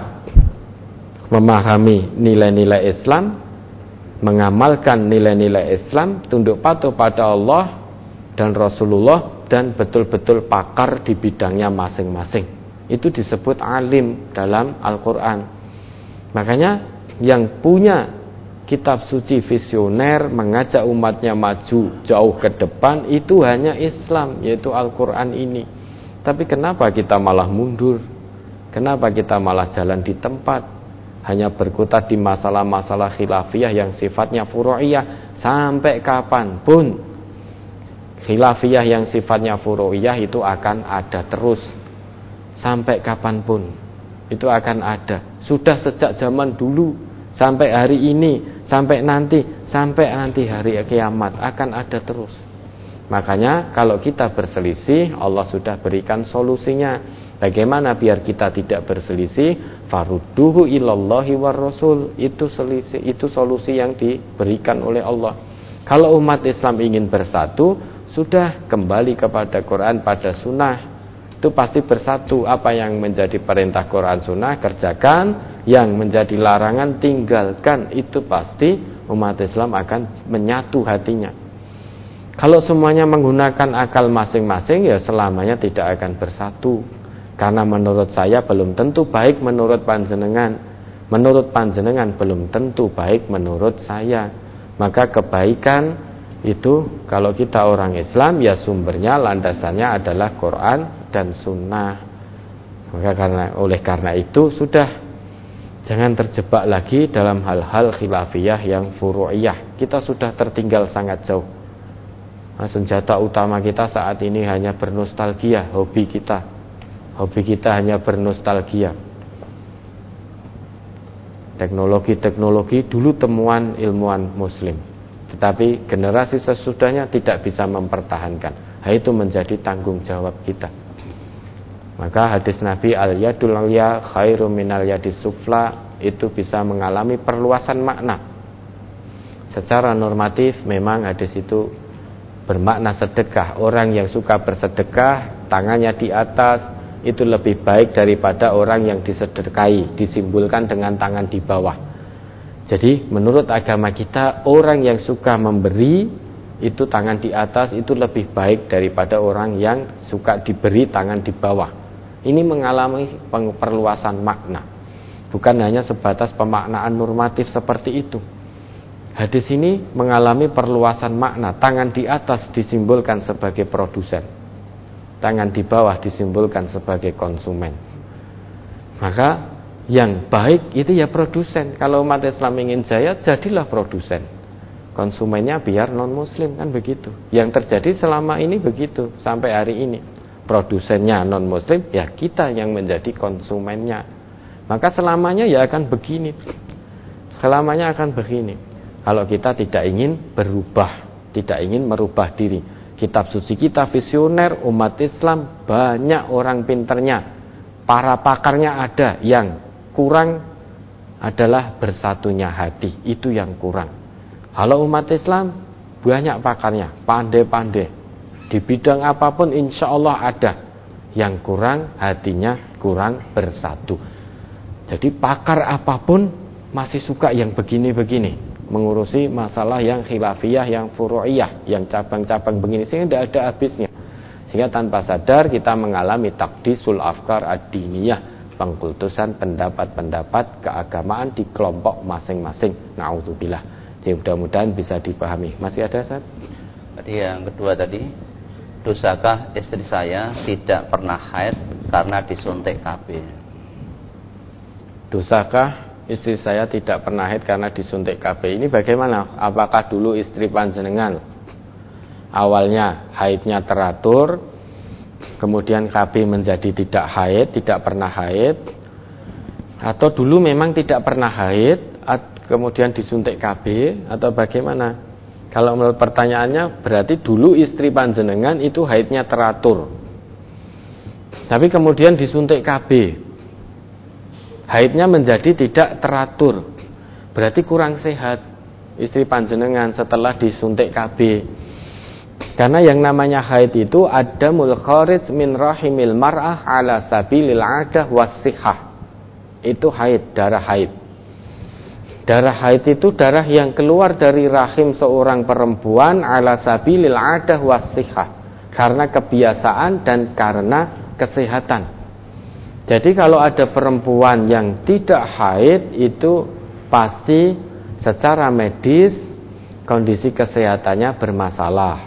memahami nilai-nilai Islam, mengamalkan nilai-nilai Islam, tunduk patuh pada Allah dan Rasulullah, dan betul-betul pakar di bidangnya masing-masing. Itu disebut alim dalam Al-Quran. Makanya yang punya kitab suci visioner mengajak umatnya maju jauh ke depan itu hanya Islam, yaitu Al-Quran ini. Tapi kenapa kita malah mundur? Kenapa kita malah jalan di tempat, hanya berkutat di masalah-masalah khilafiyah yang sifatnya furu'iyah? Sampai kapanpun khilafiyah yang sifatnya furu'iyah itu akan ada terus. Sampai kapanpun itu akan ada. Sudah sejak zaman dulu sampai hari ini, sampai nanti hari kiamat akan ada terus. Makanya kalau kita berselisih, Allah sudah berikan solusinya. Bagaimana biar kita tidak berselisih? Farudduhu ilallahi war rasul. Itu solusi yang diberikan oleh Allah. Kalau umat Islam ingin bersatu, sudah kembali kepada Quran, pada sunnah. Itu pasti bersatu. Apa yang menjadi perintah Quran sunnah kerjakan, yang menjadi larangan tinggalkan. Itu pasti umat Islam akan menyatu hatinya. Kalau semuanya menggunakan akal masing-masing, ya selamanya tidak akan bersatu. Karena menurut saya belum tentu baik menurut panjenengan. Menurut panjenengan belum tentu baik menurut saya. Maka kebaikan itu kalau kita orang Islam, ya sumbernya, landasannya adalah Quran dan sunnah. Maka oleh karena itu sudah, jangan terjebak lagi dalam hal-hal khilafiyah yang furu'iyah. Kita sudah tertinggal sangat jauh. Senjata utama kita saat ini hanya bernostalgia. Hobi kita hanya bernostalgia. Teknologi dulu temuan ilmuwan muslim, tetapi generasi sesudahnya tidak bisa mempertahankan. Itu menjadi tanggung jawab kita. Maka hadis Nabi al-yadul ulya khairum minal yadis sufla itu bisa mengalami perluasan makna. Secara normatif memang hadis itu bermakna sedekah. Orang yang suka bersedekah, tangannya di atas, itu lebih baik daripada orang yang disedekahi, disimbolkan dengan tangan di bawah. Jadi menurut agama kita, orang yang suka memberi, itu tangan di atas, itu lebih baik daripada orang yang suka diberi tangan di bawah. Ini mengalami perluasan makna, bukan hanya sebatas pemaknaan normatif seperti itu. Hadis ini mengalami perluasan makna. Tangan di atas disimbolkan sebagai produsen, tangan di bawah disimbolkan sebagai konsumen. Maka yang baik itu ya produsen. Kalau umat Islam ingin jaya, jadilah produsen. Konsumennya biar non muslim, kan begitu. Yang terjadi selama ini begitu sampai hari ini. Produsennya non muslim, ya kita yang menjadi konsumennya. Maka selamanya ya akan begini. Selamanya akan begini. Kalau kita tidak ingin berubah, tidak ingin merubah diri. Kitab suci kita visioner, umat Islam banyak orang pinternya, para pakarnya ada. Yang kurang adalah bersatunya hati, itu yang kurang. Kalau umat Islam banyak pakarnya, pandai-pandai di bidang apapun insya Allah ada. Yang kurang hatinya, kurang bersatu. Jadi pakar apapun masih suka yang begini-begini, mengurusi masalah yang khilafiyah, yang furu'iyah, yang cabang-cabang begini, sehingga tidak ada habisnya. Sehingga tanpa sadar kita mengalami takdisul afkar ad-diniyah, pengkultusan pendapat-pendapat keagamaan di kelompok masing-masing. Na'udzubillah. Jadi mudah-mudahan bisa dipahami. Masih ada, Ustaz?
Tadi yang kedua tadi, dosakah istri saya tidak pernah haid karena disuntik KB?
Dosakah istri saya tidak pernah haid karena disuntik KB? Ini bagaimana? Apakah dulu istri panjenengan awalnya haidnya teratur, kemudian KB menjadi tidak haid, tidak pernah haid, atau dulu memang tidak pernah haid, kemudian disuntik KB atau bagaimana? Kalau menurut pertanyaannya berarti dulu istri panjenengan itu haidnya teratur, tapi kemudian disuntik KB, haidnya menjadi tidak teratur, berarti kurang sehat istri panjenengan setelah disuntik KB. Karena yang namanya haid itu adamul kharij min rahimil mar'ah ala sabilil adah wassihah. Itu haid, darah haid. Darah haid itu darah yang keluar dari rahim seorang perempuan ala sabilil adah wassihah, karena kebiasaan dan karena kesehatan. Jadi kalau ada perempuan yang tidak haid itu pasti secara medis kondisi kesehatannya bermasalah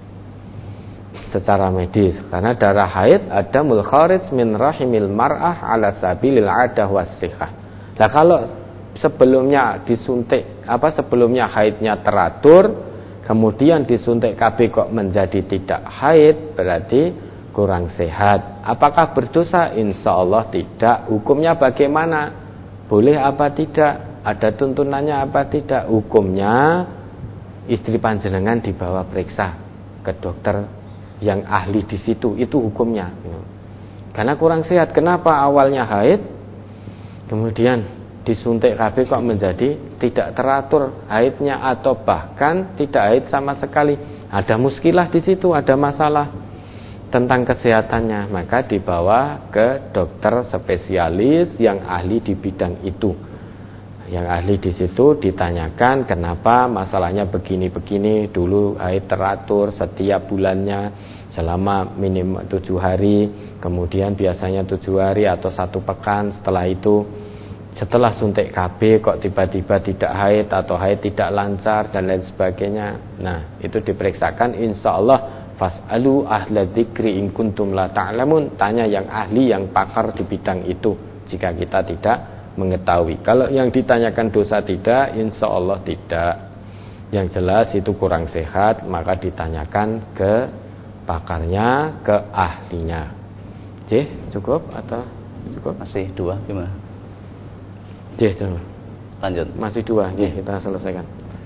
secara medis, karena darah haid ada mulkharij min rahimil mar'ah ala sabilil adah wassihah. Nah kalau sebelumnya disuntik sebelumnya haidnya teratur, kemudian disuntik KB kok menjadi tidak haid, berarti kurang sehat. Apakah berdosa? Insya Allah tidak. Hukumnya bagaimana? Boleh apa tidak? Ada tuntunannya apa tidak? Hukumnya istri panjenengan dibawa periksa ke dokter yang ahli di situ, itu hukumnya. Karena kurang sehat. Kenapa awalnya haid, kemudian disuntik KB kok menjadi tidak teratur haidnya, atau bahkan tidak haid sama sekali? Ada muskilah di situ, ada masalah tentang kesehatannya, maka dibawa ke dokter spesialis yang ahli di bidang itu. Yang ahli di situ ditanyakan kenapa masalahnya begini-begini, dulu haid teratur setiap bulannya selama minimum 7 hari, kemudian biasanya 7 hari atau 1 pekan, setelah suntik KB kok tiba-tiba tidak haid atau haid tidak lancar dan lain sebagainya. Nah itu diperiksakan, insya Allah fas'alu ahla dzikri in kuntum la ta'lamun, tanya yang ahli, yang pakar di bidang itu jika kita tidak mengetahui. Kalau yang ditanyakan dosa tidak, insya Allah tidak. Yang jelas itu kurang sehat, maka ditanyakan ke pakarnya, ke ahlinya. Cukup atau cukup?
Masih 2 gimana?
Coba.
Lanjut.
Masih 2, kita selesaikan.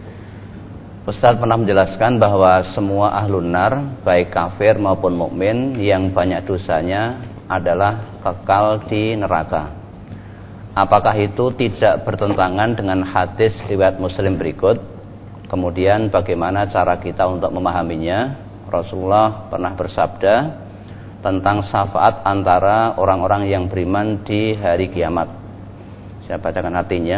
Ustaz pernah menjelaskan bahwa semua ahlun nar, baik kafir maupun mukmin yang banyak dosanya adalah kekal di neraka. Apakah itu tidak bertentangan dengan hadis riwayat Muslim berikut? Kemudian bagaimana cara kita untuk memahaminya? Rasulullah pernah bersabda tentang syafaat antara orang-orang yang beriman di hari kiamat. Saya bacakan artinya.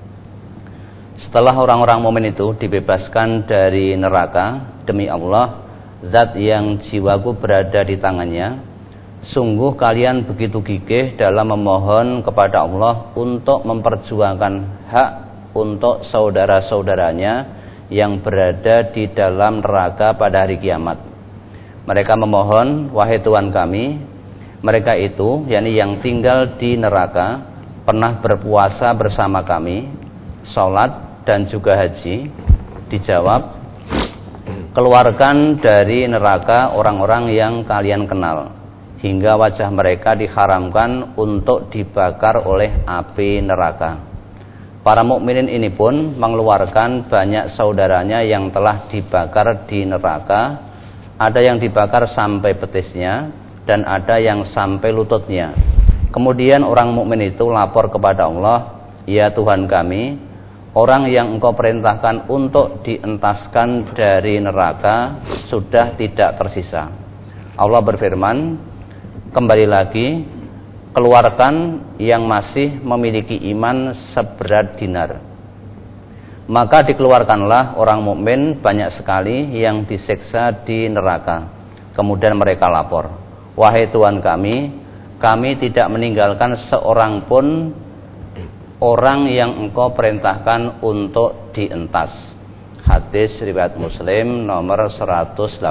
Setelah orang-orang mukmin itu dibebaskan dari neraka, demi Allah, zat yang jiwaku berada di tangannya, sungguh kalian begitu gigih dalam memohon kepada Allah untuk memperjuangkan hak untuk saudara-saudaranya yang berada di dalam neraka pada hari kiamat. Mereka memohon, wahai Tuhan kami, mereka itu, yakni yang tinggal di neraka, pernah berpuasa bersama kami, sholat dan juga haji. Dijawab, keluarkan dari neraka orang-orang yang kalian kenal, hingga wajah mereka diharamkan untuk dibakar oleh api neraka. Para mukminin ini pun mengeluarkan banyak saudaranya yang telah dibakar di neraka. Ada yang dibakar sampai betisnya dan ada yang sampai lututnya. Kemudian orang mukmin itu lapor kepada Allah, ya Tuhan kami, orang yang Engkau perintahkan untuk dientaskan dari neraka sudah tidak tersisa. Allah berfirman, kembali lagi, keluarkan yang masih memiliki iman seberat dinar. Maka dikeluarkanlah orang mukmin banyak sekali yang disiksa di neraka. Kemudian mereka lapor, wahai Tuhan kami tidak meninggalkan seorang pun orang yang Engkau perintahkan untuk dientas. Hadis riwayat Muslim nomor 183.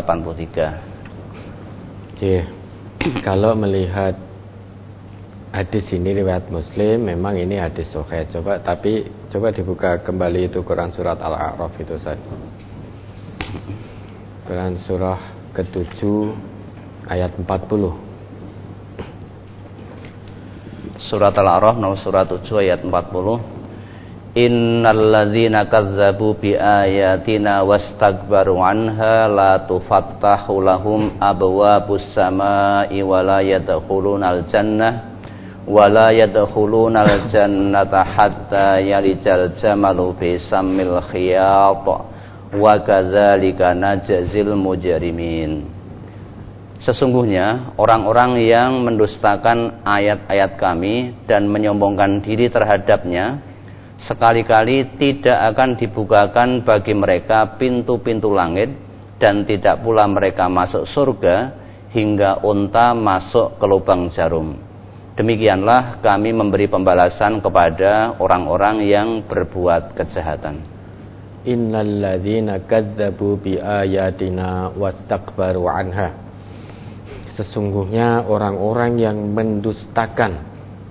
Kalau melihat hadis ini riwayat Muslim, memang ini hadis sahih. Coba dibuka kembali itu Quran surat Al-A'raf itu Ustaz. Quran surah ke-7 ayat 40.
Surat Al-A'raf nomor surat 7 ayat 40. Innalladzina kazzabu biayatina wastakbaru anha la tufattahu lahum abwabus samai wa la yadkhulunal jannah wa la yadkhulunal jannata hatta yalijal jamalu fi sammil khiyat wa kadzalika najzil mujrimin. Sesungguhnya orang-orang yang mendustakan ayat-ayat kami dan menyombongkan diri terhadapnya, sekali-kali tidak akan dibukakan bagi mereka pintu-pintu langit, dan tidak pula mereka masuk surga hingga unta masuk ke lubang jarum. Demikianlah kami memberi pembalasan kepada orang-orang yang berbuat kejahatan.
Innalladzina kadzdzabu biayatina wastakbaru anha. Sesungguhnya orang-orang yang mendustakan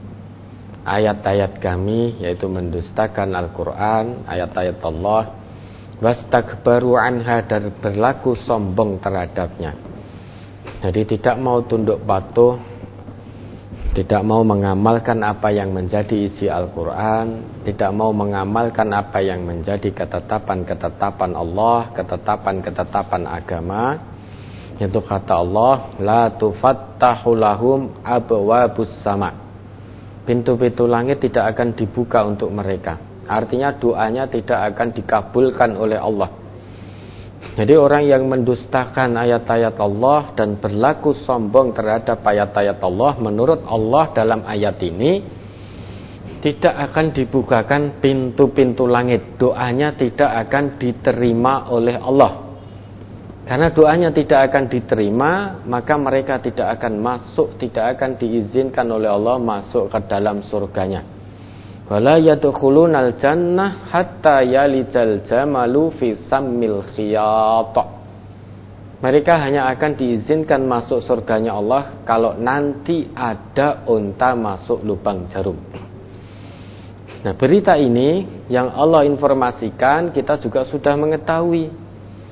ayat-ayat kami, yaitu mendustakan Al-Quran, ayat-ayat Allah, wastakbaru anha, dan berlaku sombong terhadapnya. Jadi tidak mau tunduk patuh, tidak mau mengamalkan apa yang menjadi isi Al-Quran, tidak mau mengamalkan apa yang menjadi ketetapan-ketetapan Allah, ketetapan-ketetapan agama. Itu kata Allah, la tufattahu lahum abwabus sama. Pintu-pintu langit tidak akan dibuka untuk mereka. Artinya doanya tidak akan dikabulkan oleh Allah. Jadi orang yang mendustakan ayat-ayat Allah dan berlaku sombong terhadap ayat-ayat Allah, menurut Allah dalam ayat ini tidak akan dibukakan pintu-pintu langit. Doanya tidak akan diterima oleh Allah. Karena doanya tidak akan diterima, maka mereka tidak akan masuk, tidak akan diizinkan oleh Allah masuk ke dalam surganya. Wala yadkhulunal jannah hatta yalijal jamalu fi sammil khiyat. Mereka hanya akan diizinkan masuk surganya Allah kalau nanti ada unta masuk lubang jarum. Nah, berita ini yang Allah informasikan kita juga sudah mengetahui.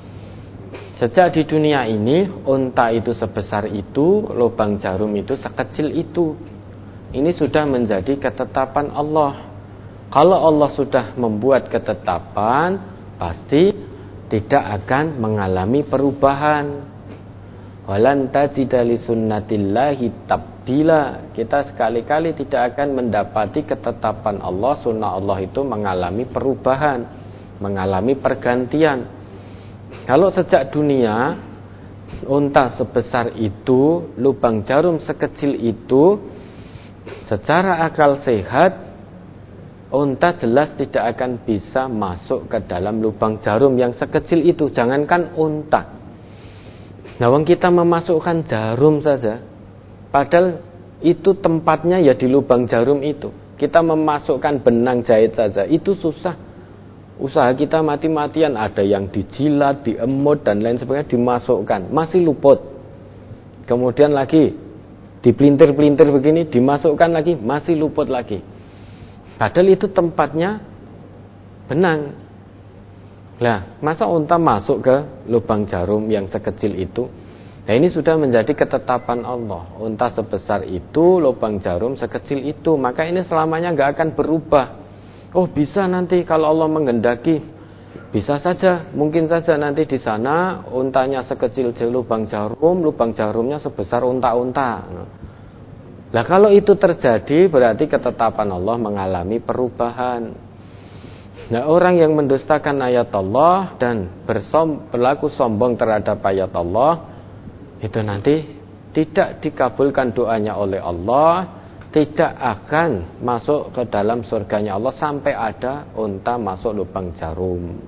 Sejak di dunia ini, unta itu sebesar itu, lubang jarum itu sekecil itu. Ini sudah menjadi ketetapan Allah. Kalau Allah sudah membuat ketetapan, pasti tidak akan mengalami perubahan. Walan tajida li sunnatillahi tabdila. Kita sekali-kali tidak akan mendapati ketetapan Allah, sunnah Allah itu mengalami perubahan, mengalami pergantian. Kalau sejak dunia unta sebesar itu, lubang jarum sekecil itu, secara akal sehat unta jelas tidak akan bisa masuk ke dalam lubang jarum yang sekecil itu. Jangankan unta, nah, kita memasukkan jarum saja, padahal itu tempatnya ya di lubang jarum itu. Kita memasukkan benang jahit saja itu susah. Usaha kita mati-matian, ada yang dijilat, diemut dan lain sebagainya, dimasukkan, masih luput. Kemudian lagi dipelintir-pelintir begini, dimasukkan lagi, masih luput lagi. Padahal itu tempatnya benang. Lah, masa unta masuk ke lubang jarum yang sekecil itu? Nah, ini sudah menjadi ketetapan Allah. Unta sebesar itu, lubang jarum sekecil itu, maka ini selamanya nggak akan berubah. Oh, bisa nanti kalau Allah menghendaki, bisa saja, mungkin saja nanti di sana untanya sekecil lubang jarumnya sebesar unta-unta. Nah, kalau itu terjadi berarti ketetapan Allah mengalami perubahan. Nah, orang yang mendustakan ayat Allah dan berlaku sombong terhadap ayat Allah, itu nanti tidak dikabulkan doanya oleh Allah, tidak akan masuk ke dalam surganya Allah sampai ada unta masuk lubang jarum.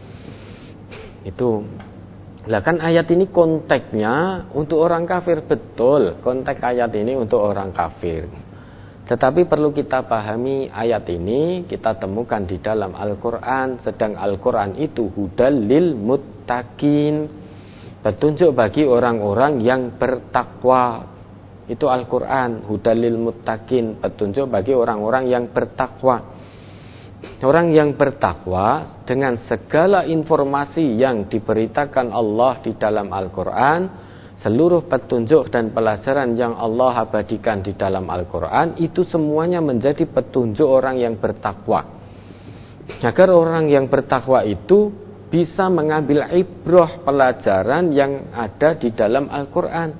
Itu. Lah kan ayat ini konteksnya untuk orang kafir, betul. Konteks ayat ini untuk orang kafir. Tetapi perlu kita pahami ayat ini kita temukan di dalam Al-Qur'an, sedang Al-Qur'an itu hudal lil muttaqin. Petunjuk bagi orang-orang yang bertakwa. Itu Al-Quran, hudalil muttaqin, petunjuk bagi orang-orang yang bertakwa. Orang yang bertakwa dengan segala informasi yang diberitakan Allah di dalam Al-Quran, seluruh petunjuk dan pelajaran yang Allah abadikan di dalam Al-Quran, itu semuanya menjadi petunjuk orang yang bertakwa. agar orang yang bertakwa itu bisa mengambil ibrah pelajaran yang ada di dalam Al-Qur'an.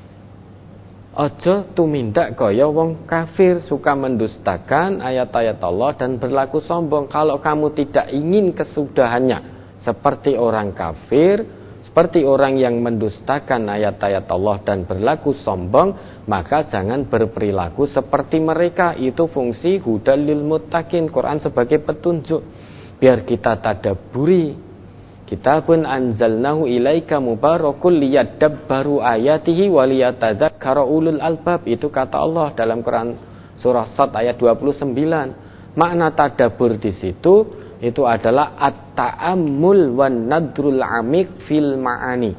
Ojo tumindak kaya wong kafir, suka mendustakan ayat-ayat Allah dan berlaku sombong. Kalau kamu tidak ingin kesudahannya seperti orang kafir, seperti orang yang mendustakan ayat-ayat Allah dan berlaku sombong, maka jangan berperilaku seperti mereka. Itu fungsi hudal lil muttaqin, Quran sebagai petunjuk biar kita tadabburi. Kitabun anzalnahu ilaika mubarakul liyadabbaru ayatihi waliyatadzakkara ulul albab. Itu kata Allah dalam Quran surah Sad ayat 29. Makna tadabbur di situ itu adalah at-ta'ammul wan nadrul amik fil ma'ani.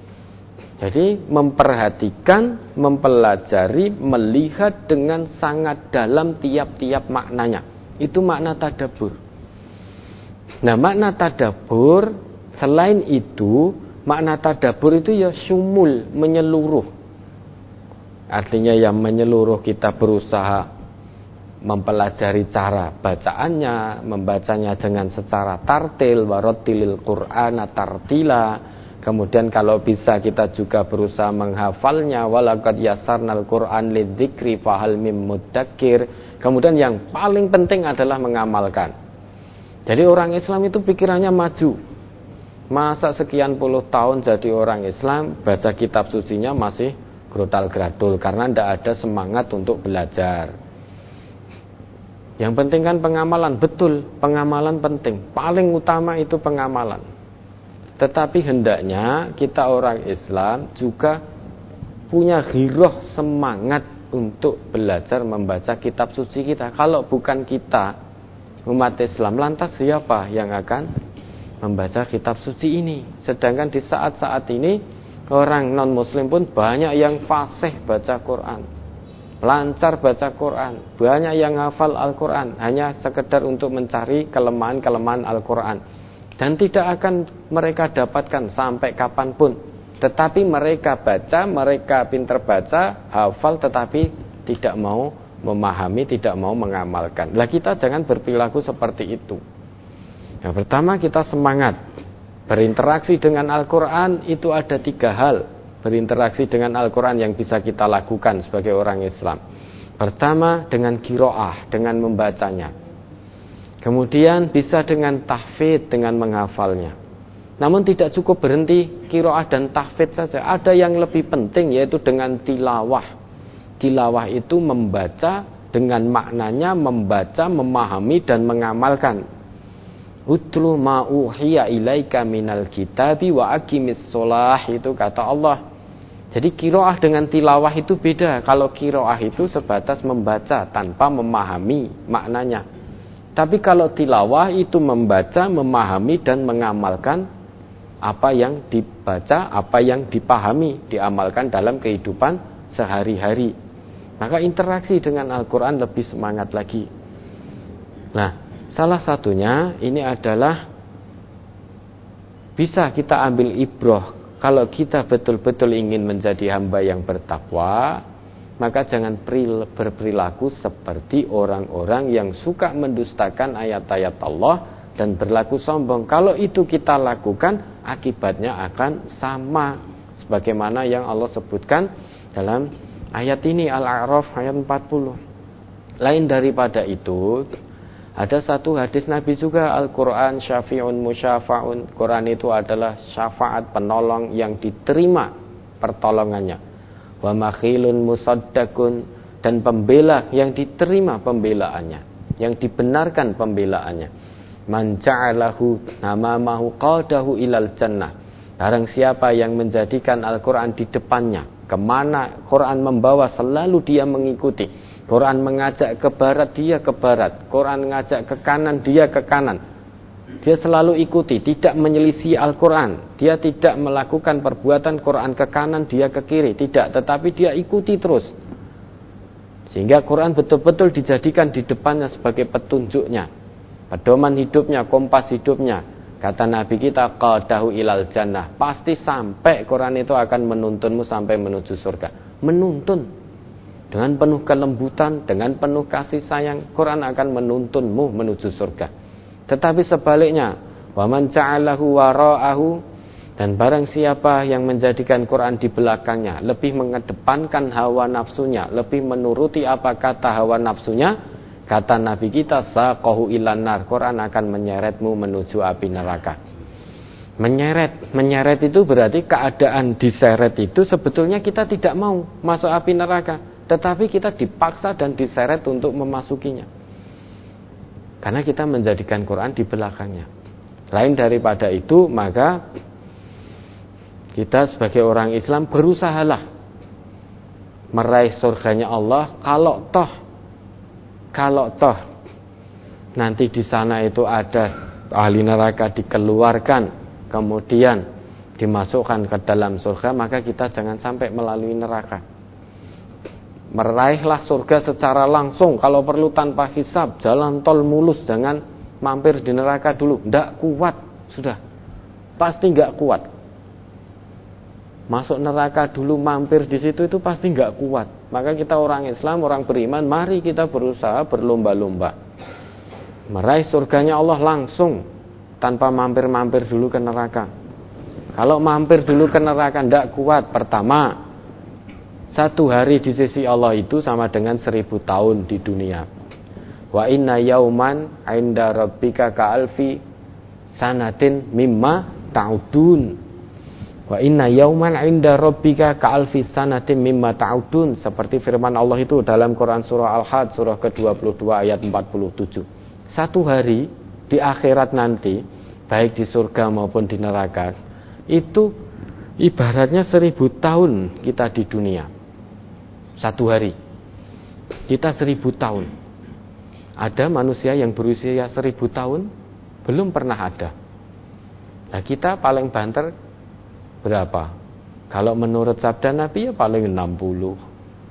Jadi memperhatikan, mempelajari, melihat dengan sangat dalam tiap-tiap maknanya. Itu makna tadabbur. Nah, makna tadabbur selain itu, makna tadabbur itu ya syumul, menyeluruh. Artinya yang menyeluruh, kita berusaha mempelajari cara bacaannya, membacanya dengan secara tartil, warattilil Qur'ana tartila. Kemudian kalau bisa kita juga berusaha menghafalnya, walaqad yassarnal Qur'an lidzikri fahal mim muddakir. Kemudian yang paling penting adalah mengamalkan. Jadi orang Islam itu pikirannya maju. Masa sekian puluh tahun jadi orang Islam, baca kitab sucinya masih gerotal-geradul karena tidak ada semangat untuk belajar. Yang penting kan pengamalan. Betul, pengamalan penting. Paling utama itu pengamalan. Tetapi hendaknya kita orang Islam juga punya ghiroh, semangat untuk belajar membaca kitab suci kita. Kalau bukan kita, umat Islam, lantas siapa yang akan membaca kitab suci ini? Sedangkan di saat-saat ini orang non-muslim pun banyak yang fasih baca Quran, lancar baca Quran, banyak yang hafal Al-Quran hanya sekedar untuk mencari kelemahan-kelemahan Al-Quran, dan tidak akan mereka dapatkan sampai kapanpun. Tetapi mereka baca, mereka pintar baca, hafal, tetapi tidak mau memahami, tidak mau mengamalkan. Lah kita jangan berperilaku seperti itu. Yang pertama, kita semangat berinteraksi dengan Al-Quran. Itu ada 3 hal berinteraksi dengan Al-Quran yang bisa kita lakukan sebagai orang Islam. Pertama, dengan qiraah, dengan membacanya. Kemudian bisa dengan tahfidz, dengan menghafalnya. Namun tidak cukup berhenti qiraah dan tahfidz saja. Ada yang lebih penting, yaitu dengan tilawah. Tilawah itu membaca dengan maknanya, membaca, memahami dan mengamalkan. Utlu ma uhiya ilaika minal kitabi wa aqimis sholah, itu kata Allah. Jadi qiraah dengan tilawah itu beda. Kalau qiraah itu sebatas membaca tanpa memahami maknanya. Tapi kalau tilawah itu membaca, memahami dan mengamalkan apa yang dibaca, apa yang dipahami, diamalkan dalam kehidupan sehari-hari. Maka interaksi dengan Al-Quran lebih semangat lagi. Nah, salah satunya ini adalah bisa kita ambil ibrah. Kalau kita betul-betul ingin menjadi hamba yang bertakwa, maka jangan berperilaku seperti orang-orang yang suka mendustakan ayat-ayat Allah dan berlaku sombong. Kalau itu kita lakukan, akibatnya akan sama sebagaimana yang Allah sebutkan dalam ayat ini, Al-A'raf ayat 40. Lain daripada itu, ada satu hadis Nabi juga, Al-Quran syafi'un musyafa'un. Quran itu adalah syafaat, penolong yang diterima pertolongannya. Wa makhilun musaddaqun, dan pembela yang diterima pembelaannya, yang dibenarkan pembelaannya. Man ja'alahu amamahu qadahu ilal jannah. Barang siapa yang menjadikan Al-Quran di depannya, kemana Quran membawa selalu dia mengikuti. Quran mengajak ke barat, dia ke barat. Quran mengajak ke kanan, dia ke kanan. Dia selalu ikuti, tidak menyelisih Al-Quran. Dia tidak melakukan perbuatan Quran ke kanan, dia ke kiri. Tidak, tetapi dia ikuti terus. Sehingga Quran betul-betul dijadikan di depannya sebagai petunjuknya, pedoman hidupnya, kompas hidupnya. Kata Nabi kita, qadahu ilal jannah. Pasti sampai Quran itu akan menuntunmu sampai menuju surga. Menuntun. Dengan penuh kelembutan, dengan penuh kasih sayang, Quran akan menuntunmu menuju surga. Tetapi sebaliknya, wa man ja'alahu wara'ahu, dan barang siapa yang menjadikan Quran di belakangnya, lebih mengedepankan hawa nafsunya, lebih menuruti apa kata hawa nafsunya, kata Nabi kita, saqahu ilan nar, Quran akan menyeretmu menuju api neraka. Menyeret itu berarti keadaan diseret itu sebetulnya kita tidak mau masuk api neraka, tetapi kita dipaksa dan diseret untuk memasukinya. Karena kita menjadikan Quran di belakangnya. Lain daripada itu, maka kita sebagai orang Islam berusahalah meraih surganya Allah. Kalau toh nanti di sana itu ada ahli neraka dikeluarkan, kemudian dimasukkan ke dalam surga, maka kita jangan sampai melalui neraka. Meraihlah surga secara langsung, kalau perlu tanpa hisab, jalan tol mulus, jangan mampir di neraka dulu. Tidak kuat, sudah pasti nggak kuat. Masuk neraka dulu, mampir di situ itu pasti nggak kuat. Maka kita orang Islam, orang beriman, mari kita berusaha berlomba-lomba meraih surganya Allah langsung, tanpa mampir-mampir dulu ke neraka. Kalau mampir dulu ke neraka tidak kuat. Pertama, 1 hari di sisi Allah itu sama dengan 1000 tahun di dunia. Wa inna yauman 'inda rabbika ka'alfi sanatin mimma ta'udun. Wa inna yauman 'inda rabbika ka'alfi sanatin mimma ta'udun, seperti firman Allah itu dalam Quran surah Al-Had surah ke-22 ayat 47. 1 hari di akhirat nanti, baik di surga maupun di neraka, itu ibaratnya 1000 tahun kita di dunia. 1 hari kita 1000 tahun. Ada manusia yang berusia 1000 tahun? Belum pernah ada. Nah, kita paling banter berapa? Kalau menurut sabda Nabi ya paling 60,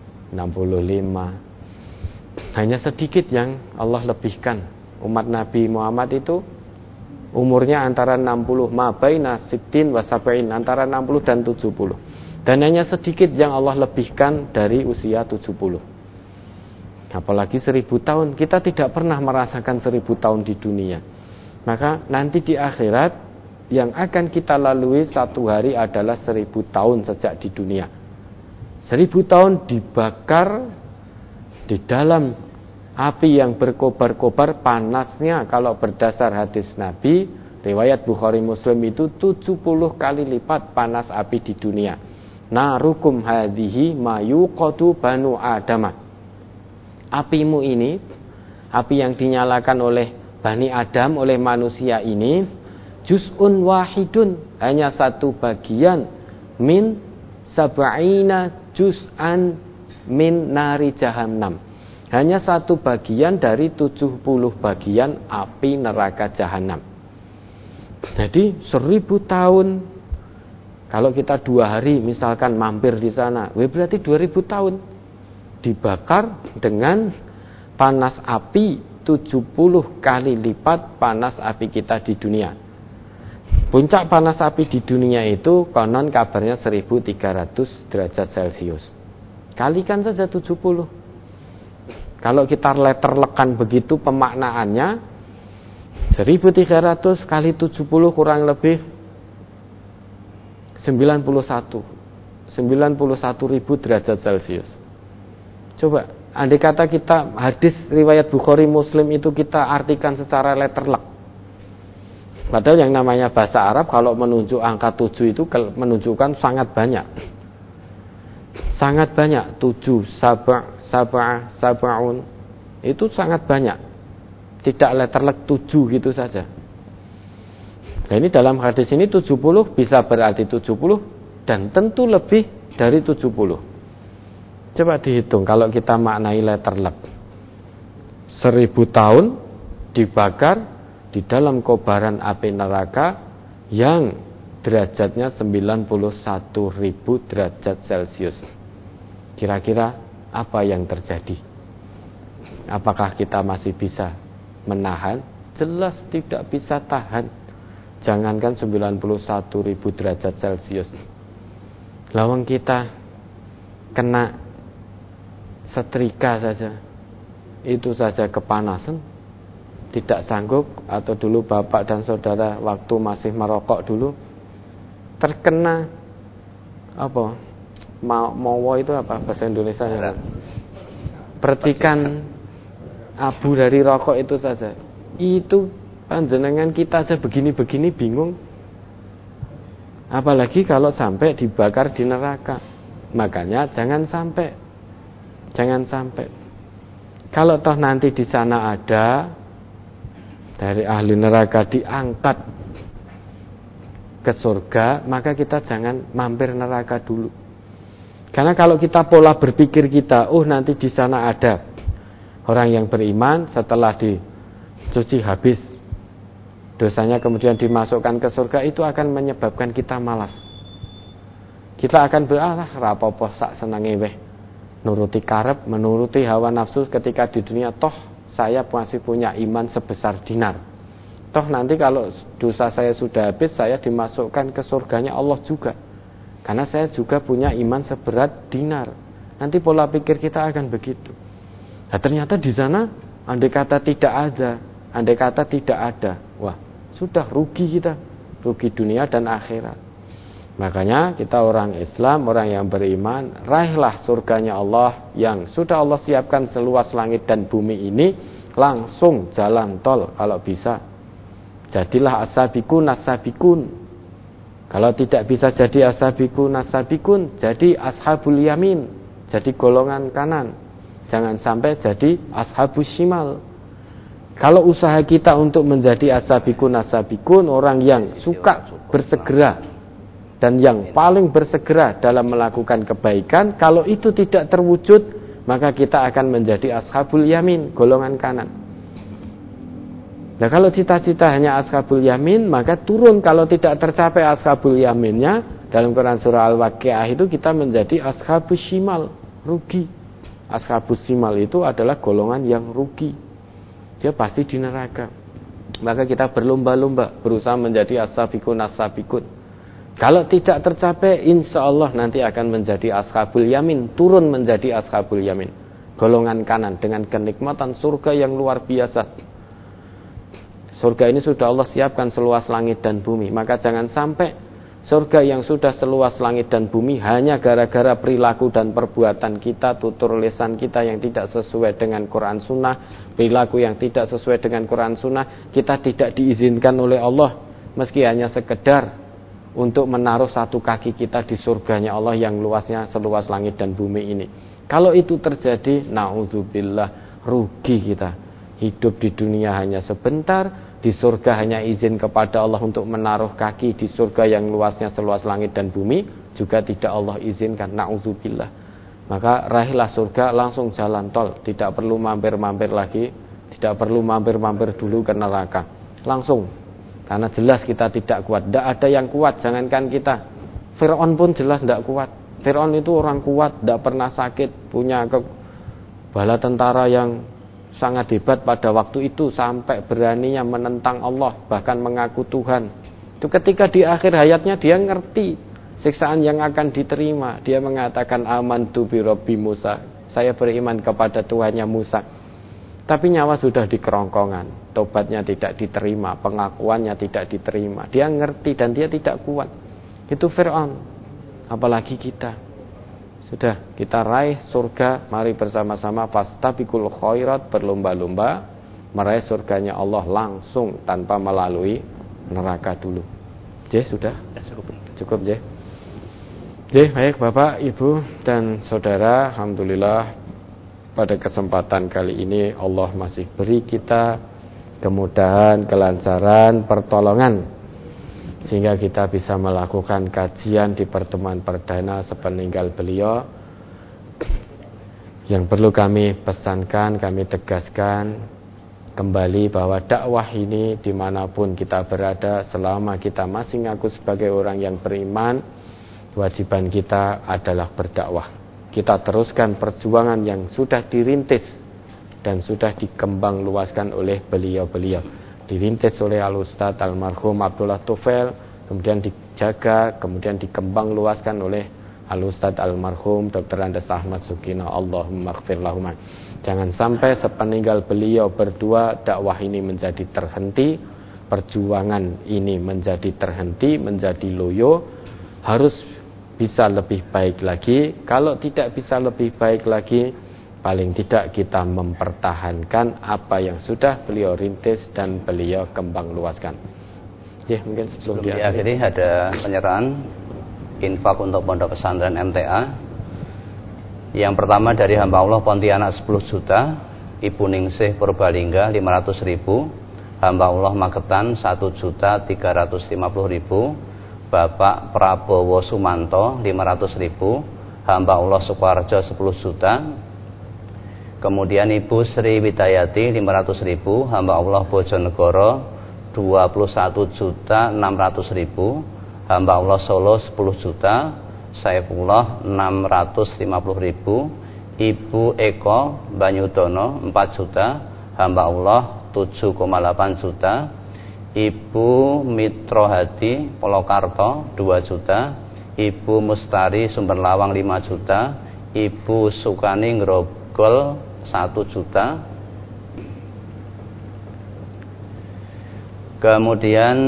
65. Hanya sedikit yang Allah lebihkan. Umat Nabi Muhammad itu umurnya antara 60, mabaina sittin wa sab'in, antara 60 dan 70. Dan hanya sedikit yang Allah lebihkan dari usia 70. Apalagi 1000 tahun. Kita tidak pernah merasakan 1000 tahun di dunia. Maka nanti di akhirat yang akan kita lalui 1 hari adalah 1000 tahun sejak di dunia. 1000 tahun dibakar di dalam api yang berkobar-kobar, panasnya kalau berdasar hadis Nabi riwayat Bukhari Muslim itu 70 kali lipat panas api di dunia. Narukum hadhihi mayuqadu banu adama. Apimu ini, api yang dinyalakan oleh Bani Adam, oleh manusia ini, juz'un wahidun, hanya 1 bagian min sab'ina juz'an min nari jahannam, hanya 1 bagian dari 70 bagian api neraka jahanam. Jadi 1000 tahun, kalau kita 2 hari misalkan mampir di sana, berarti 2000 tahun dibakar dengan panas api 70 kali lipat panas api kita di dunia. Puncak panas api di dunia itu konon kabarnya 1300 derajat Celcius. Kalikan saja 70. Kalau kita letterlekan begitu pemaknaannya, 1300 kali 70 kurang lebih 91.000 derajat Celcius. Coba, andai kata kita hadis riwayat Bukhari Muslim itu kita artikan secara letterlek. Padahal yang namanya bahasa Arab kalau menunjuk angka 7 itu menunjukkan sangat banyak. Sangat banyak. 7, sab'un. Itu sangat banyak. Tidak letterlek 7 gitu saja. Nah, ini dalam hadis ini 70 bisa berarti 70 dan tentu lebih dari 70. Coba dihitung kalau kita maknai letterlek. 1000 tahun dibakar di dalam kobaran api neraka yang derajatnya 91.000 derajat Celcius. Kira-kira apa yang terjadi? Apakah kita masih bisa menahan? Jelas tidak bisa tahan. Jangankan 91.000 derajat Celcius. Lawang kita kena setrika saja, itu saja kepanasan, tidak sanggup, atau dulu bapak dan saudara waktu masih merokok dulu terkena apa? Mowo itu apa bahasa Indonesia ya? Percikan abu dari rokok itu saja. Itu panjenengan kita aja begini-begini bingung. Apalagi kalau sampai dibakar di neraka. Makanya jangan sampai. Kalau toh nanti di sana ada dari ahli neraka diangkat ke surga, maka kita jangan mampir neraka dulu. Karena kalau kita pola berpikir kita, nanti di sana ada orang yang beriman, setelah dicuci habis dosanya kemudian dimasukkan ke surga, itu akan menyebabkan kita malas. Kita akan rapopo sak senenge weh, nuruti karep, menuruti hawa nafsu ketika di dunia. Toh saya masih punya iman sebesar dinar. Toh nanti kalau dosa saya sudah habis, saya dimasukkan ke surganya Allah juga, karena saya juga punya iman seberat dinar. Nanti pola pikir kita akan begitu. Nah, ternyata di sana andai kata tidak ada, wah sudah rugi kita, rugi dunia dan akhirat. Makanya kita orang Islam, orang yang beriman, raihlah surganya Allah yang sudah Allah siapkan seluas langit dan bumi ini. Langsung jalan tol kalau bisa. Jadilah as-sabiqun as-sabiqun. Kalau tidak bisa jadi as-sabiqun as-sabiqun, jadi ashabul yamin, jadi golongan kanan. Jangan sampai jadi ashabus shimal. Kalau usaha kita untuk menjadi as-sabiqun as-sabiqun, orang yang suka bersegera dan yang paling bersegera dalam melakukan kebaikan, kalau itu tidak terwujud, maka kita akan menjadi ashabul yamin, golongan kanan. Nah, kalau cita-cita hanya ashabul yamin, maka turun. Kalau tidak tercapai ashabul yaminnya, dalam Quran surah Al-Waqiah itu kita menjadi ashabus shimal, rugi. Ashabus shimal itu adalah golongan yang rugi, dia pasti di neraka. Maka kita berlomba-lomba berusaha menjadi as-sabiqun as-sabiqun. Kalau tidak tercapai, insya Allah nanti akan menjadi ashabul yamin, turun menjadi ashabul yamin, golongan kanan, dengan kenikmatan surga yang luar biasa. Surga ini sudah Allah siapkan seluas langit dan bumi. Maka jangan sampai surga yang sudah seluas langit dan bumi hanya gara-gara perilaku dan perbuatan kita, tutur lisan kita yang tidak sesuai dengan Quran Sunnah, perilaku yang tidak sesuai dengan Quran Sunnah, kita tidak diizinkan oleh Allah, meski hanya sekedar untuk menaruh satu kaki kita di surganya Allah yang luasnya seluas langit dan bumi ini. Kalau itu terjadi, na'udzubillah, rugi kita. Hidup di dunia hanya sebentar, di surga hanya izin kepada Allah untuk menaruh kaki di surga yang luasnya seluas langit dan bumi, juga tidak Allah izinkan, na'udzubillah. Maka raihlah surga, langsung jalan tol, tidak perlu mampir-mampir lagi, tidak perlu mampir-mampir dulu ke neraka, langsung. Karena jelas kita tidak kuat, tidak ada yang kuat, jangankan kita. Fir'aun pun jelas tidak kuat. Fir'aun itu orang kuat, tidak pernah sakit, punya bala tentara yang sangat hebat pada waktu itu, sampai beraninya menentang Allah, bahkan mengaku Tuhan. Itu ketika di akhir hayatnya dia ngerti siksaan yang akan diterima. Dia mengatakan amantu bi Rabbi Musa, saya beriman kepada Tuhannya Musa. Tapi nyawa sudah di kerongkongan, tobatnya tidak diterima, pengakuannya tidak diterima. Dia ngerti dan dia tidak kuat. Itu Fir'aun. Apalagi kita. Sudah, kita raih surga, mari bersama-sama fastabiqul khairat, berlomba-lomba meraih surganya Allah langsung tanpa melalui neraka dulu. Sudah? Cukup, baik Bapak, Ibu dan Saudara, alhamdulillah pada kesempatan kali ini Allah masih beri kita kemudahan, kelancaran, pertolongan, sehingga kita bisa melakukan kajian di pertemuan perdana sepeninggal beliau. Yang perlu kami pesankan, kami tegaskan kembali bahwa dakwah ini dimanapun kita berada, selama kita masih ngaku sebagai orang yang beriman, kewajiban kita adalah berdakwah. Kita teruskan perjuangan yang sudah dirintis dan sudah dikembang luaskan oleh beliau-beliau. Dirintis oleh Al-Ustadz Almarhum Abdullah Tufail, kemudian dijaga, kemudian dikembang luaskan oleh Al-Ustadz Almarhum Dr. Andes Ahmad Sukino, Allahumma ighfir lahum. Jangan sampai sepeninggal beliau berdua dakwah ini menjadi terhenti, perjuangan ini menjadi terhenti, menjadi loyo. Harus bisa lebih baik lagi. Kalau tidak bisa lebih baik lagi, paling tidak kita mempertahankan apa yang sudah beliau rintis dan beliau kembang luaskan. Ya, mungkin sebelum
diakhiri ada penyerahan infak untuk pondok pesantren MTA. Yang pertama dari hamba Allah Pontianak 10 juta, Ibu Ningsih Purbalingga 500.000, hamba Allah Magetan 1.350.000, Bapak Prabowo Sumanto 500.000, hamba Allah Sukoharjo 10 juta. Kemudian Ibu Sri Widayati 500.000, hamba Allah Bojonegoro 21.600.000, hamba Allah Solo 10 juta, Saifullah 650.000, Ibu Eko Banyudono 4 juta, hamba Allah 7,8 juta, Ibu Mitro Hadi Polokarto 2 juta, Ibu Mustari Sumberlawang 5 juta, Ibu Sukani Ngrogol 1 juta. Kemudian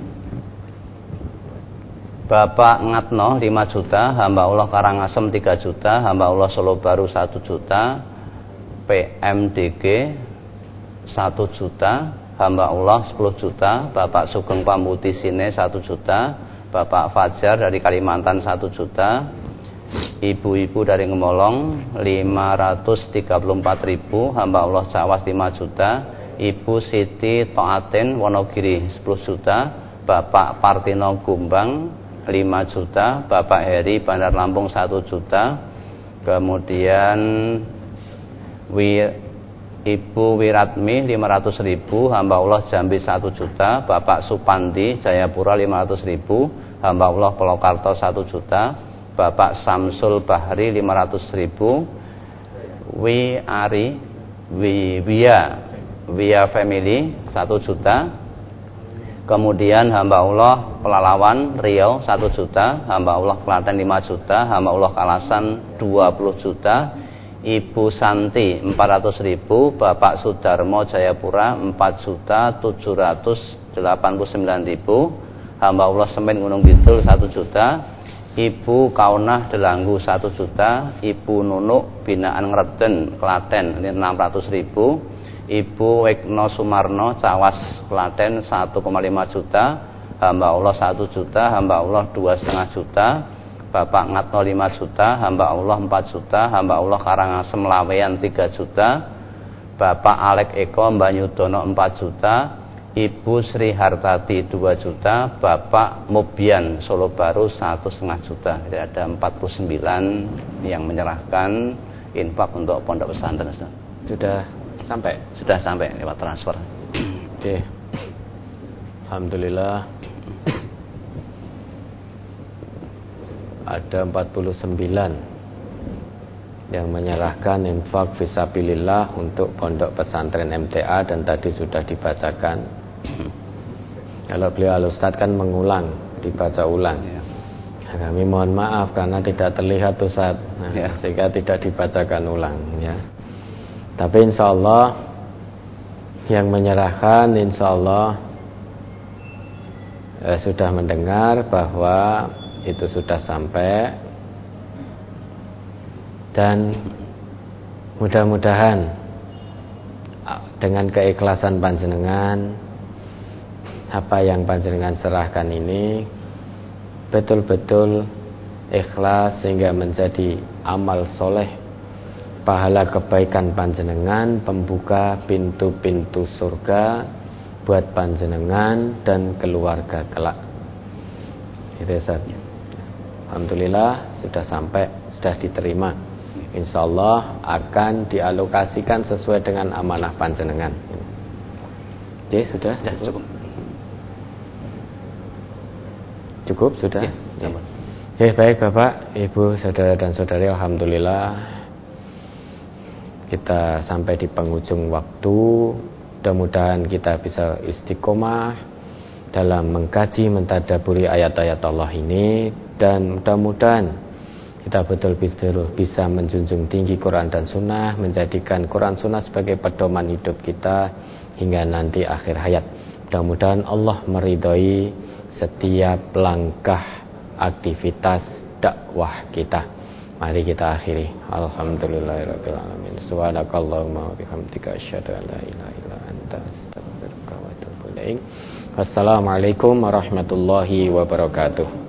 Bapak Ngatno 5 juta, hamba Allah Karangasem 3 juta, hamba Allah Solo Baru 1 juta, PMDG 1 juta, hamba Allah 10 juta, Bapak Sugeng Pamuti Sine 1 juta, Bapak Fajar dari Kalimantan 1 juta, ibu-ibu dari Ngemolong 534.000, hamba Allah Cawas 5 juta, Ibu Siti Toaten Wonogiri 10 juta, Bapak Partino Gumbang 5 juta, Bapak Heri Bandar Lampung 1 juta, kemudian Ibu Wiratmi 500.000, hamba Allah Jambi 1 juta, Bapak Supandi Jayapura 500.000, hamba Allah Polokarto 1 juta, Bapak Samsul Bahri 500.000, Wia Family 1 juta. Kemudian hamba Allah Pelalawan Riau 1 juta, hamba Allah Klaten 5 juta, hamba Allah Kalasan 20 juta, Ibu Santi 400.000, Bapak Sudarmo Jayapura 4.789.000, hamba Allah Semen Gunung Kidul 1 juta, Ibu Kaunah Delanggu 1 juta, Ibu Nunuk Binaan Ngreden Klaten 600.000, Ibu Wekno Sumarno Cawas Klaten 1,5 juta, hamba Allah 1 juta, hamba Allah 2,5 juta, Bapak Ngatno 5 juta, hamba Allah 4 juta, hamba Allah Karangasem Laweyan 3 juta, Bapak Alek Eko Banyudono 4 juta, Ibu Sri Hartati 2 juta, Bapak Mubian Solo Baru 1,5 juta. Jadi ada 49 yang menyerahkan infak untuk pondok pesantren. Sudah sampai lewat transfer.
Oke. Alhamdulillah ada 49 yang menyerahkan infak fisabilillah untuk pondok pesantren MTA, dan tadi sudah dibacakan. Kalau beliau Al-Ustadz kan mengulang, dibaca ulang. Kami mohon maaf karena tidak terlihat Ustadz, sehingga tidak dibacakan ulang ya. Tapi insya Allah yang menyerahkan insya Allah sudah mendengar bahwa itu sudah sampai, dan mudah-mudahan dengan keikhlasan panjenengan, apa yang panjenengan serahkan ini betul-betul ikhlas sehingga menjadi amal soleh, pahala kebaikan panjenengan, pembuka pintu-pintu surga buat panjenengan dan keluarga kelak. Itu Ustaz. Alhamdulillah sudah sampai, sudah diterima. Insyaallah akan dialokasikan sesuai dengan amanah panjenengan. Oke, sudah?
Ya, cukup.
Cukup sudah? Ya. Oke, baik Bapak, Ibu, saudara dan saudari, alhamdulillah kita sampai di penghujung waktu. Mudah-mudahan kita bisa istiqomah dalam mengkaji, mentadaburi ayat-ayat Allah ini, dan mudah-mudahan kita betul-betul bisa menjunjung tinggi Quran dan Sunnah, menjadikan Quran Sunnah sebagai pedoman hidup kita hingga nanti akhir hayat. Mudah-mudahan Allah meridhai setiap langkah aktivitas dakwah kita. Mari kita akhiri. Alhamdulillahirabbil alamin. Subhanakallahumma wa bihamdika asyhadu an la ilaha illa anta astaghfiruka wa atubu ilaik. Wassalamualaikum warahmatullahi wabarakatuh.